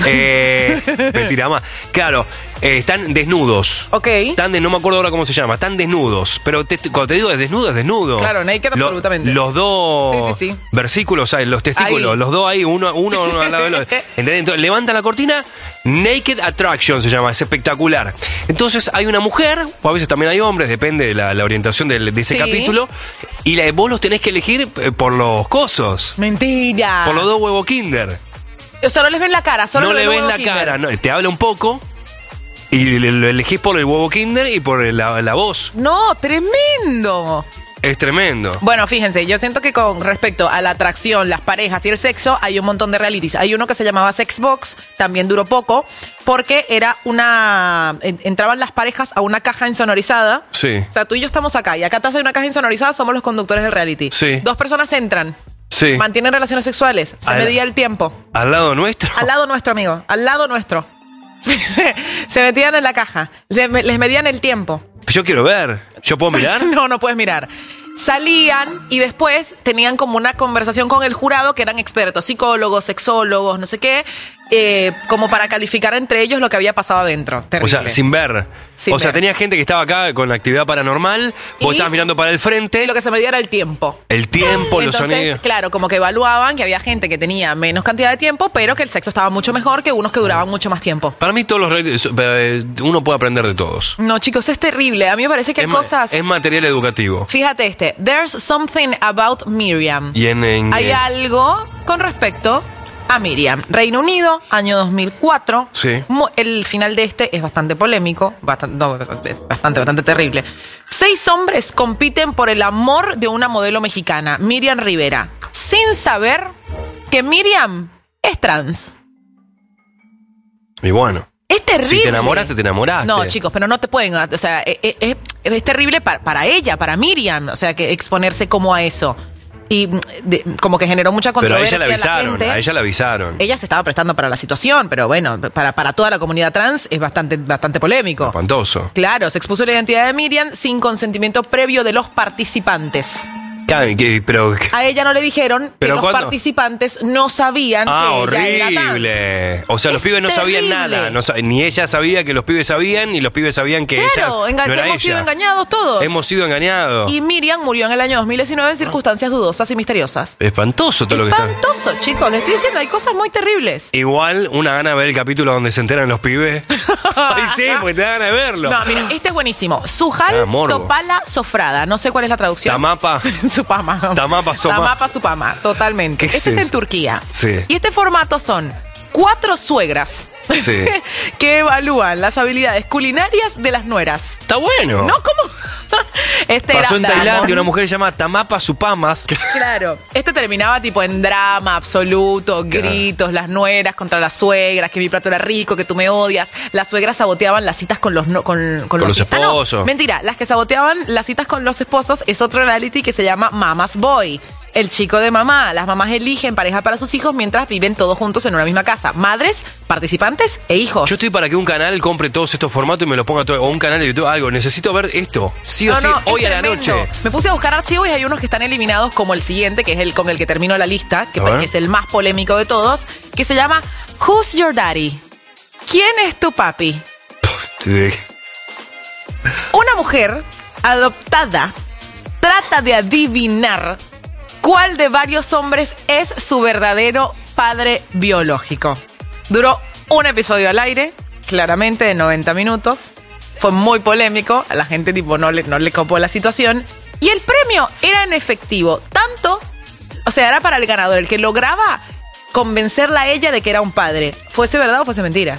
Eh, me tira más. Claro, eh, están desnudos. Ok. Están de, no me acuerdo ahora cómo se llama, están desnudos. Pero te- cuando te digo es desnudo, es desnudo. Claro, naked Lo- absolutamente. Los dos Sí, sí, sí. versículos, ¿sabes? Los testículos, Ahí. los dos ahí, uno, uno, uno al lado del otro. ¿Entendés? Entonces levanta la cortina, Naked Attraction se llama, es espectacular. Entonces hay una mujer, o a veces también hay hombres, depende de la, la orientación del- de ese Sí. capítulo, y la, vos los tenés que elegir eh, por los cosos. Mentira. Por los dos huevos Kinder. O sea, no les ven la cara, solo no ven le el ven huevo la Kinder. cara, no, te habla un poco y le- lo elegís por el huevo Kinder y por la, la voz. No, tremendo. Es tremendo. Bueno, fíjense, yo siento que con respecto a la atracción, las parejas y el sexo, hay un montón de realities. Hay uno que se llamaba Sexbox, también duró poco, porque era una... entraban las parejas a una caja insonorizada. Sí. O sea, tú y yo estamos acá, y acá atrás hay una caja insonorizada, somos los conductores del reality. Sí. Dos personas entran, Sí. mantienen relaciones sexuales, se Al- medía el tiempo. ¿Al lado nuestro? Al lado nuestro, amigo, al lado nuestro. Se metían en la caja, les les medían el tiempo. Yo quiero ver. ¿Yo puedo mirar? No, no puedes mirar. Salían y después tenían como una conversación con el jurado, que eran expertos, psicólogos, sexólogos, no sé qué, eh, como para calificar entre ellos lo que había pasado adentro. O Terrible. sea, sin ver. Sin o sea, ver. tenía gente que estaba acá con actividad paranormal, vos Y- estabas mirando para el frente, Y lo que se medía era el tiempo. el tiempo, los Entonces, sonidos. claro, como que evaluaban que había gente que tenía menos cantidad de tiempo, pero que el sexo estaba mucho mejor que unos que duraban mucho más tiempo. Para mí todos los realities, eh, uno puede aprender de todos. No, chicos, es terrible. A mí me parece que Es, hay ma- cosas... es material educativo. Fíjate este. There's something about Miriam. Y en, en- Hay eh, algo con respecto a Miriam. Reino Unido, año dos mil cuatro. Sí. Mu- El final de este es bastante polémico, bastante, no, bastante, bastante terrible. Seis hombres compiten por el amor de una modelo mexicana, Miriam Rivera, sin saber que Miriam es trans. Y bueno. Es terrible. Si te enamoraste, te enamoraste. No, chicos, pero no te pueden. O sea, es, es- es terrible para, para ella, para Miriam. O sea, que exponerse como a eso. Y de- como que generó mucha Pero a controversia. ella le en la avisaron, gente. a ella le avisaron. Ella se estaba prestando para la situación, pero bueno, para, para toda la comunidad trans es bastante, bastante polémico. Espantoso. Claro, se expuso la identidad de Miriam sin consentimiento previo de los participantes. Claro, que- Pero. A ella no le dijeron que ¿Pero los cuándo? participantes no sabían Ah, que ella era trans. horrible. O sea, los pibes no sabían terrible. nada. No sa- ni ella sabía que los pibes sabían, ni los pibes sabían que Claro, ella enga- no era hemos sido ella. engañados todos. Hemos sido engañados. Y Miriam murió en el año dos mil diecinueve en circunstancias dudosas y misteriosas. Espantoso todo lo que está. Espantoso, chicos. Les estoy diciendo, hay cosas muy terribles. Igual, una gana de ver el capítulo donde se enteran los pibes. Ay, sí, porque te da ganas de verlo. No, mira, este es buenísimo. Sujal Ah, morbo. Topala Sofrada. No sé cuál es la traducción. Tamapa. Supama. Tamapa, Soma. Tamapa Supama, totalmente. ¿Qué Este es es en eso? Turquía. Sí. Y este formato son cuatro suegras Sí. que evalúan las habilidades culinarias de las nueras. Está bueno. ¿No? ¿Cómo? Este Pasó era en Tailandia drama. una mujer que se llama Tamapa Supamas. Claro. Este terminaba tipo en drama absoluto, gritos, las nueras contra las suegras, que mi plato era rico, que tú me odias. Las suegras saboteaban las citas con los no- con, con Con los Ah, no, esposos. mentira, las que saboteaban las citas con los esposos es otro reality que se llama Mama's Boy. El chico de mamá. Las mamás eligen pareja para sus hijos mientras viven todos juntos en una misma casa. Madres, participantes e hijos. Yo estoy para que un canal compre todos estos formatos y me los ponga todo. O un canal de YouTube, algo. Necesito ver esto. Sí o No, sí, no, hoy es a la tremendo. noche. Me puse a buscar archivos y hay unos que están eliminados, como el siguiente, que es el con el que termino la lista, que, A ver. que es el más polémico de todos, que se llama Who's Your Daddy? ¿Quién es tu papi? Sí. Una mujer adoptada trata de adivinar cuál de varios hombres es su verdadero padre biológico. Duró un episodio al aire, claramente de noventa minutos. Fue muy polémico, a la gente tipo no le, no le copó la situación. Y el premio era en efectivo, tanto, o sea, era para el ganador, el que lograba convencerla a ella de que era un padre. ¿Fuese verdad o fuese mentira?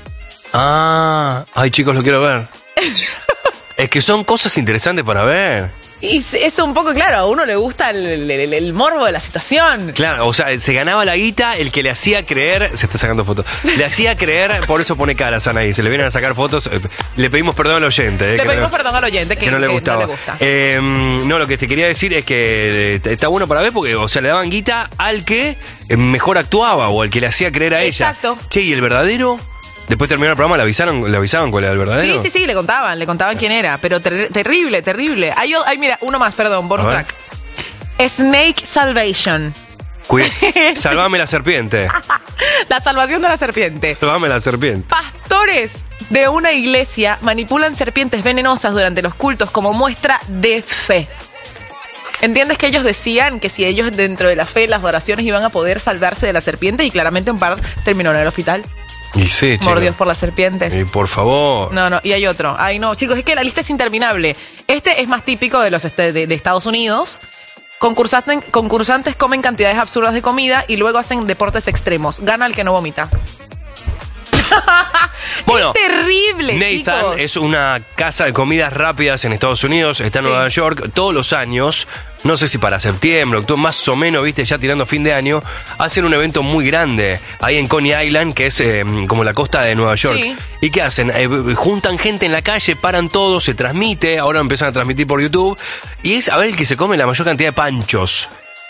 Ah. Ay, chicos, lo quiero ver. Es que son cosas interesantes para ver. Y es un poco, claro, a uno le gusta el, el- el morbo de la situación. Claro, o sea, se ganaba la guita el que le hacía creer. Se está sacando fotos. Le hacía creer, por eso pone caras Anaí. Se le vienen a sacar fotos. eh, Le pedimos perdón al oyente. eh, Le que pedimos no- perdón al oyente que, que no le que gustaba. no le gusta. Eh, no, lo que te quería decir es que eh, está bueno para ver porque, o sea, le daban guita al que eh, mejor actuaba o al que le hacía creer a ella. Exacto. Che, ¿y el verdadero? Después de terminar el programa, ¿le avisaron, le avisaban cuál era el verdadero? Sí, sí, sí, le contaban, le contaban quién era, pero ter- terrible, terrible. Hay, o- hay, mira, uno más, perdón, bonus A ver. track. Snake Salvation. Cuida- Salvame la serpiente. La salvación de la serpiente. Salvame la serpiente. Pastores de una iglesia manipulan serpientes venenosas durante los cultos como muestra de fe. ¿Entiendes que ellos decían que si ellos dentro de la fe, las oraciones iban a poder salvarse de la serpiente? Y claramente un par terminó en el hospital. Y sí, chicos. Mordidos por las serpientes. Y por favor. No, no, y hay otro. Ay, no, chicos, es que la lista es interminable. Este es más típico de los este- de, de Estados Unidos. Concursantes, concursantes comen cantidades absurdas de comida y luego hacen deportes extremos. Gana el que no vomita. Bueno, es terrible, Nathan chicos. es una casa de comidas rápidas en Estados Unidos, está en Sí. Nueva York, todos los años, no sé si para septiembre, octubre, más o menos, viste, ya tirando fin de año, hacen un evento muy grande ahí en Coney Island, que es eh, como la costa de Nueva York. Sí. ¿Y qué hacen? Eh, juntan gente en la calle, paran todo, se transmite, ahora empiezan a transmitir por YouTube, y es a ver el que se come la mayor cantidad de panchos.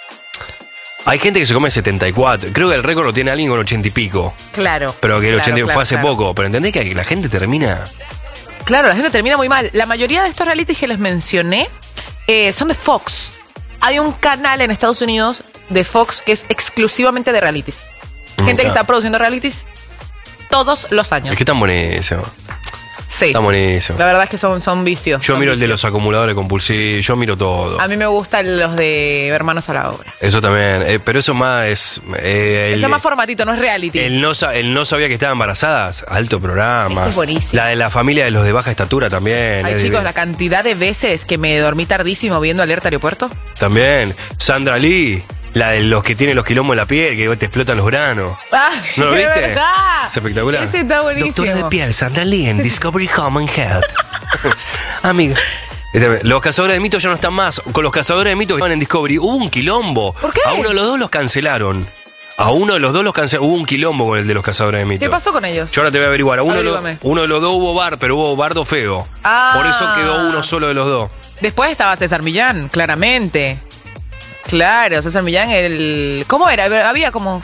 Hay gente que se come setenta y cuatro, creo que el récord lo tiene alguien con ochenta y pico. Claro. Pero que el Claro, ochenta claro, fue hace claro. poco, pero entendés que la gente termina... Claro, la gente termina muy mal. La mayoría de estos realities que les mencioné eh, son de Fox. Hay un canal en Estados Unidos de Fox que es exclusivamente de realities. Gente que claro. está produciendo realities todos los años. Es que están buenísimo. Sí. Está buenísimo. La verdad es que son, son vicios. Yo son miro el de vicios. los acumuladores compulsivos, yo miro todo. A mí me gustan los de Hermanos a la Obra. Eso también, eh, pero eso más es... eh, el, Ese es más formatito, no es reality. el no, sa- el no sabía que estaban embarazadas, alto programa. Ese es buenísimo. La de la familia de los de baja estatura también. Ay, es chicos, divino. la cantidad de veces que me dormí tardísimo viendo Alerta Aeropuerto. También. Sandra Lee, la de los que tienen los quilombos en la piel, que te explotan los granos. ¡Ah! ¿No lo de viste? verdad! Es espectacular. Ese está buenísimo. Doctora de piel, Sandra Lee en Discovery Home and Health. Amigo. Este, Los cazadores de mitos ya no están más. Con los cazadores de mitos que estaban en Discovery hubo un quilombo. ¿Por qué? A uno de los dos los cancelaron. A uno de los dos los cancelaron. Hubo un quilombo con el de los cazadores de mitos. ¿Qué pasó con ellos? Yo ahora te voy a averiguar. A uno, de los, Averígame. uno de los dos hubo bar, pero hubo bardo feo. Ah. Por eso quedó uno solo de los dos. Después estaba César Millán, claramente. Claro, César Millán, el... ¿Cómo era? Había como...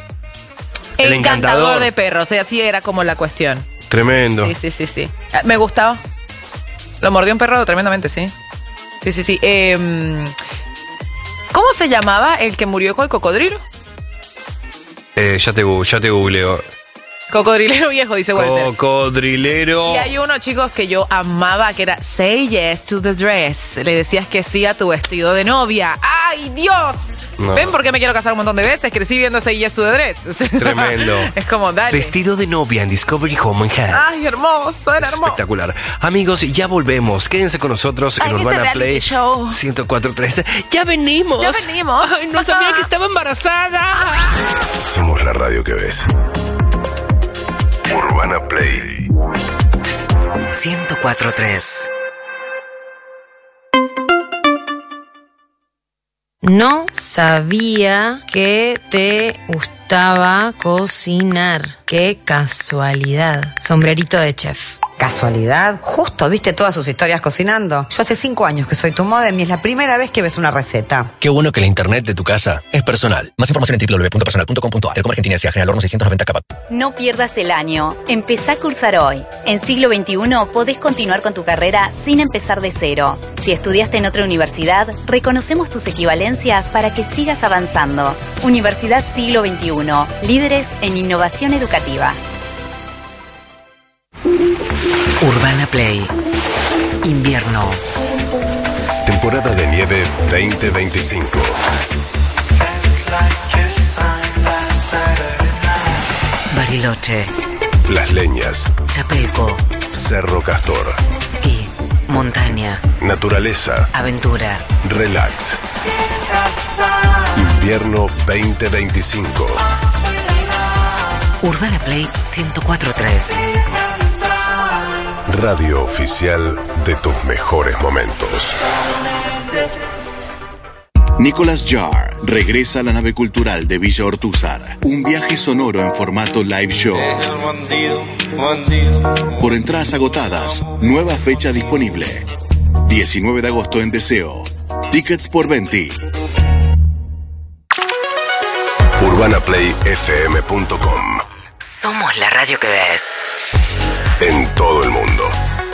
El encantador encantador. de perros, o sea, así era como la cuestión. Tremendo. Sí, sí, sí, sí. Ah, Me gustaba. Lo mordió un perro tremendamente, sí. Sí, sí, sí. Eh, ¿Cómo se llamaba el que murió con el cocodrilo? Eh, ya, te, gu- ya te googleo. Cocodrilero viejo, dice Walter. Cocodrilero. Y hay uno, chicos, que yo amaba, que era Say Yes to the Dress. Le decías que sí a tu vestido de novia. ¡Ay, Dios! No. ¿Ven por qué me quiero casar un montón de veces? Crecí viendo Say Yes to the Dress. Tremendo. Es como, dale. Vestido de novia en Discovery Home and Health. ¡Ay, hermoso! Era hermoso. Espectacular. Amigos, ya volvemos. Quédense con nosotros en Ay, ese Urbana reality Play show. ciento cuatro punto tres. ¡Ya venimos! Ya venimos. Ay, no sabía que estaba embarazada. Somos la radio que ves. Urbana Play ciento cuatro punto tres. No sabía que te gustaba cocinar. Qué casualidad. Sombrerito de chef. ¿Casualidad? Justo viste todas sus historias cocinando. Yo hace cinco años que soy tu modem y es la primera vez que ves una receta. Qué bueno que la internet de tu casa es personal. Más información en doble u doble u doble u punto personal punto com punto a r. Telecom Argentina S A General Horno seiscientos noventa K. No pierdas el año. Empezá a cursar hoy. En siglo veintiuno podés continuar con tu carrera sin empezar de cero. Si estudiaste en otra universidad, reconocemos tus equivalencias para que sigas avanzando. Universidad Siglo veintiuno. Líderes en innovación educativa. Urbana Play. Invierno. Temporada de nieve veinte veinticinco. Bariloche. Las Leñas. Chapelco. Cerro Castor. Ski. Montaña. Naturaleza. Aventura. Relax. Invierno veinte veinticinco. Urbana Play ciento cuatro punto tres. Radio oficial de tus mejores momentos. Nicolas Jar regresa a la nave cultural de Villa Ortúzar. Un viaje sonoro en formato live show. Por entradas agotadas, nueva fecha disponible. diecinueve de agosto en Deseo. Tickets por Venti. urbana play f m punto com. Somos la radio que ves. En todo el mundo.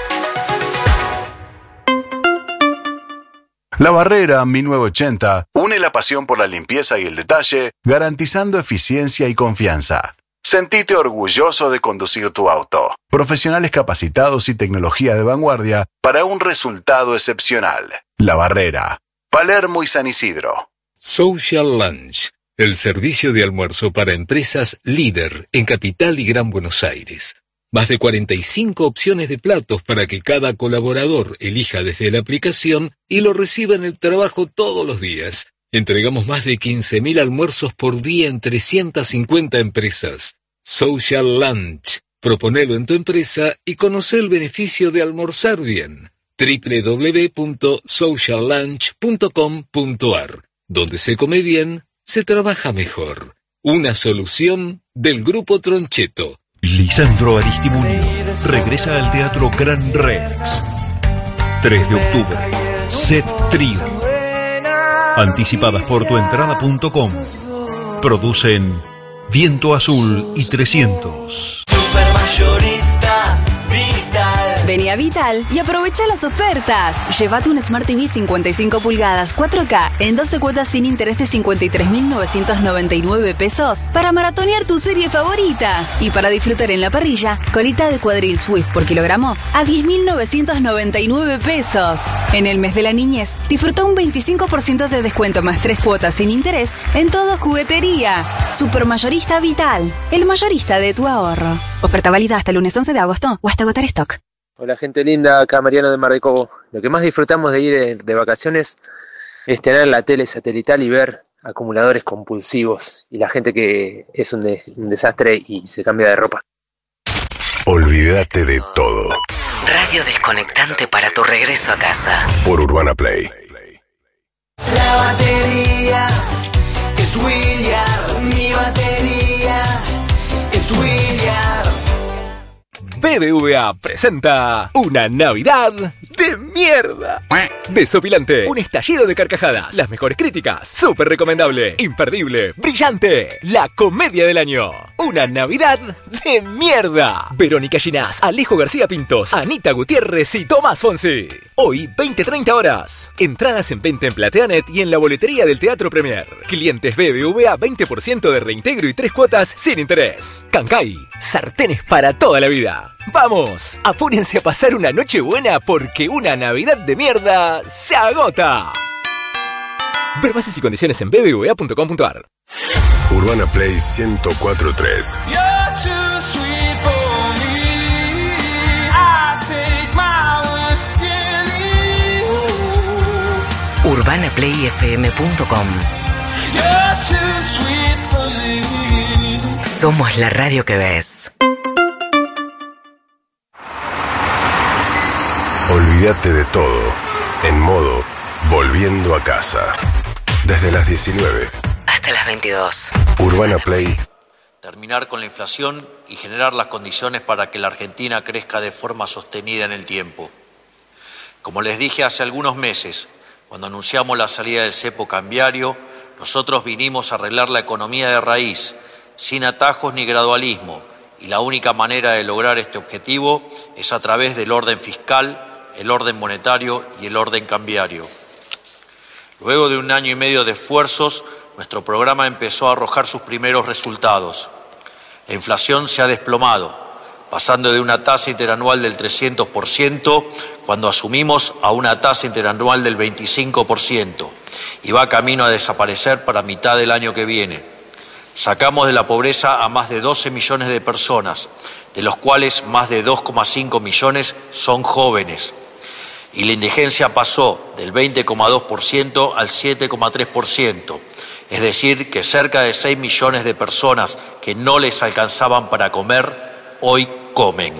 La Barrera mil novecientos ochenta une la pasión por la limpieza y el detalle, garantizando eficiencia y confianza. Sentite orgulloso de conducir tu auto. Profesionales capacitados y tecnología de vanguardia para un resultado excepcional. La Barrera, Palermo y San Isidro. Social Lunch, el servicio de almuerzo para empresas líder en Capital y Gran Buenos Aires. Más de cuarenta y cinco opciones de platos para que cada colaborador elija desde la aplicación y lo reciba en el trabajo todos los días. Entregamos más de quince mil almuerzos por día en trescientas cincuenta empresas. Social Lunch, Proponelo en tu empresa y conoce el beneficio de almorzar bien. doble u doble u doble u punto social lunch punto com punto a r, donde se come bien, se trabaja mejor. Una solución del Grupo Troncheto. Lisandro Aristimuño regresa al Teatro Gran Rex. tres de octubre. Set Trío. Anticipadas por tuentrada punto com. Producen Viento Azul y trescientos. Supermayorista Vital. Vení a Vital y aprovecha las ofertas. Llévate un Smart T V cincuenta y cinco pulgadas cuatro K en doce cuotas sin interés de cincuenta y tres mil novecientos noventa y nueve pesos para maratonear tu serie favorita. Y para disfrutar en la parrilla, colita de cuadril Swift por kilogramo a diez mil novecientos noventa y nueve pesos. En el mes de la niñez, disfruta un veinticinco por ciento de descuento más tres cuotas sin interés en todo juguetería. Supermayorista Vital, el mayorista de tu ahorro. Oferta válida hasta el lunes once de agosto o hasta agotar stock. Hola gente linda, acá Mariano de Mar de Cobo. Lo que más disfrutamos de ir de vacaciones es tener la tele satelital y ver acumuladores compulsivos y la gente que es un, de, un desastre y se cambia de ropa. Olvídate de todo. Radio desconectante para tu regreso a casa. Por Urbana Play. La batería es William, mi batería es William. B B V A presenta una Navidad de mierda. Desopilante, un estallido de carcajadas, las mejores críticas, súper recomendable, imperdible, brillante, la comedia del año. Una Navidad de mierda. Verónica Ginás, Alejo García Pintos, Anita Gutiérrez y Tomás Fonsi. Hoy, veinte treinta horas. Entradas en venta en Plateanet y en la boletería del Teatro Premier. Clientes B B V A veinte por ciento de reintegro y tres cuotas sin interés. Cancay, sartenes para toda la vida. ¡Vamos! Apúrense a pasar una noche buena porque una Navidad de mierda se agota. Ver bases y condiciones en b b v a punto com punto a r. Urbana Play ciento cuatro punto tres. urbana play f m punto com. Somos la radio que ves. Olvídate de todo. En modo Volviendo a casa. Desde las diecinueve. Hasta las veintidós. Urbana Play. Terminar con la inflación y generar las condiciones para que la Argentina crezca de forma sostenida en el tiempo. Como les dije hace algunos meses, cuando anunciamos la salida del cepo cambiario, nosotros vinimos a arreglar la economía de raíz, sin atajos ni gradualismo, y la única manera de lograr este objetivo es a través del orden fiscal, el orden monetario y el orden cambiario. Luego de un año y medio de esfuerzos, nuestro programa empezó a arrojar sus primeros resultados. La inflación se ha desplomado, pasando de una tasa interanual del trescientos por ciento cuando asumimos a una tasa interanual del veinticinco por ciento y va camino a desaparecer para mitad del año que viene. Sacamos de la pobreza a más de doce millones de personas, de los cuales más de dos coma cinco millones son jóvenes. Y la indigencia pasó del veinte coma dos por ciento al siete coma tres por ciento. Es decir, que cerca de seis millones de personas que no les alcanzaban para comer, hoy comen.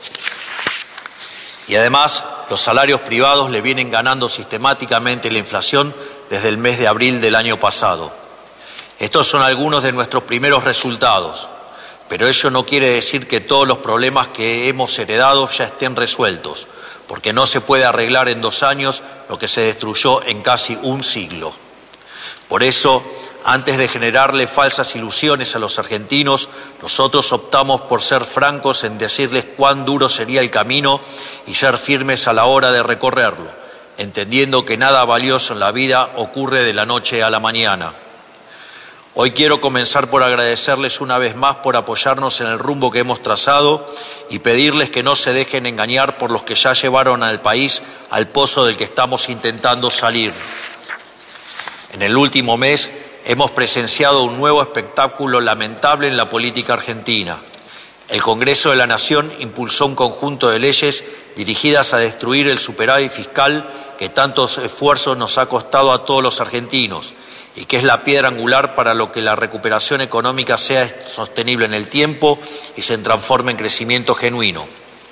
Y además, los salarios privados le vienen ganando sistemáticamente la inflación desde el mes de abril del año pasado. Estos son algunos de nuestros primeros resultados, pero ello no quiere decir que todos los problemas que hemos heredado ya estén resueltos, porque no se puede arreglar en dos años lo que se destruyó en casi un siglo. Por eso, antes de generarle falsas ilusiones a los argentinos, nosotros optamos por ser francos en decirles cuán duro sería el camino y ser firmes a la hora de recorrerlo, entendiendo que nada valioso en la vida ocurre de la noche a la mañana. Hoy quiero comenzar por agradecerles una vez más por apoyarnos en el rumbo que hemos trazado y pedirles que no se dejen engañar por los que ya llevaron al país al pozo del que estamos intentando salir. En el último mes hemos presenciado un nuevo espectáculo lamentable en la política argentina. El Congreso de la Nación impulsó un conjunto de leyes dirigidas a destruir el superávit fiscal que tantos esfuerzos nos ha costado a todos los argentinos y que es la piedra angular para lo que la recuperación económica sea sostenible en el tiempo y se transforme en crecimiento genuino.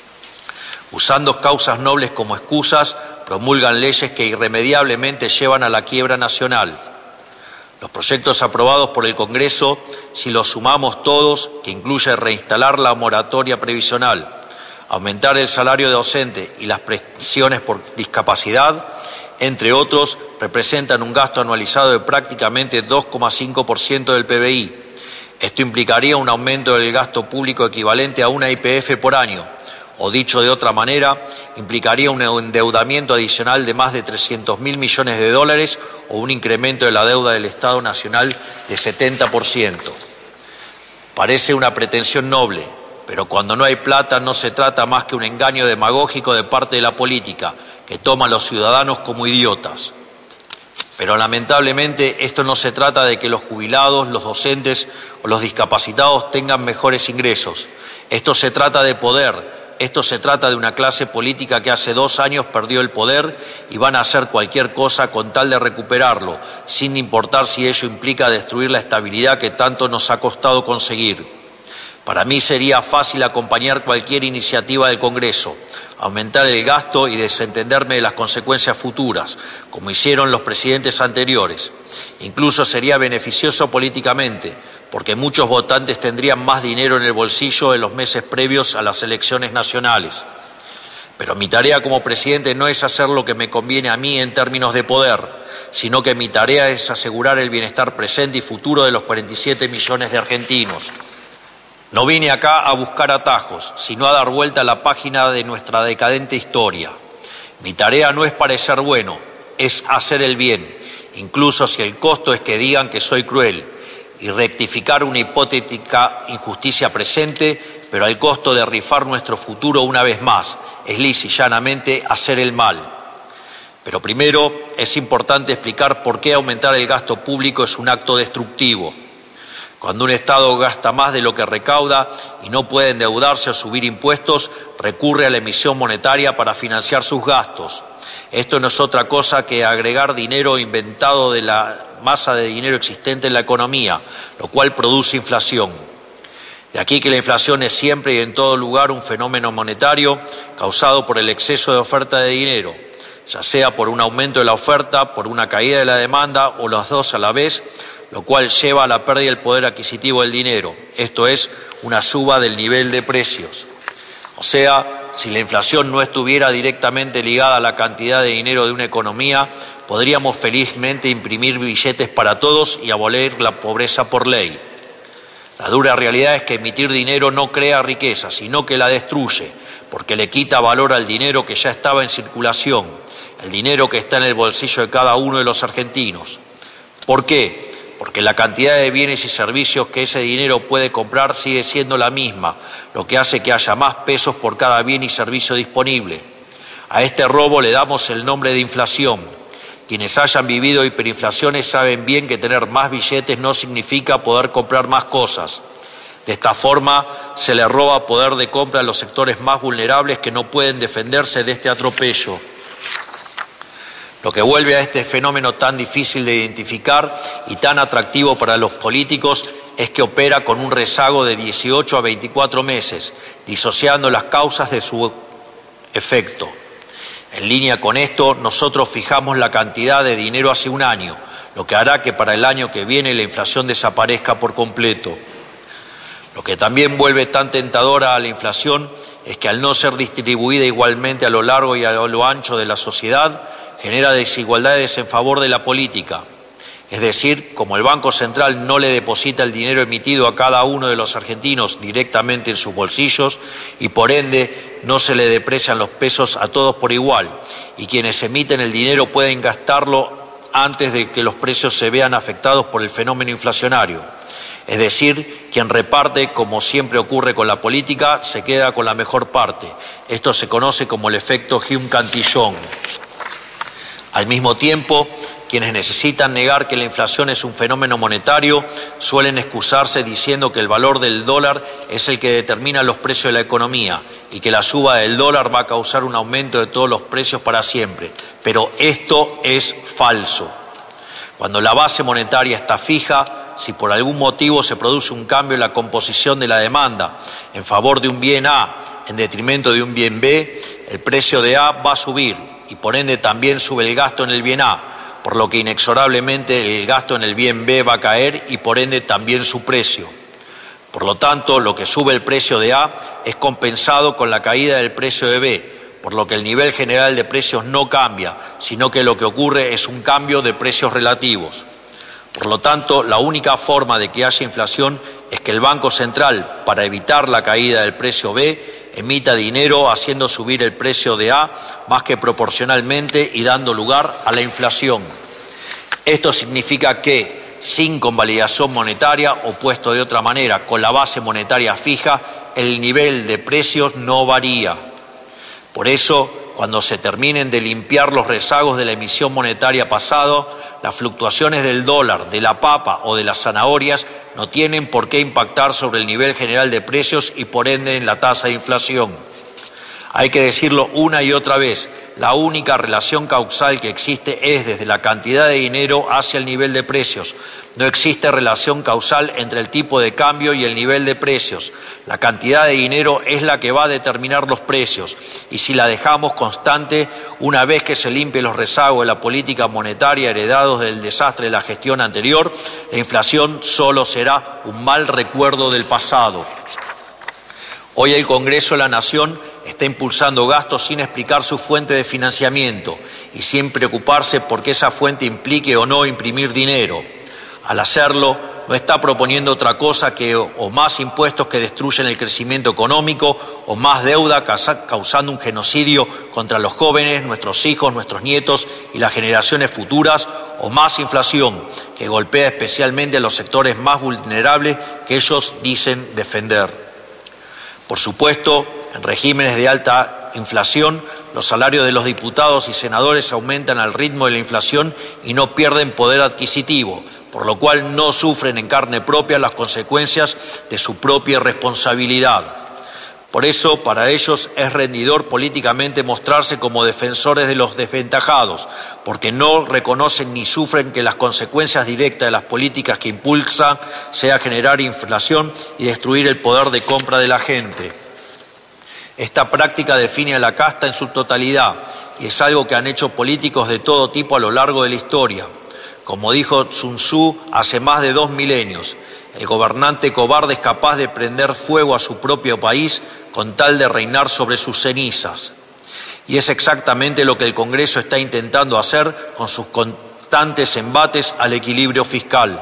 Usando causas nobles como excusas, promulgan leyes que irremediablemente llevan a la quiebra nacional. Los proyectos aprobados por el Congreso, si los sumamos todos, que incluye reinstalar la moratoria previsional, aumentar el salario de docente y las prestaciones por discapacidad, entre otros, representan un gasto anualizado de prácticamente dos coma cinco por ciento del P B I. Esto implicaría un aumento del gasto público equivalente a una I P F por año, o dicho de otra manera, implicaría un endeudamiento adicional de más de trescientos mil millones de dólares o un incremento de la deuda del Estado Nacional de setenta por ciento. Parece una pretensión noble, pero cuando no hay plata no se trata más que un engaño demagógico de parte de la política, que toma a los ciudadanos como idiotas. Pero lamentablemente esto no se trata de que los jubilados, los docentes o los discapacitados tengan mejores ingresos. Esto se trata de poder. Esto se trata de una clase política que hace dos años perdió el poder y van a hacer cualquier cosa con tal de recuperarlo, sin importar si ello implica destruir la estabilidad que tanto nos ha costado conseguir. Para mí sería fácil acompañar cualquier iniciativa del Congreso, aumentar el gasto y desentenderme de las consecuencias futuras, como hicieron los presidentes anteriores. Incluso sería beneficioso políticamente, porque muchos votantes tendrían más dinero en el bolsillo en los meses previos a las elecciones nacionales. Pero mi tarea como presidente no es hacer lo que me conviene a mí en términos de poder, sino que mi tarea es asegurar el bienestar presente y futuro de los cuarenta y siete millones de argentinos. No vine acá a buscar atajos, sino a dar vuelta a la página de nuestra decadente historia. Mi tarea no es parecer bueno, es hacer el bien, incluso si el costo es que digan que soy cruel, y rectificar una hipotética injusticia presente, pero al costo de rifar nuestro futuro una vez más, es lisa y llanamente hacer el mal. Pero primero es importante explicar por qué aumentar el gasto público es un acto destructivo. Cuando un Estado gasta más de lo que recauda y no puede endeudarse o subir impuestos, recurre a la emisión monetaria para financiar sus gastos. Esto no es otra cosa que agregar dinero inventado de la masa de dinero existente en la economía, lo cual produce inflación. De aquí que la inflación es siempre y en todo lugar un fenómeno monetario causado por el exceso de oferta de dinero, ya sea por un aumento de la oferta, por una caída de la demanda o los dos a la vez, lo cual lleva a la pérdida del poder adquisitivo del dinero, esto es, una suba del nivel de precios. O sea, si la inflación no estuviera directamente ligada a la cantidad de dinero de una economía, podríamos felizmente imprimir billetes para todos y abolir la pobreza por ley. La dura realidad es que emitir dinero no crea riqueza, sino que la destruye, porque le quita valor al dinero que ya estaba en circulación, el dinero que está en el bolsillo de cada uno de los argentinos. ¿Por qué? Porque la cantidad de bienes y servicios que ese dinero puede comprar sigue siendo la misma, lo que hace que haya más pesos por cada bien y servicio disponible. A este robo le damos el nombre de inflación. Quienes hayan vivido hiperinflaciones saben bien que tener más billetes no significa poder comprar más cosas. De esta forma se le roba poder de compra a los sectores más vulnerables que no pueden defenderse de este atropello. Lo que vuelve a este fenómeno tan difícil de identificar y tan atractivo para los políticos es que opera con un rezago de dieciocho a veinticuatro meses, disociando las causas de su efecto. En línea con esto, nosotros fijamos la cantidad de dinero hace un año, lo que hará que para el año que viene la inflación desaparezca por completo. Lo que también vuelve tan tentadora a la inflación es que al no ser distribuida igualmente a lo largo y a lo ancho de la sociedad, genera desigualdades en favor de la política. Es decir, como el Banco Central no le deposita el dinero emitido a cada uno de los argentinos directamente en sus bolsillos y por ende no se le deprecian los pesos a todos por igual, y quienes emiten el dinero pueden gastarlo antes de que los precios se vean afectados por el fenómeno inflacionario. Es decir, quien reparte, como siempre ocurre con la política, se queda con la mejor parte. Esto se conoce como el efecto Hume-Cantillon. Al mismo tiempo, quienes necesitan negar que la inflación es un fenómeno monetario suelen excusarse diciendo que el valor del dólar es el que determina los precios de la economía y que la suba del dólar va a causar un aumento de todos los precios para siempre. Pero esto es falso. Cuando la base monetaria está fija, si por algún motivo se produce un cambio en la composición de la demanda en favor de un bien A en detrimento de un bien B, el precio de A va a subir y por ende también sube el gasto en el bien A, por lo que inexorablemente el gasto en el bien B va a caer y por ende también su precio. Por lo tanto, lo que sube el precio de A es compensado con la caída del precio de B, por lo que el nivel general de precios no cambia, sino que lo que ocurre es un cambio de precios relativos. Por lo tanto, la única forma de que haya inflación es que el Banco Central, para evitar la caída del precio B, emita dinero haciendo subir el precio de A más que proporcionalmente y dando lugar a la inflación. Esto significa que, sin convalidación monetaria o puesto de otra manera, con la base monetaria fija, el nivel de precios no varía. Por eso, cuando se terminen de limpiar los rezagos de la emisión monetaria pasada, las fluctuaciones del dólar, de la papa o de las zanahorias no tienen por qué impactar sobre el nivel general de precios y por ende en la tasa de inflación. Hay que decirlo una y otra vez, la única relación causal que existe es desde la cantidad de dinero hacia el nivel de precios. No existe relación causal entre el tipo de cambio y el nivel de precios. La cantidad de dinero es la que va a determinar los precios y si la dejamos constante, una vez que se limpie los rezagos de la política monetaria heredados del desastre de la gestión anterior, la inflación solo será un mal recuerdo del pasado. Hoy el Congreso de la Nación está impulsando gastos sin explicar su fuente de financiamiento y sin preocuparse por que esa fuente implique o no imprimir dinero. Al hacerlo, no está proponiendo otra cosa que o más impuestos que destruyen el crecimiento económico o más deuda causando un genocidio contra los jóvenes, nuestros hijos, nuestros nietos y las generaciones futuras, o más inflación que golpea especialmente a los sectores más vulnerables que ellos dicen defender. Por supuesto, en regímenes de alta inflación, los salarios de los diputados y senadores aumentan al ritmo de la inflación y no pierden poder adquisitivo, por lo cual no sufren en carne propia las consecuencias de su propia responsabilidad. Por eso, para ellos es rendidor políticamente mostrarse como defensores de los desventajados, porque no reconocen ni sufren que las consecuencias directas de las políticas que impulsan sea generar inflación y destruir el poder de compra de la gente. Esta práctica define a la casta en su totalidad y es algo que han hecho políticos de todo tipo a lo largo de la historia. Como dijo Sun Tzu hace más de dos milenios, el gobernante cobarde es capaz de prender fuego a su propio país con tal de reinar sobre sus cenizas. Y es exactamente lo que el Congreso está intentando hacer con sus constantes embates al equilibrio fiscal.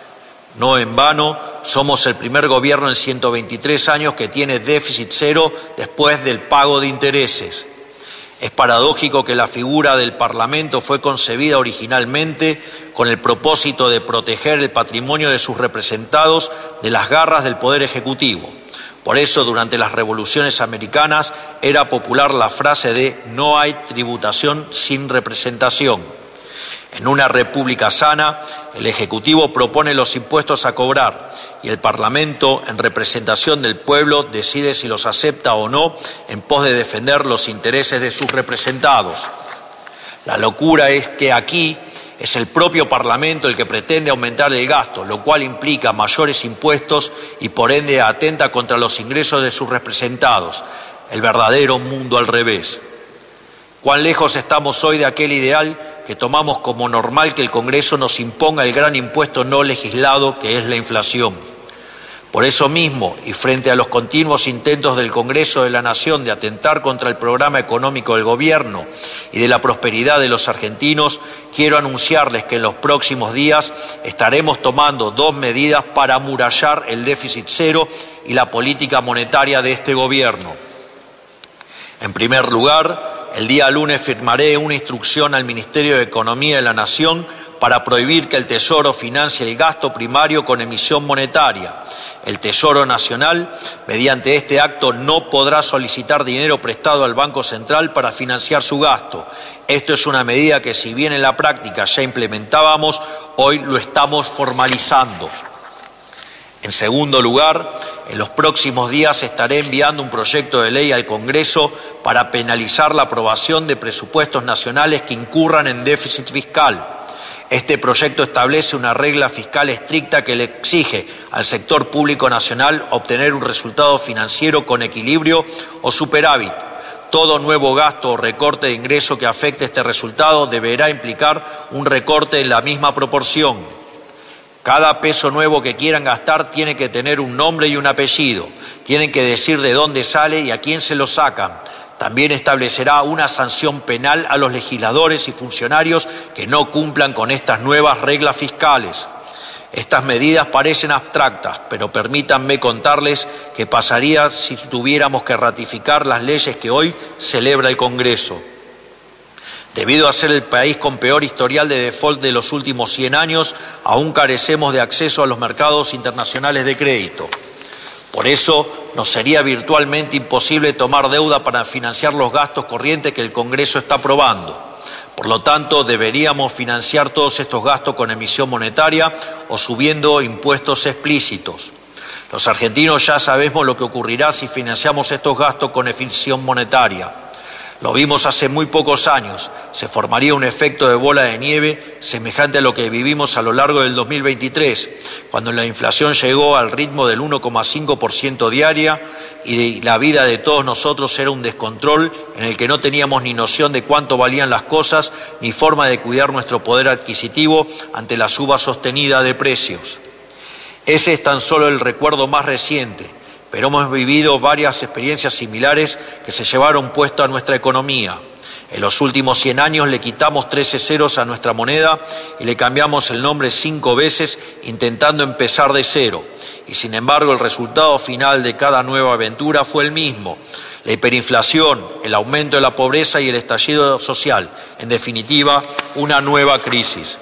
No en vano, somos el primer gobierno en ciento veintitrés años que tiene déficit cero después del pago de intereses. Es paradójico que la figura del Parlamento fue concebida originalmente con el propósito de proteger el patrimonio de sus representados de las garras del Poder Ejecutivo. Por eso, durante las revoluciones americanas, era popular la frase de no hay tributación sin representación. En una república sana, el Ejecutivo propone los impuestos a cobrar y el Parlamento, en representación del pueblo, decide si los acepta o no en pos de defender los intereses de sus representados. La locura es que aquí es el propio Parlamento el que pretende aumentar el gasto, lo cual implica mayores impuestos y por ende atenta contra los ingresos de sus representados. El verdadero mundo al revés. ¿Cuán lejos estamos hoy de aquel ideal que tomamos como normal que el Congreso nos imponga el gran impuesto no legislado que es la inflación? Por eso mismo, y frente a los continuos intentos del Congreso de la Nación de atentar contra el programa económico del Gobierno y de la prosperidad de los argentinos, quiero anunciarles que en los próximos días estaremos tomando dos medidas para amurallar el déficit cero y la política monetaria de este Gobierno. En primer lugar, el día lunes firmaré una instrucción al Ministerio de Economía de la Nación para prohibir que el Tesoro financie el gasto primario con emisión monetaria. El Tesoro Nacional, mediante este acto, no podrá solicitar dinero prestado al Banco Central para financiar su gasto. Esto es una medida que, si bien en la práctica ya implementábamos, hoy lo estamos formalizando. En segundo lugar, en los próximos días estaré enviando un proyecto de ley al Congreso para penalizar la aprobación de presupuestos nacionales que incurran en déficit fiscal. Este proyecto establece una regla fiscal estricta que le exige al sector público nacional obtener un resultado financiero con equilibrio o superávit. Todo nuevo gasto o recorte de ingreso que afecte este resultado deberá implicar un recorte en la misma proporción. Cada peso nuevo que quieran gastar tiene que tener un nombre y un apellido. Tienen que decir de dónde sale y a quién se lo sacan. También establecerá una sanción penal a los legisladores y funcionarios que no cumplan con estas nuevas reglas fiscales. Estas medidas parecen abstractas, pero permítanme contarles qué pasaría si tuviéramos que ratificar las leyes que hoy celebra el Congreso. Debido a ser el país con peor historial de default de los últimos cien años, aún carecemos de acceso a los mercados internacionales de crédito. Por eso, nos sería virtualmente imposible tomar deuda para financiar los gastos corrientes que el Congreso está aprobando. Por lo tanto, deberíamos financiar todos estos gastos con emisión monetaria o subiendo impuestos explícitos. Los argentinos ya sabemos lo que ocurrirá si financiamos estos gastos con emisión monetaria. Lo vimos hace muy pocos años. Se formaría un efecto de bola de nieve semejante a lo que vivimos a lo largo del dos mil veintitrés, cuando la inflación llegó al ritmo del uno coma cinco por ciento diaria y la vida de todos nosotros era un descontrol en el que no teníamos ni noción de cuánto valían las cosas ni forma de cuidar nuestro poder adquisitivo ante la suba sostenida de precios. Ese es tan solo el recuerdo más reciente. Pero hemos vivido varias experiencias similares que se llevaron puesto a nuestra economía. En los últimos cien años le quitamos trece ceros a nuestra moneda y le cambiamos el nombre cinco veces intentando empezar de cero. Y sin embargo el resultado final de cada nueva aventura fue el mismo: la hiperinflación, el aumento de la pobreza y el estallido social. En definitiva, una nueva crisis.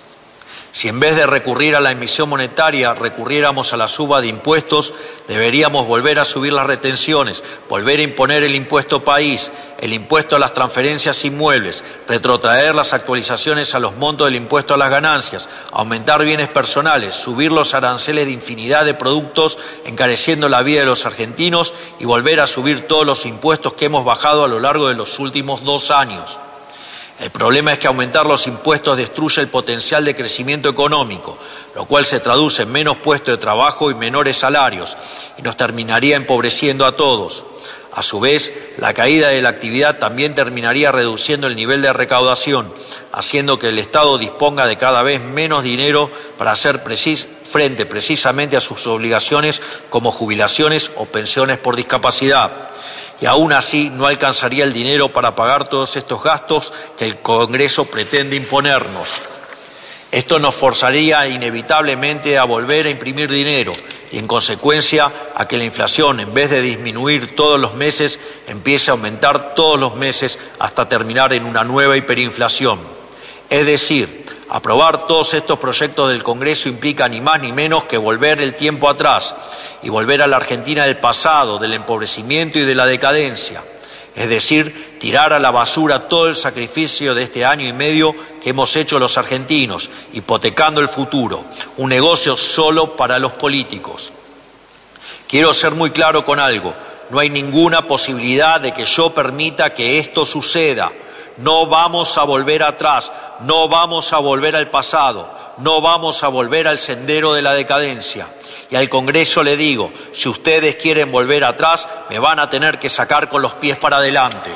Si en vez de recurrir a la emisión monetaria recurriéramos a la suba de impuestos, deberíamos volver a subir las retenciones, volver a imponer el impuesto país, el impuesto a las transferencias inmuebles, retrotraer las actualizaciones a los montos del impuesto a las ganancias, aumentar bienes personales, subir los aranceles de infinidad de productos, encareciendo la vida de los argentinos y volver a subir todos los impuestos que hemos bajado a lo largo de los últimos dos años. El problema es que aumentar los impuestos destruye el potencial de crecimiento económico, lo cual se traduce en menos puestos de trabajo y menores salarios, y nos terminaría empobreciendo a todos. A su vez, la caída de la actividad también terminaría reduciendo el nivel de recaudación, haciendo que el Estado disponga de cada vez menos dinero para hacer precis- frente precisamente a sus obligaciones como jubilaciones o pensiones por discapacidad. Y aún así no alcanzaría el dinero para pagar todos estos gastos que el Congreso pretende imponernos. Esto nos forzaría inevitablemente a volver a imprimir dinero y, en consecuencia, a que la inflación, en vez de disminuir todos los meses, empiece a aumentar todos los meses hasta terminar en una nueva hiperinflación. Es decir, aprobar todos estos proyectos del Congreso implica ni más ni menos que volver el tiempo atrás y volver a la Argentina del pasado, del empobrecimiento y de la decadencia. Es decir, tirar a la basura todo el sacrificio de este año y medio que hemos hecho los argentinos, hipotecando el futuro, un negocio solo para los políticos. Quiero ser muy claro con algo: no hay ninguna posibilidad de que yo permita que esto suceda. No vamos a volver atrás, no vamos a volver al pasado, no vamos a volver al sendero de la decadencia. Y al Congreso le digo, si ustedes quieren volver atrás, me van a tener que sacar con los pies para adelante.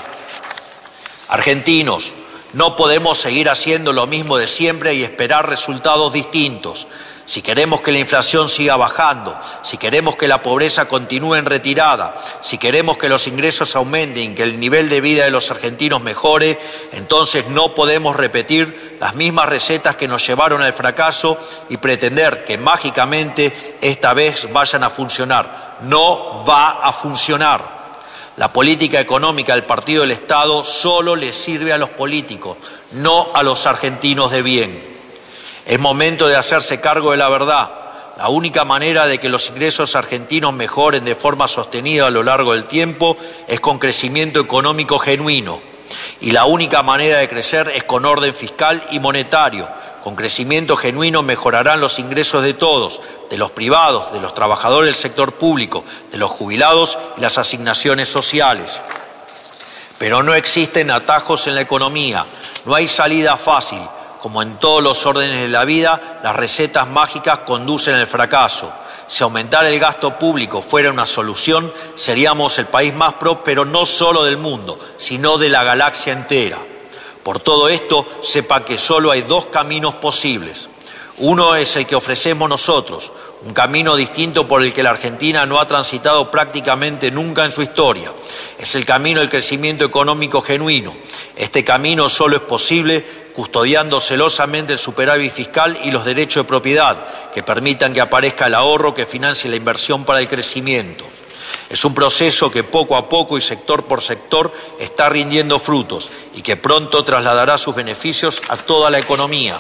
Argentinos, no podemos seguir haciendo lo mismo de siempre y esperar resultados distintos. Si queremos que la inflación siga bajando, si queremos que la pobreza continúe en retirada, si queremos que los ingresos aumenten y que el nivel de vida de los argentinos mejore, entonces no podemos repetir las mismas recetas que nos llevaron al fracaso y pretender que mágicamente esta vez vayan a funcionar. No va a funcionar. La política económica del Partido del Estado solo le sirve a los políticos, no a los argentinos de bien. Es momento de hacerse cargo de la verdad. La única manera de que los ingresos argentinos mejoren de forma sostenida a lo largo del tiempo es con crecimiento económico genuino. Y la única manera de crecer es con orden fiscal y monetario. Con crecimiento genuino mejorarán los ingresos de todos, de los privados, de los trabajadores del sector público, de los jubilados y las asignaciones sociales. Pero no existen atajos en la economía, no hay salida fácil. Como en todos los órdenes de la vida, las recetas mágicas conducen al fracaso. Si aumentar el gasto público fuera una solución, seríamos el país más próspero no solo del mundo, sino de la galaxia entera. Por todo esto, sepa que solo hay dos caminos posibles. Uno es el que ofrecemos nosotros, un camino distinto por el que la Argentina no ha transitado prácticamente nunca en su historia. Es el camino del crecimiento económico genuino. Este camino solo es posible custodiando celosamente el superávit fiscal y los derechos de propiedad, que permitan que aparezca el ahorro que financie la inversión para el crecimiento. Es un proceso que poco a poco y sector por sector está rindiendo frutos y que pronto trasladará sus beneficios a toda la economía.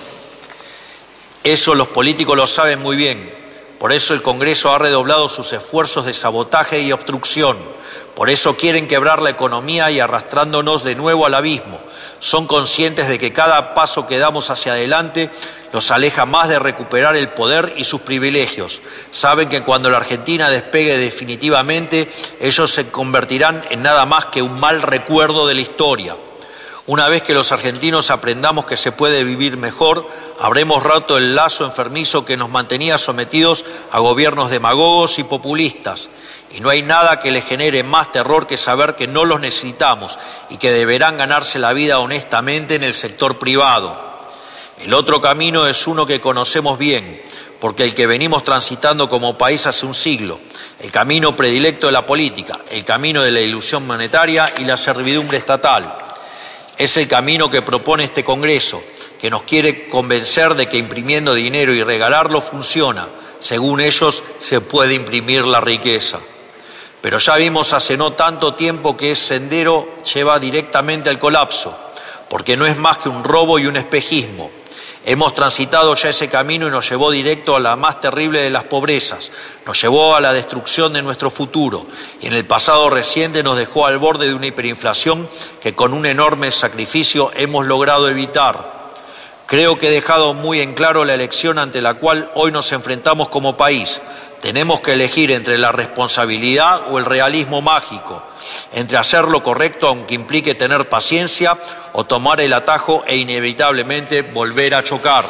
Eso los políticos lo saben muy bien. Por eso el Congreso ha redoblado sus esfuerzos de sabotaje y obstrucción. Por eso quieren quebrar la economía y arrastrándonos de nuevo al abismo. Son conscientes de que cada paso que damos hacia adelante los aleja más de recuperar el poder y sus privilegios. Saben que cuando la Argentina despegue definitivamente, ellos se convertirán en nada más que un mal recuerdo de la historia. Una vez que los argentinos aprendamos que se puede vivir mejor, habremos roto el lazo enfermizo que nos mantenía sometidos a gobiernos demagogos y populistas. Y no hay nada que les genere más terror que saber que no los necesitamos y que deberán ganarse la vida honestamente en el sector privado. El otro camino es uno que conocemos bien, porque el que venimos transitando como país hace un siglo, el camino predilecto de la política, el camino de la ilusión monetaria y la servidumbre estatal. Es el camino que propone este Congreso, que nos quiere convencer de que imprimiendo dinero y regalarlo funciona. Según ellos, se puede imprimir la riqueza. Pero ya vimos hace no tanto tiempo que ese sendero lleva directamente al colapso, porque no es más que un robo y un espejismo. Hemos transitado ya ese camino y nos llevó directo a la más terrible de las pobrezas, nos llevó a la destrucción de nuestro futuro y en el pasado reciente nos dejó al borde de una hiperinflación que con un enorme sacrificio hemos logrado evitar. Creo que he dejado muy en claro la elección ante la cual hoy nos enfrentamos como país. Tenemos que elegir entre la responsabilidad o el realismo mágico, entre hacer lo correcto aunque implique tener paciencia o tomar el atajo e inevitablemente volver a chocar.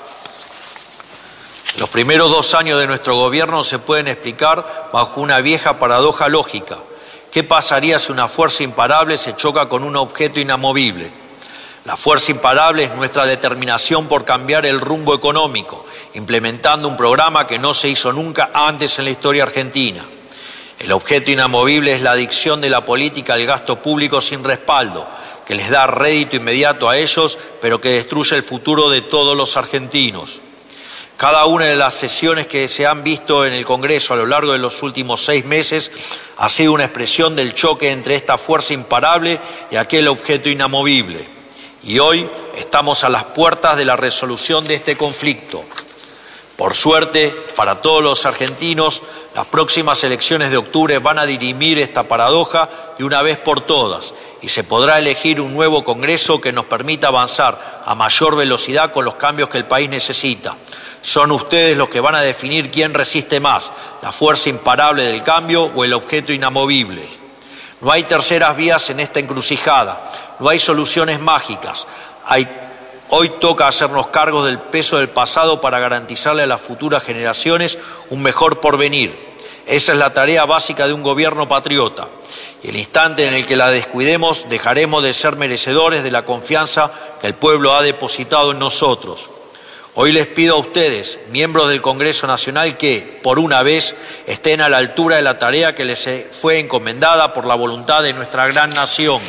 Los primeros dos años de nuestro gobierno se pueden explicar bajo una vieja paradoja lógica. ¿Qué pasaría si una fuerza imparable se choca con un objeto inamovible? La fuerza imparable es nuestra determinación por cambiar el rumbo económico, implementando un programa que no se hizo nunca antes en la historia argentina. El objeto inamovible es la adicción de la política al gasto público sin respaldo, que les da rédito inmediato a ellos, pero que destruye el futuro de todos los argentinos. Cada una de las sesiones que se han visto en el Congreso a lo largo de los últimos seis meses ha sido una expresión del choque entre esta fuerza imparable y aquel objeto inamovible. Y hoy estamos a las puertas de la resolución de este conflicto. Por suerte, para todos los argentinos, las próximas elecciones de octubre van a dirimir esta paradoja de una vez por todas y se podrá elegir un nuevo Congreso que nos permita avanzar a mayor velocidad con los cambios que el país necesita. Son ustedes los que van a definir quién resiste más, la fuerza imparable del cambio o el objeto inamovible. No hay terceras vías en esta encrucijada, no hay soluciones mágicas. Hay, hoy toca hacernos cargos del peso del pasado para garantizarle a las futuras generaciones un mejor porvenir. Esa es la tarea básica de un gobierno patriota. Y el instante en el que la descuidemos, dejaremos de ser merecedores de la confianza que el pueblo ha depositado en nosotros. Hoy les pido a ustedes, miembros del Congreso Nacional, que, por una vez, estén a la altura de la tarea que les fue encomendada por la voluntad de nuestra gran nación.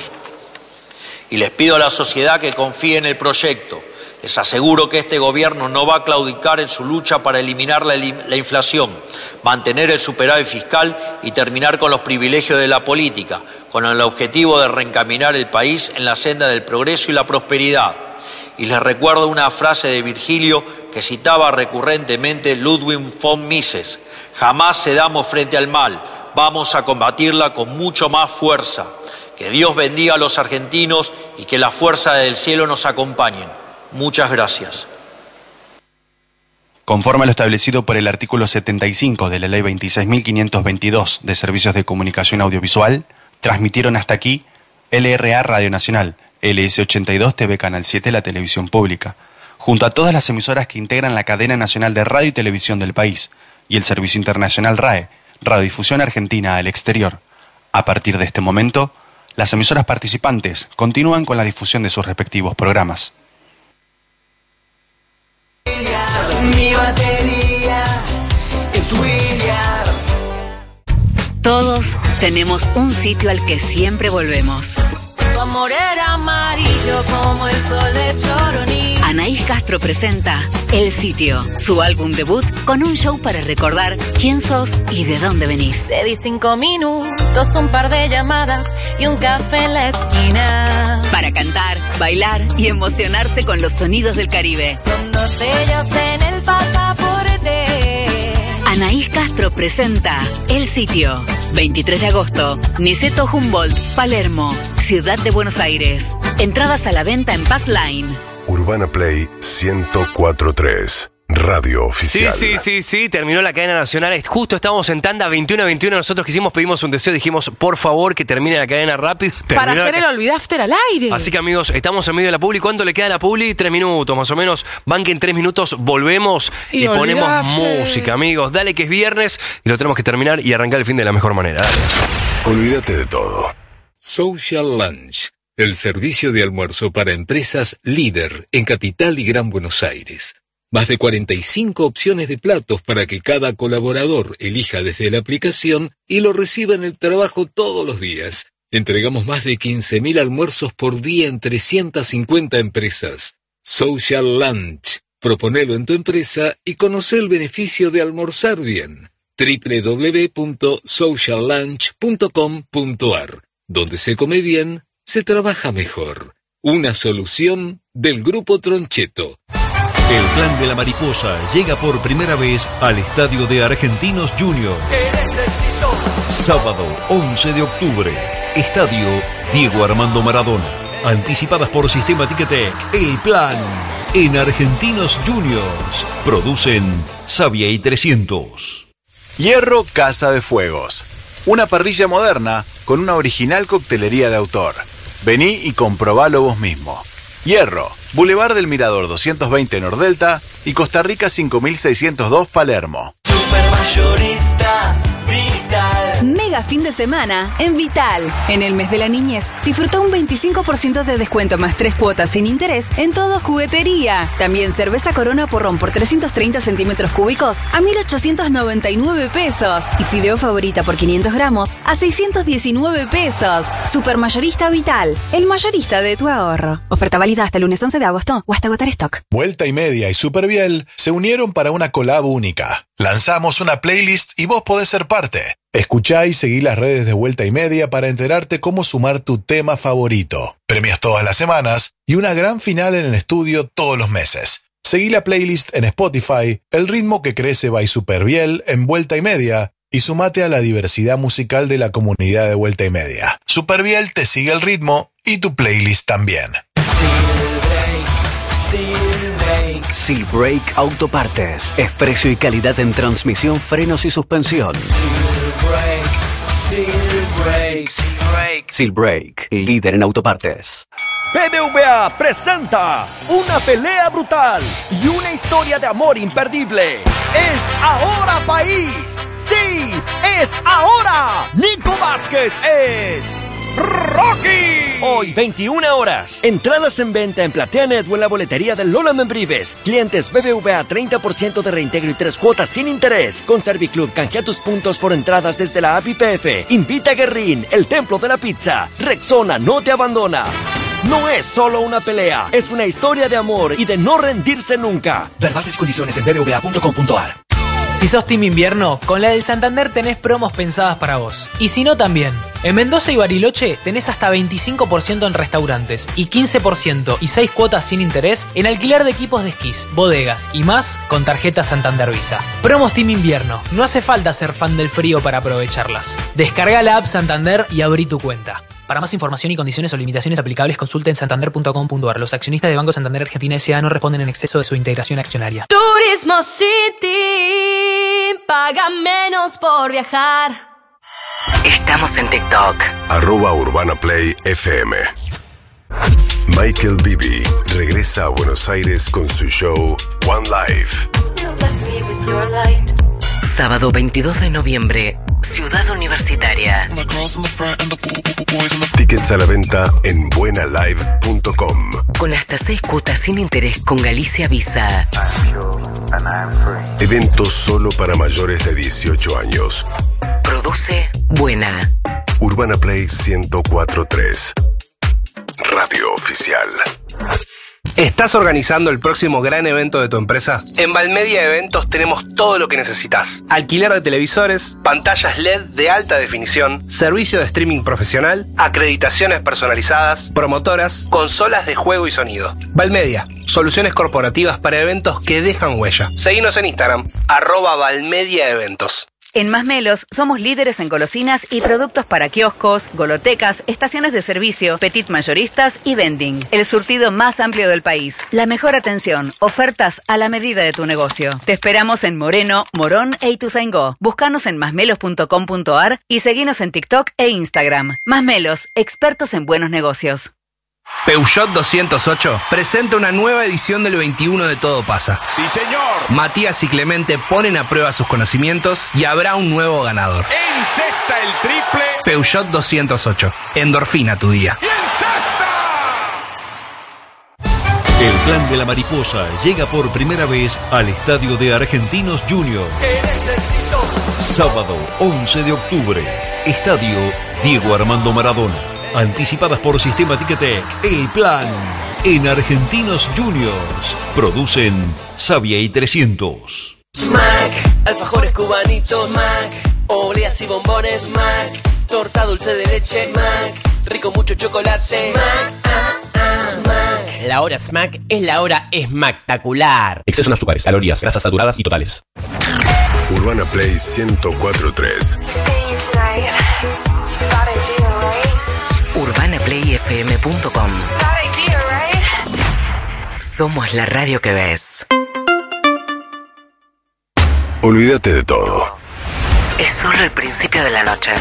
Y les pido a la sociedad que confíe en el proyecto. Les aseguro que este gobierno no va a claudicar en su lucha para eliminar la, la inflación, mantener el superávit fiscal y terminar con los privilegios de la política, con el objetivo de reencaminar el país en la senda del progreso y la prosperidad. Y les recuerdo una frase de Virgilio que citaba recurrentemente Ludwig von Mises. Jamás cedamos frente al mal, vamos a combatirla con mucho más fuerza. Que Dios bendiga a los argentinos y que la fuerza del cielo nos acompañe. Muchas gracias. Conforme a lo establecido por el artículo setenta y cinco de la Ley veintiséis mil quinientos veintidós de Servicios de Comunicación Audiovisual, transmitieron hasta aquí L R A Radio Nacional, L S ochenta y dos T V Canal siete, la televisión pública, junto a todas las emisoras que integran la cadena nacional de radio y televisión del país, y el servicio internacional R A E, Radiodifusión Argentina al Exterior. A partir de este momento, las emisoras participantes continúan con la difusión de sus respectivos programas. Mi batería es William. Todos tenemos un sitio al que siempre volvemos. Tu amor era amarillo como el sol de Choroní. Anaís Castro presenta El Sitio, su álbum debut con un show para recordar quién sos y de dónde venís. Te di cinco minutos, un par de llamadas y un café en la esquina. Para cantar, bailar y emocionarse con los sonidos del Caribe. Con dos sellos en el pasaporte. Anaís Castro presenta El Sitio, veintitrés de agosto, Niceto Humboldt, Palermo, Ciudad de Buenos Aires. Entradas a la venta en Pass Line. Urbana Play ciento cuatro punto tres, radio oficial. Sí, sí, sí, sí, terminó la cadena nacional. Justo estábamos en tanda veintiuno a veintiuno. Nosotros quisimos, pedimos un deseo, dijimos, por favor, que termine la cadena rápido. Para Terminó hacer la el ca- Olvid After al aire. Así que, amigos, estamos en medio de la publi. ¿Cuánto le queda a la publi? Tres minutos, más o menos. Van que en tres minutos volvemos y, Y ponemos olvidaste. música, amigos. Dale que es viernes y lo tenemos que terminar y arrancar el fin de la mejor manera. Dale. Olvídate de todo. Social Lunch, el servicio de almuerzo para empresas líder en Capital y Gran Buenos Aires. Más de cuarenta y cinco opciones de platos para que cada colaborador elija desde la aplicación y lo reciba en el trabajo todos los días. Entregamos más de quince mil almuerzos por día en trescientas cincuenta empresas. Social Lunch. Proponelo en tu empresa y conoce el beneficio de almorzar bien. doble u doble u doble u punto social lunch punto com punto a r. Donde se come bien, se trabaja mejor. Una solución del Grupo Troncheto. El Plan de la Mariposa llega por primera vez al estadio de Argentinos Juniors. Sábado once de octubre. Estadio Diego Armando Maradona. Anticipadas por Sistema Ticketek. El Plan en Argentinos Juniors. Producen Savia y trescientos. Hierro Casa de Fuegos. Una parrilla moderna con una original coctelería de autor. Vení y comprobalo vos mismo. Hierro, Boulevard del Mirador doscientos veinte Nordelta y Costa Rica cinco mil seiscientos dos Palermo. Supermayorista Vital. Mega fin de semana en Vital. En el mes de la niñez, disfruta un veinticinco por ciento de descuento más tres cuotas sin interés en todo juguetería. También cerveza Corona Porrón por trescientos treinta centímetros cúbicos a mil ochocientos noventa y nueve pesos. Y fideo favorita por quinientos gramos a seiscientos diecinueve pesos. Supermayorista Vital, el mayorista de tu ahorro. Oferta válida hasta el lunes once de agosto o hasta agotar stock. Vuelta y Media y Superbiel se unieron para una collab única. Lanzamos una playlist y vos podés ser parte. Escuchá y seguí las redes de Vuelta y Media para enterarte cómo sumar tu tema favorito. Premios todas las semanas y una gran final en el estudio todos los meses. Seguí la playlist en Spotify, El ritmo que crece by Superbiel en Vuelta y Media y sumate a la diversidad musical de la comunidad de Vuelta y Media. Superbiel te sigue el ritmo y tu playlist también. Seal Brake Autopartes. Es precio y calidad en transmisión, frenos y suspensión. Seal Brake, líder en autopartes. B B V A presenta una pelea brutal y una historia de amor imperdible. ¡Es ahora, país! ¡Sí! ¡Es ahora! Nico Vázquez es Rocky. Hoy, veintiuna horas. Entradas en venta en PlateaNet o en la boletería de Lola Membrives. Clientes B B V A, treinta por ciento de reintegro y tres cuotas sin interés. Con Serviclub, canjea tus puntos por entradas desde la app I P F. Invita a Guerrín, el templo de la pizza. Rexona no te abandona. No es solo una pelea, es una historia de amor y de no rendirse nunca. Ver bases y condiciones en b b v a punto com punto a r. Si sos team invierno, con la del Santander tenés promos pensadas para vos. Y si no, también. En Mendoza y Bariloche tenés hasta veinticinco por ciento en restaurantes y quince por ciento y seis cuotas sin interés en alquiler de equipos de esquís, bodegas y más con tarjeta Santander Visa. Promos team invierno. No hace falta ser fan del frío para aprovecharlas. Descarga la app Santander y abrí tu cuenta. Para más información y condiciones o limitaciones aplicables, consulta en santander punto com punto a r. Los accionistas de Banco Santander Argentina S A no responden en exceso de su integración accionaria. Turismo City, paga menos por viajar. Estamos en TikTok. Arroba Urbana Play F M. Michael Bibi regresa a Buenos Aires con su show One Life. Sábado veintidós de noviembre, Ciudad Universitaria. Tickets a la venta en buenalive punto com. Con hasta seis cuotas sin interés con Galicia Visa. Evento solo para mayores de dieciocho años. Produce Buena. Urbana Play ciento cuatro punto tres. Radio oficial. ¿Estás organizando el próximo gran evento de tu empresa? En Valmedia Eventos tenemos todo lo que necesitas. Alquiler de televisores, pantallas L E D de alta definición, servicio de streaming profesional, acreditaciones personalizadas, promotoras, consolas de juego y sonido. Valmedia, soluciones corporativas para eventos que dejan huella. Seguinos en Instagram, arroba Valmedia Eventos. En Masmelos somos líderes en golosinas y productos para kioscos, golotecas, estaciones de servicio, petit mayoristas y vending. El surtido más amplio del país. La mejor atención. Ofertas a la medida de tu negocio. Te esperamos en Moreno, Morón e Ituzaingó. Búscanos en masmelos punto com punto a r y seguinos en TikTok e Instagram. Masmelos, expertos en buenos negocios. Peugeot doscientos ocho presenta una nueva edición del veintiuno de Todo Pasa. ¡Sí, señor! Matías y Clemente ponen a prueba sus conocimientos y habrá un nuevo ganador. ¡Encesta el triple! Peugeot doscientos ocho. Endorfina tu día. El Plan de la Mariposa llega por primera vez al estadio de Argentinos Juniors. Sábado once de octubre. Estadio Diego Armando Maradona. Anticipadas por Sistema Ticketek. El Plan en Argentinos Juniors. Producen Savia y trescientos. Mac, alfajores cubanitos, Mac, obleas y bombones, Mac, torta dulce de leche, Mac, rico mucho chocolate, Mac, ah, ah, Mac. La hora Smack es la hora esmactacular. Exceso en azúcares, calorías, grasas saturadas y totales. Urbana Play ciento cuatro punto tres. urbana play f m punto com. Somos la radio que ves. Olvídate de todo. Es solo el principio de la noche.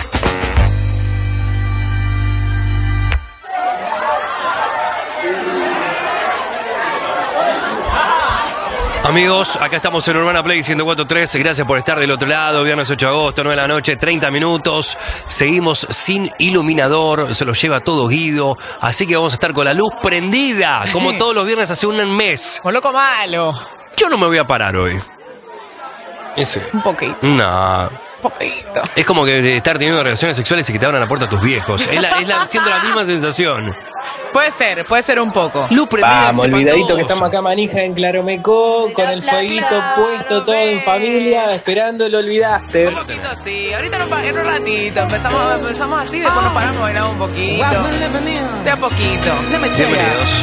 Amigos, acá estamos en Urbana Play ciento cuatro punto tres. Gracias por estar del otro lado. Viernes ocho de agosto, nueve de la noche, treinta minutos. Seguimos sin iluminador. Se lo lleva todo Guido. Así que vamos a estar con la luz prendida. Como todos los viernes hace un mes. Con loco malo. Yo no me voy a parar hoy. Ese. Un poquito. No. Un poquito. Es como que estar teniendo relaciones sexuales y que te abran la puerta a tus viejos. Es la, es la, siento la misma sensación. Puede ser, puede ser un poco. Luz prendida. Vamos, olvidadito que estamos acá manija en Claromecó, con el fueguito puesto, todo en familia, esperando el olvidaste. Un poquito sí, ahorita en un, en un ratito empezamos, empezamos así, después nos paramos a bailar un poquito. De a poquito. Bienvenidos.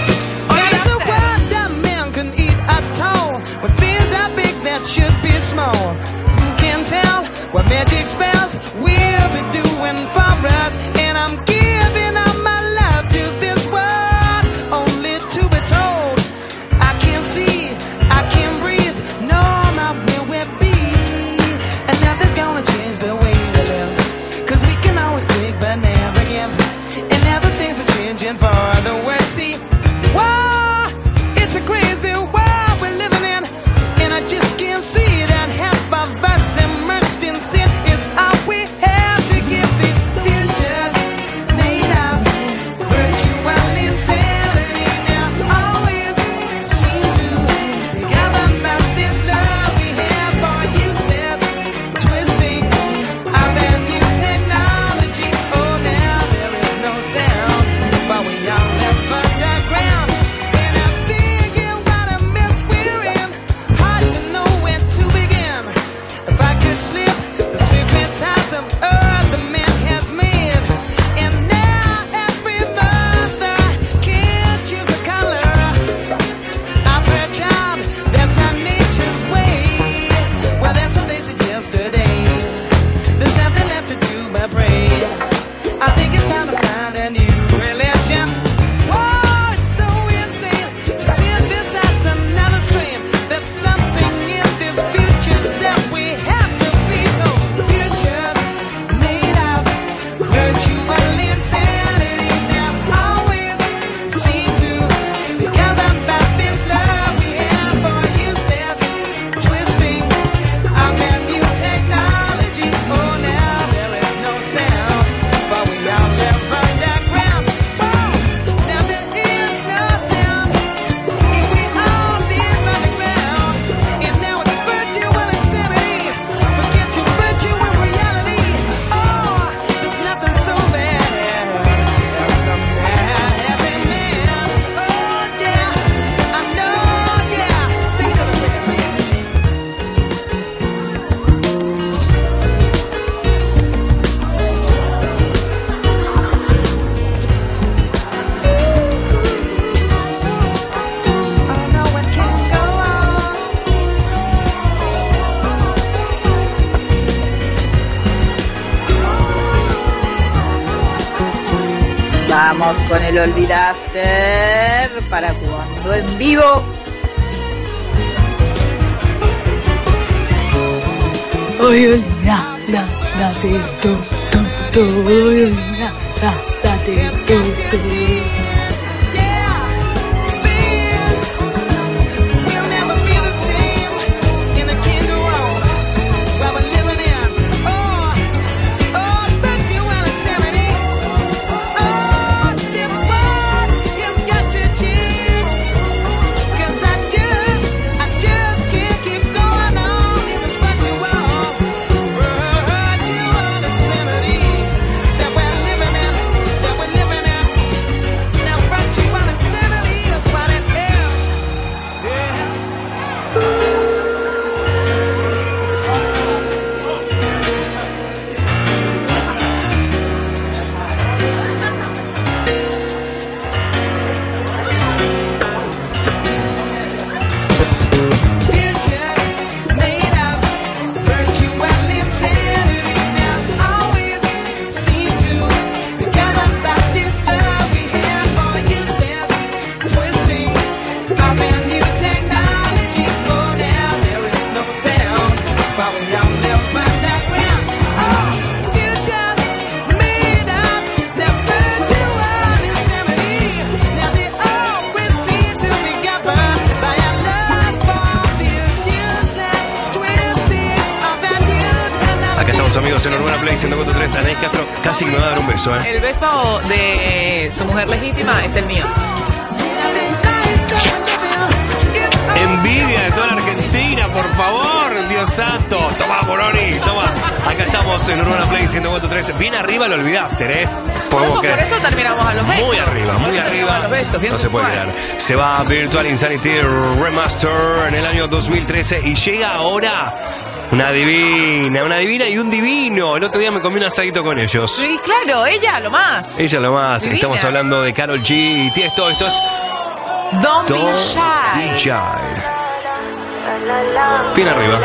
For the West Sea, wow, it's a crazy world we're living in, and I just can't see that half of us immersed in sin is all we have. Vamos con el Olvidaster para cuando en vivo. Hoy olvida, da, date, to, to, to, hoy olvida, da, date, to, to. Amigos en Urbana Play ciento cuatro punto tres, Anaís Castro casi que me va a dar un beso, ¿eh? El beso de su mujer legítima es el mío. Envidia de toda la Argentina, por favor, Dios santo. Toma, Moroni, toma. Acá estamos en Urbana Play ciento cuatro punto tres. Bien arriba lo olvidaste, ¿eh? Por eso, por eso terminamos a los besos. Muy arriba, muy arriba. Los besos, bien no se puede creer. Se va Virtual Insanity Remaster en el año dos mil trece y llega ahora una divina, una divina y un divino. El otro día me comí un asadito con ellos. Sí, claro, ella lo más. Ella lo más. Divina. Estamos hablando de Karol G y Tiesto. Esto es Don't, Don't Be Shy. Be Shy. Bien arriba.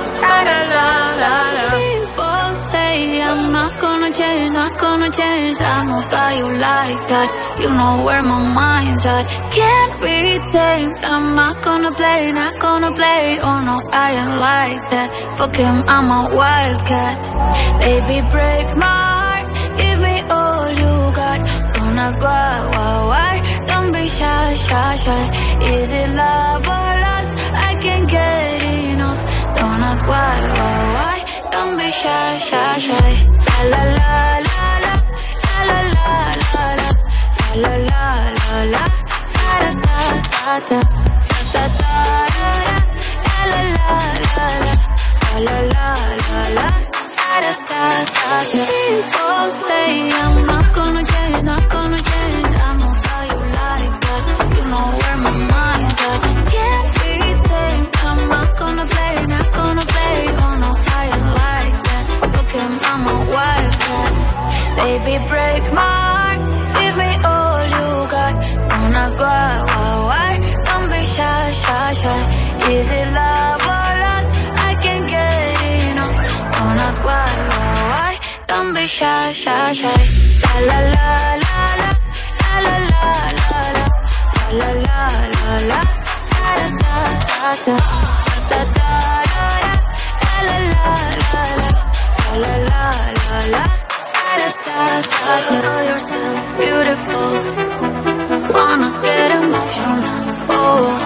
People say I'm not gonna change, not gonna change. I know that you like that. You know where my mind's at. Can't be tamed. I'm not gonna play, not gonna play. Oh no, I ain't like that. Fuck him, I'm a wildcat. Baby, break my heart. Give me all you got. Don't ask why, why, why. Don't be shy, shy, shy. Is it love or lust? I can't get enough. Don't ask why, why, why. Don't be shy, shy, shy. La la la la la, la la la la, la la la la, da da da da, da da da, la la la la, la la la la, da da da da. People say I'm not gonna change, not gonna change. I know how you like that. You know where my mind's at. Can't be tamed. I'm not gonna play, not gonna play. Oh no, I ain't like that. Fuck him, I'm a wildcat. Baby, break my heart. Give me all you got. Don't ask why, why, why. Don't be shy, shy, shy. Is it love or lust? I can't get enough. Don't ask why, why, why. Don't be shy, shy, shy. La la la la la, la la la la la, la la la la, da da da da, da da da da, la la la la, la la la la, da da da da. Know yourself beautiful. Wanna get emotional. Oh,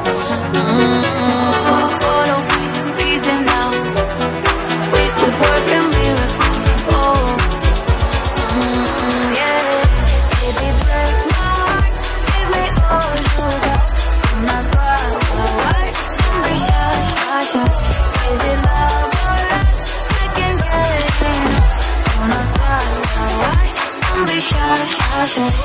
mm, follow me, reason now. We could work a miracle. Oh, mm, yeah. Baby, break my heart. Give me all you got. Don't ask why, why, why. Don't be shy, shy, shy. Is it love or lust? I can't get enough. Don't ask why, why, why. Don't be shy, shy, shy.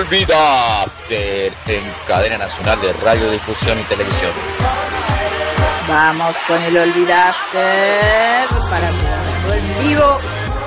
Olvida After en Cadena Nacional de Radiodifusión y Televisión. Vamos con el Olvidaste para Cuando en Vivo.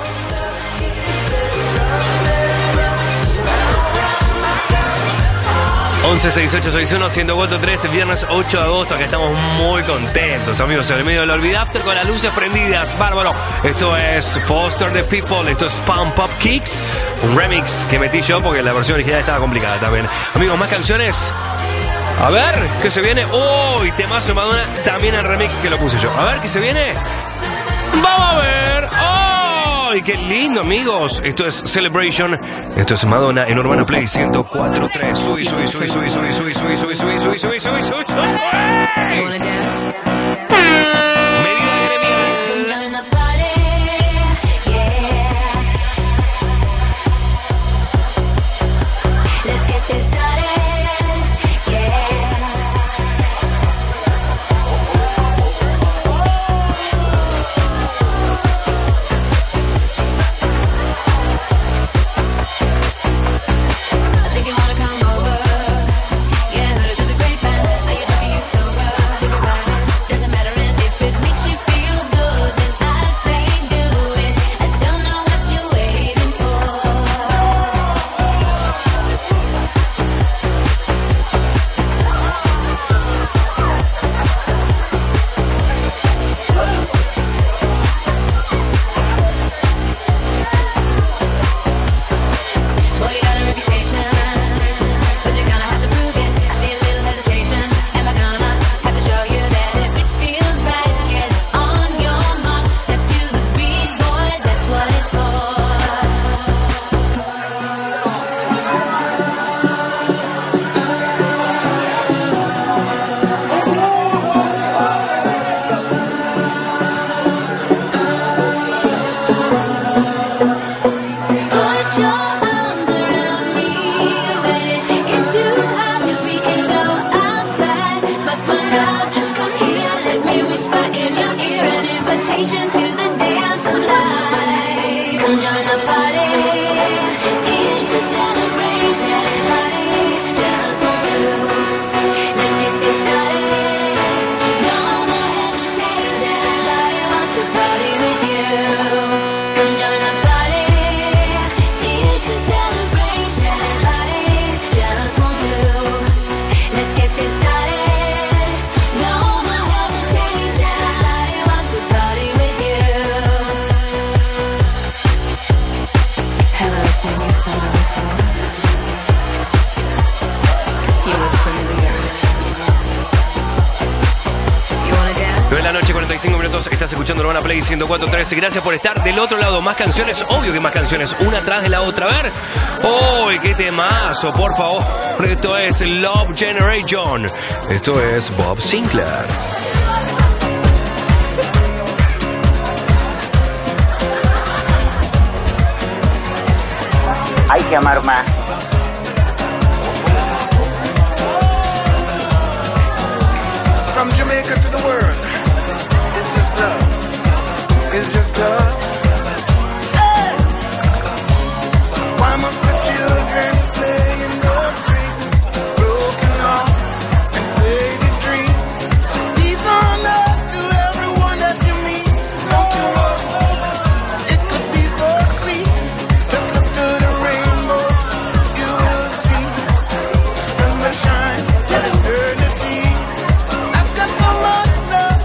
once sesenta y ocho sesenta y uno ciento cuatro punto tres, el viernes ocho de agosto. Acá estamos muy contentos, amigos. En el medio del Olvidafter con las luces prendidas. Bárbaro. Esto es Foster the People. Esto es Pump Up Kicks. Un remix que metí yo porque la versión original estaba complicada también. Amigos, más canciones. A ver, ¿qué se viene? ¡Oh! Y temazo de Madonna. También el remix que lo puse yo. A ver, ¿qué se viene? ¡Vamos a ver! ¡Oh! ¡Qué lindo, amigos! Esto es Celebration. Esto es Madonna en Urbana Play ciento cuatro punto tres. Subí, subí, subí, subí, subí, subí, subí, subí, subí, subí, subí, subí, subí, subí. Estás escuchando Urbana Play ciento cuatro punto tres. Gracias por estar del otro lado. Más canciones, obvio que más canciones, una atrás de la otra. A ver. ¡Oh, qué temazo! Por favor. Esto es Love Generation. Esto es Bob Sinclair. Hay que amar más. From Jamaica to the world. It's just love. It's just love. Hey! Why must the children play in the streets? Broken hearts and faded dreams. These are not to everyone that you meet. Don't you worry, it could be so sweet. Just look to the rainbow, you will see. The sun will shine till eternity. I've got so much love.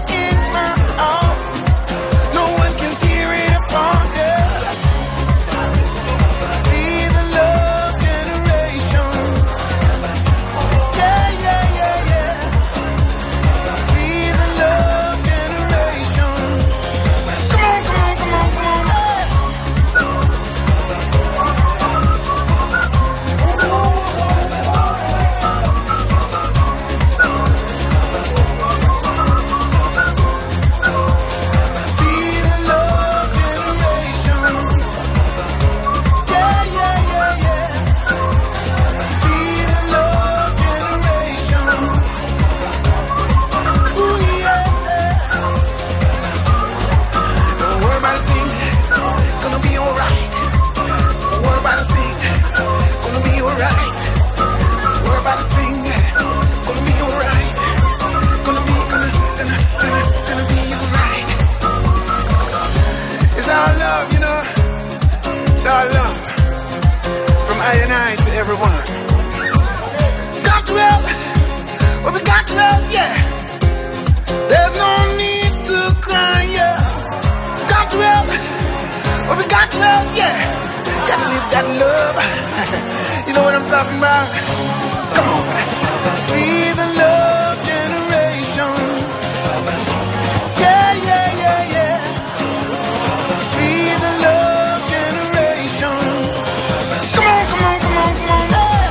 everyone. Got to help, well, we got to help, yeah. There's no need to cry, yeah. Got to help, well, we got to help, yeah. Gotta live that love. You know what I'm talking about? Come on. Be the love generation. Yeah, yeah, yeah, yeah. Be the love generation. Come on, come on, come on, come on.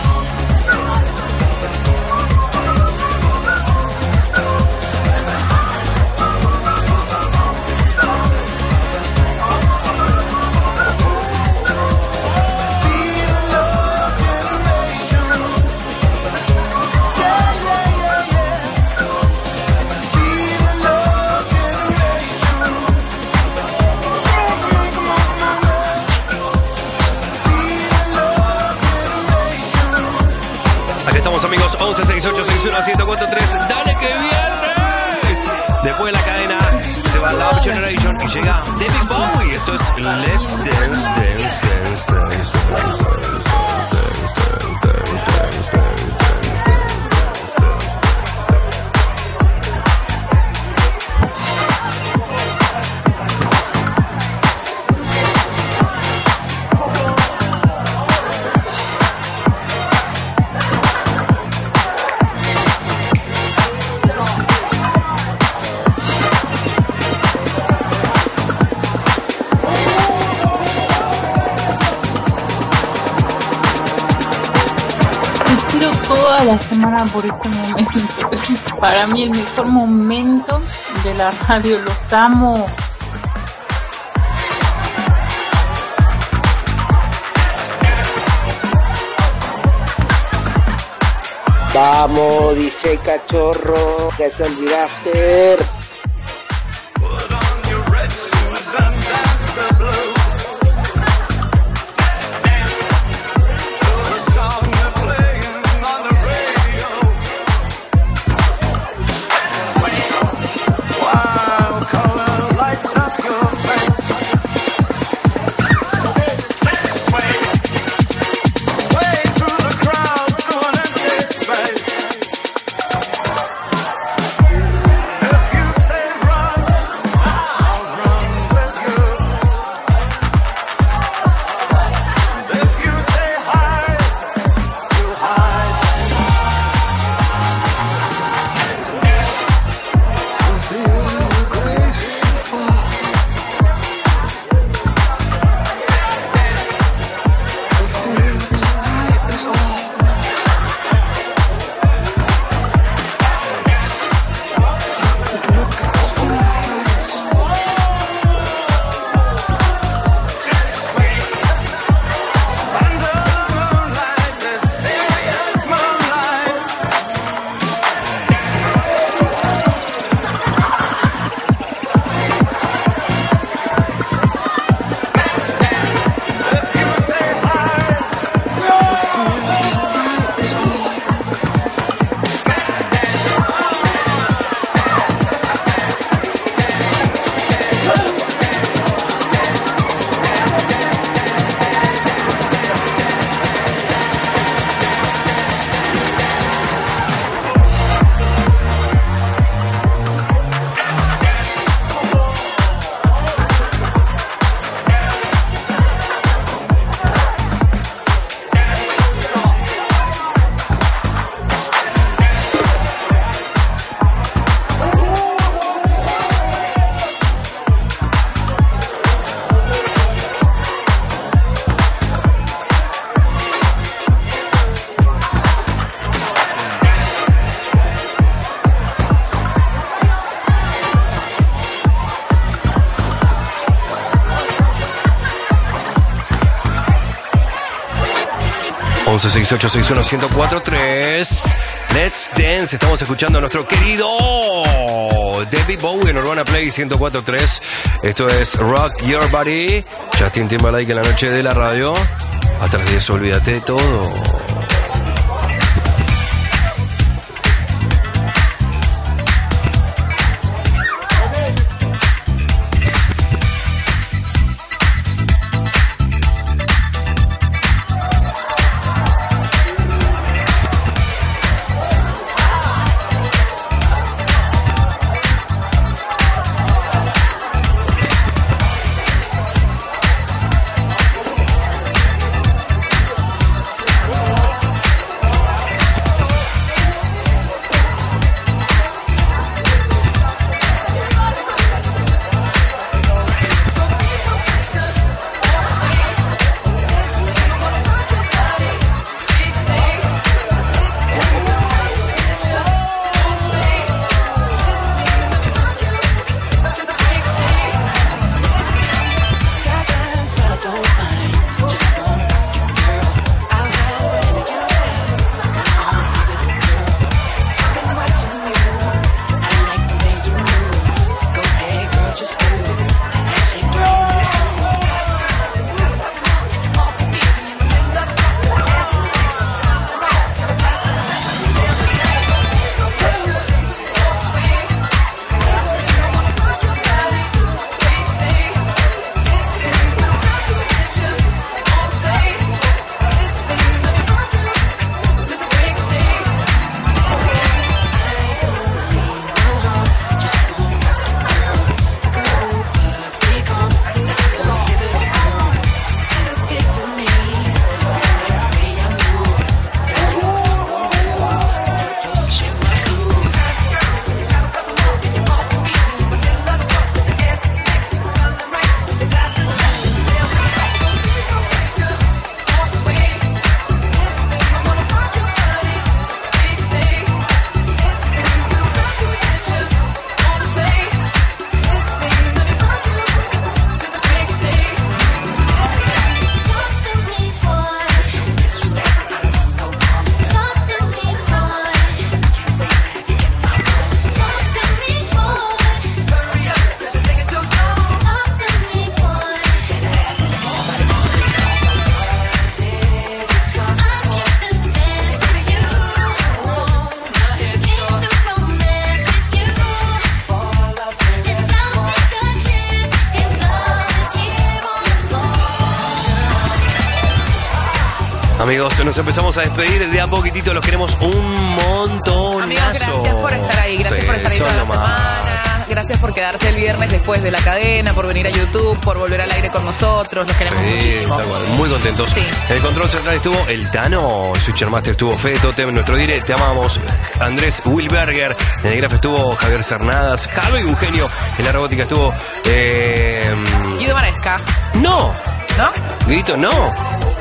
Amigos, once sesenta y ocho sesenta y uno ciento cuarenta y tres. Dale que viernes. Después de la cadena se va Love Generation y llega David Bowie. Esto es Let's Dance, Dance, Dance, Dance, Dance. Toda la semana por este momento. Es para mí el mejor momento de la radio. Los amo. Vamos, dice cachorro, que se olvidaste. once sesenta y ocho sesenta y uno ciento cuarenta y tres. Let's Dance. Estamos escuchando a nuestro querido David Bowie en Urbana Play ciento cuatro punto tres. Esto es Rock Your Body. Justin Timberlake en la noche de la radio. Atrás de eso, olvídate de todo. Amigos, nos empezamos a despedir de a poquitito, los queremos un montón. Amigos, gracias por estar ahí, gracias Sí, por estar ahí son toda la lo más. semana, gracias por quedarse el viernes después de la cadena, por venir a YouTube, por volver al aire con nosotros, los queremos Sí, muchísimo. tal cual, muy contentos. Sí. En el control central estuvo el Tano, el Switcher Master estuvo Fede Totem, nuestro dire, te amamos, Andrés Wilberger, en el graf estuvo Javier Cernadas, Javi Eugenio, en la robótica estuvo... Eh, Guido Maresca. ¡No! ¿No? Grito, no.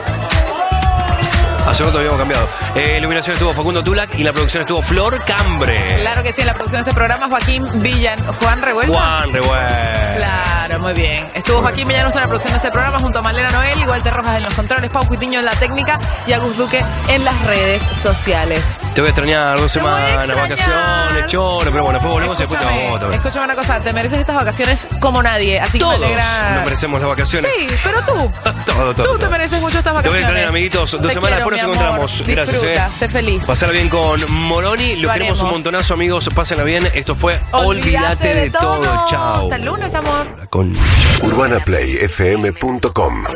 Hace rato habíamos cambiado. Eh, iluminación estuvo Facundo Tulac y la producción estuvo Flor Cambre. Claro que sí, en la producción de este programa Joaquín Villan. ¿Juan Revuelta? Juan Revuelta. Claro, muy bien. Estuvo Joaquín Villanueva en la producción de este programa junto a Malena Noel y Walter Rojas en los controles, Pau Cuitiño en la técnica y Agus Duque en las redes sociales. Te voy a extrañar dos Te voy a semanas, extrañar. vacaciones, choro, pero bueno, después volvemos y después te vamos otra vez. Escúchame una cosa, te mereces estas vacaciones como nadie, así que Todos me alegra. nos merecemos las vacaciones. Sí, pero tú, Todo, todo. tú te todo. mereces mucho estas Te voy a vacaciones. extrañar, amiguitos. Dos Te semanas quiero, después nos mi amor. encontramos. Gracias, Disfruta, eh. sé feliz. Pasar bien con Moroni. Los Lo queremos un haremos. montonazo, amigos. Pásenla bien. Esto fue Olvídate, de, todo. Chao. Hasta el lunes, amor. Con... urbana play f m punto com,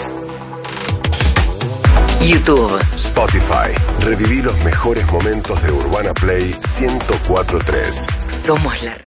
YouTube. Spotify. Reviví los mejores momentos de Urbana Play ciento cuatro punto tres. Somos la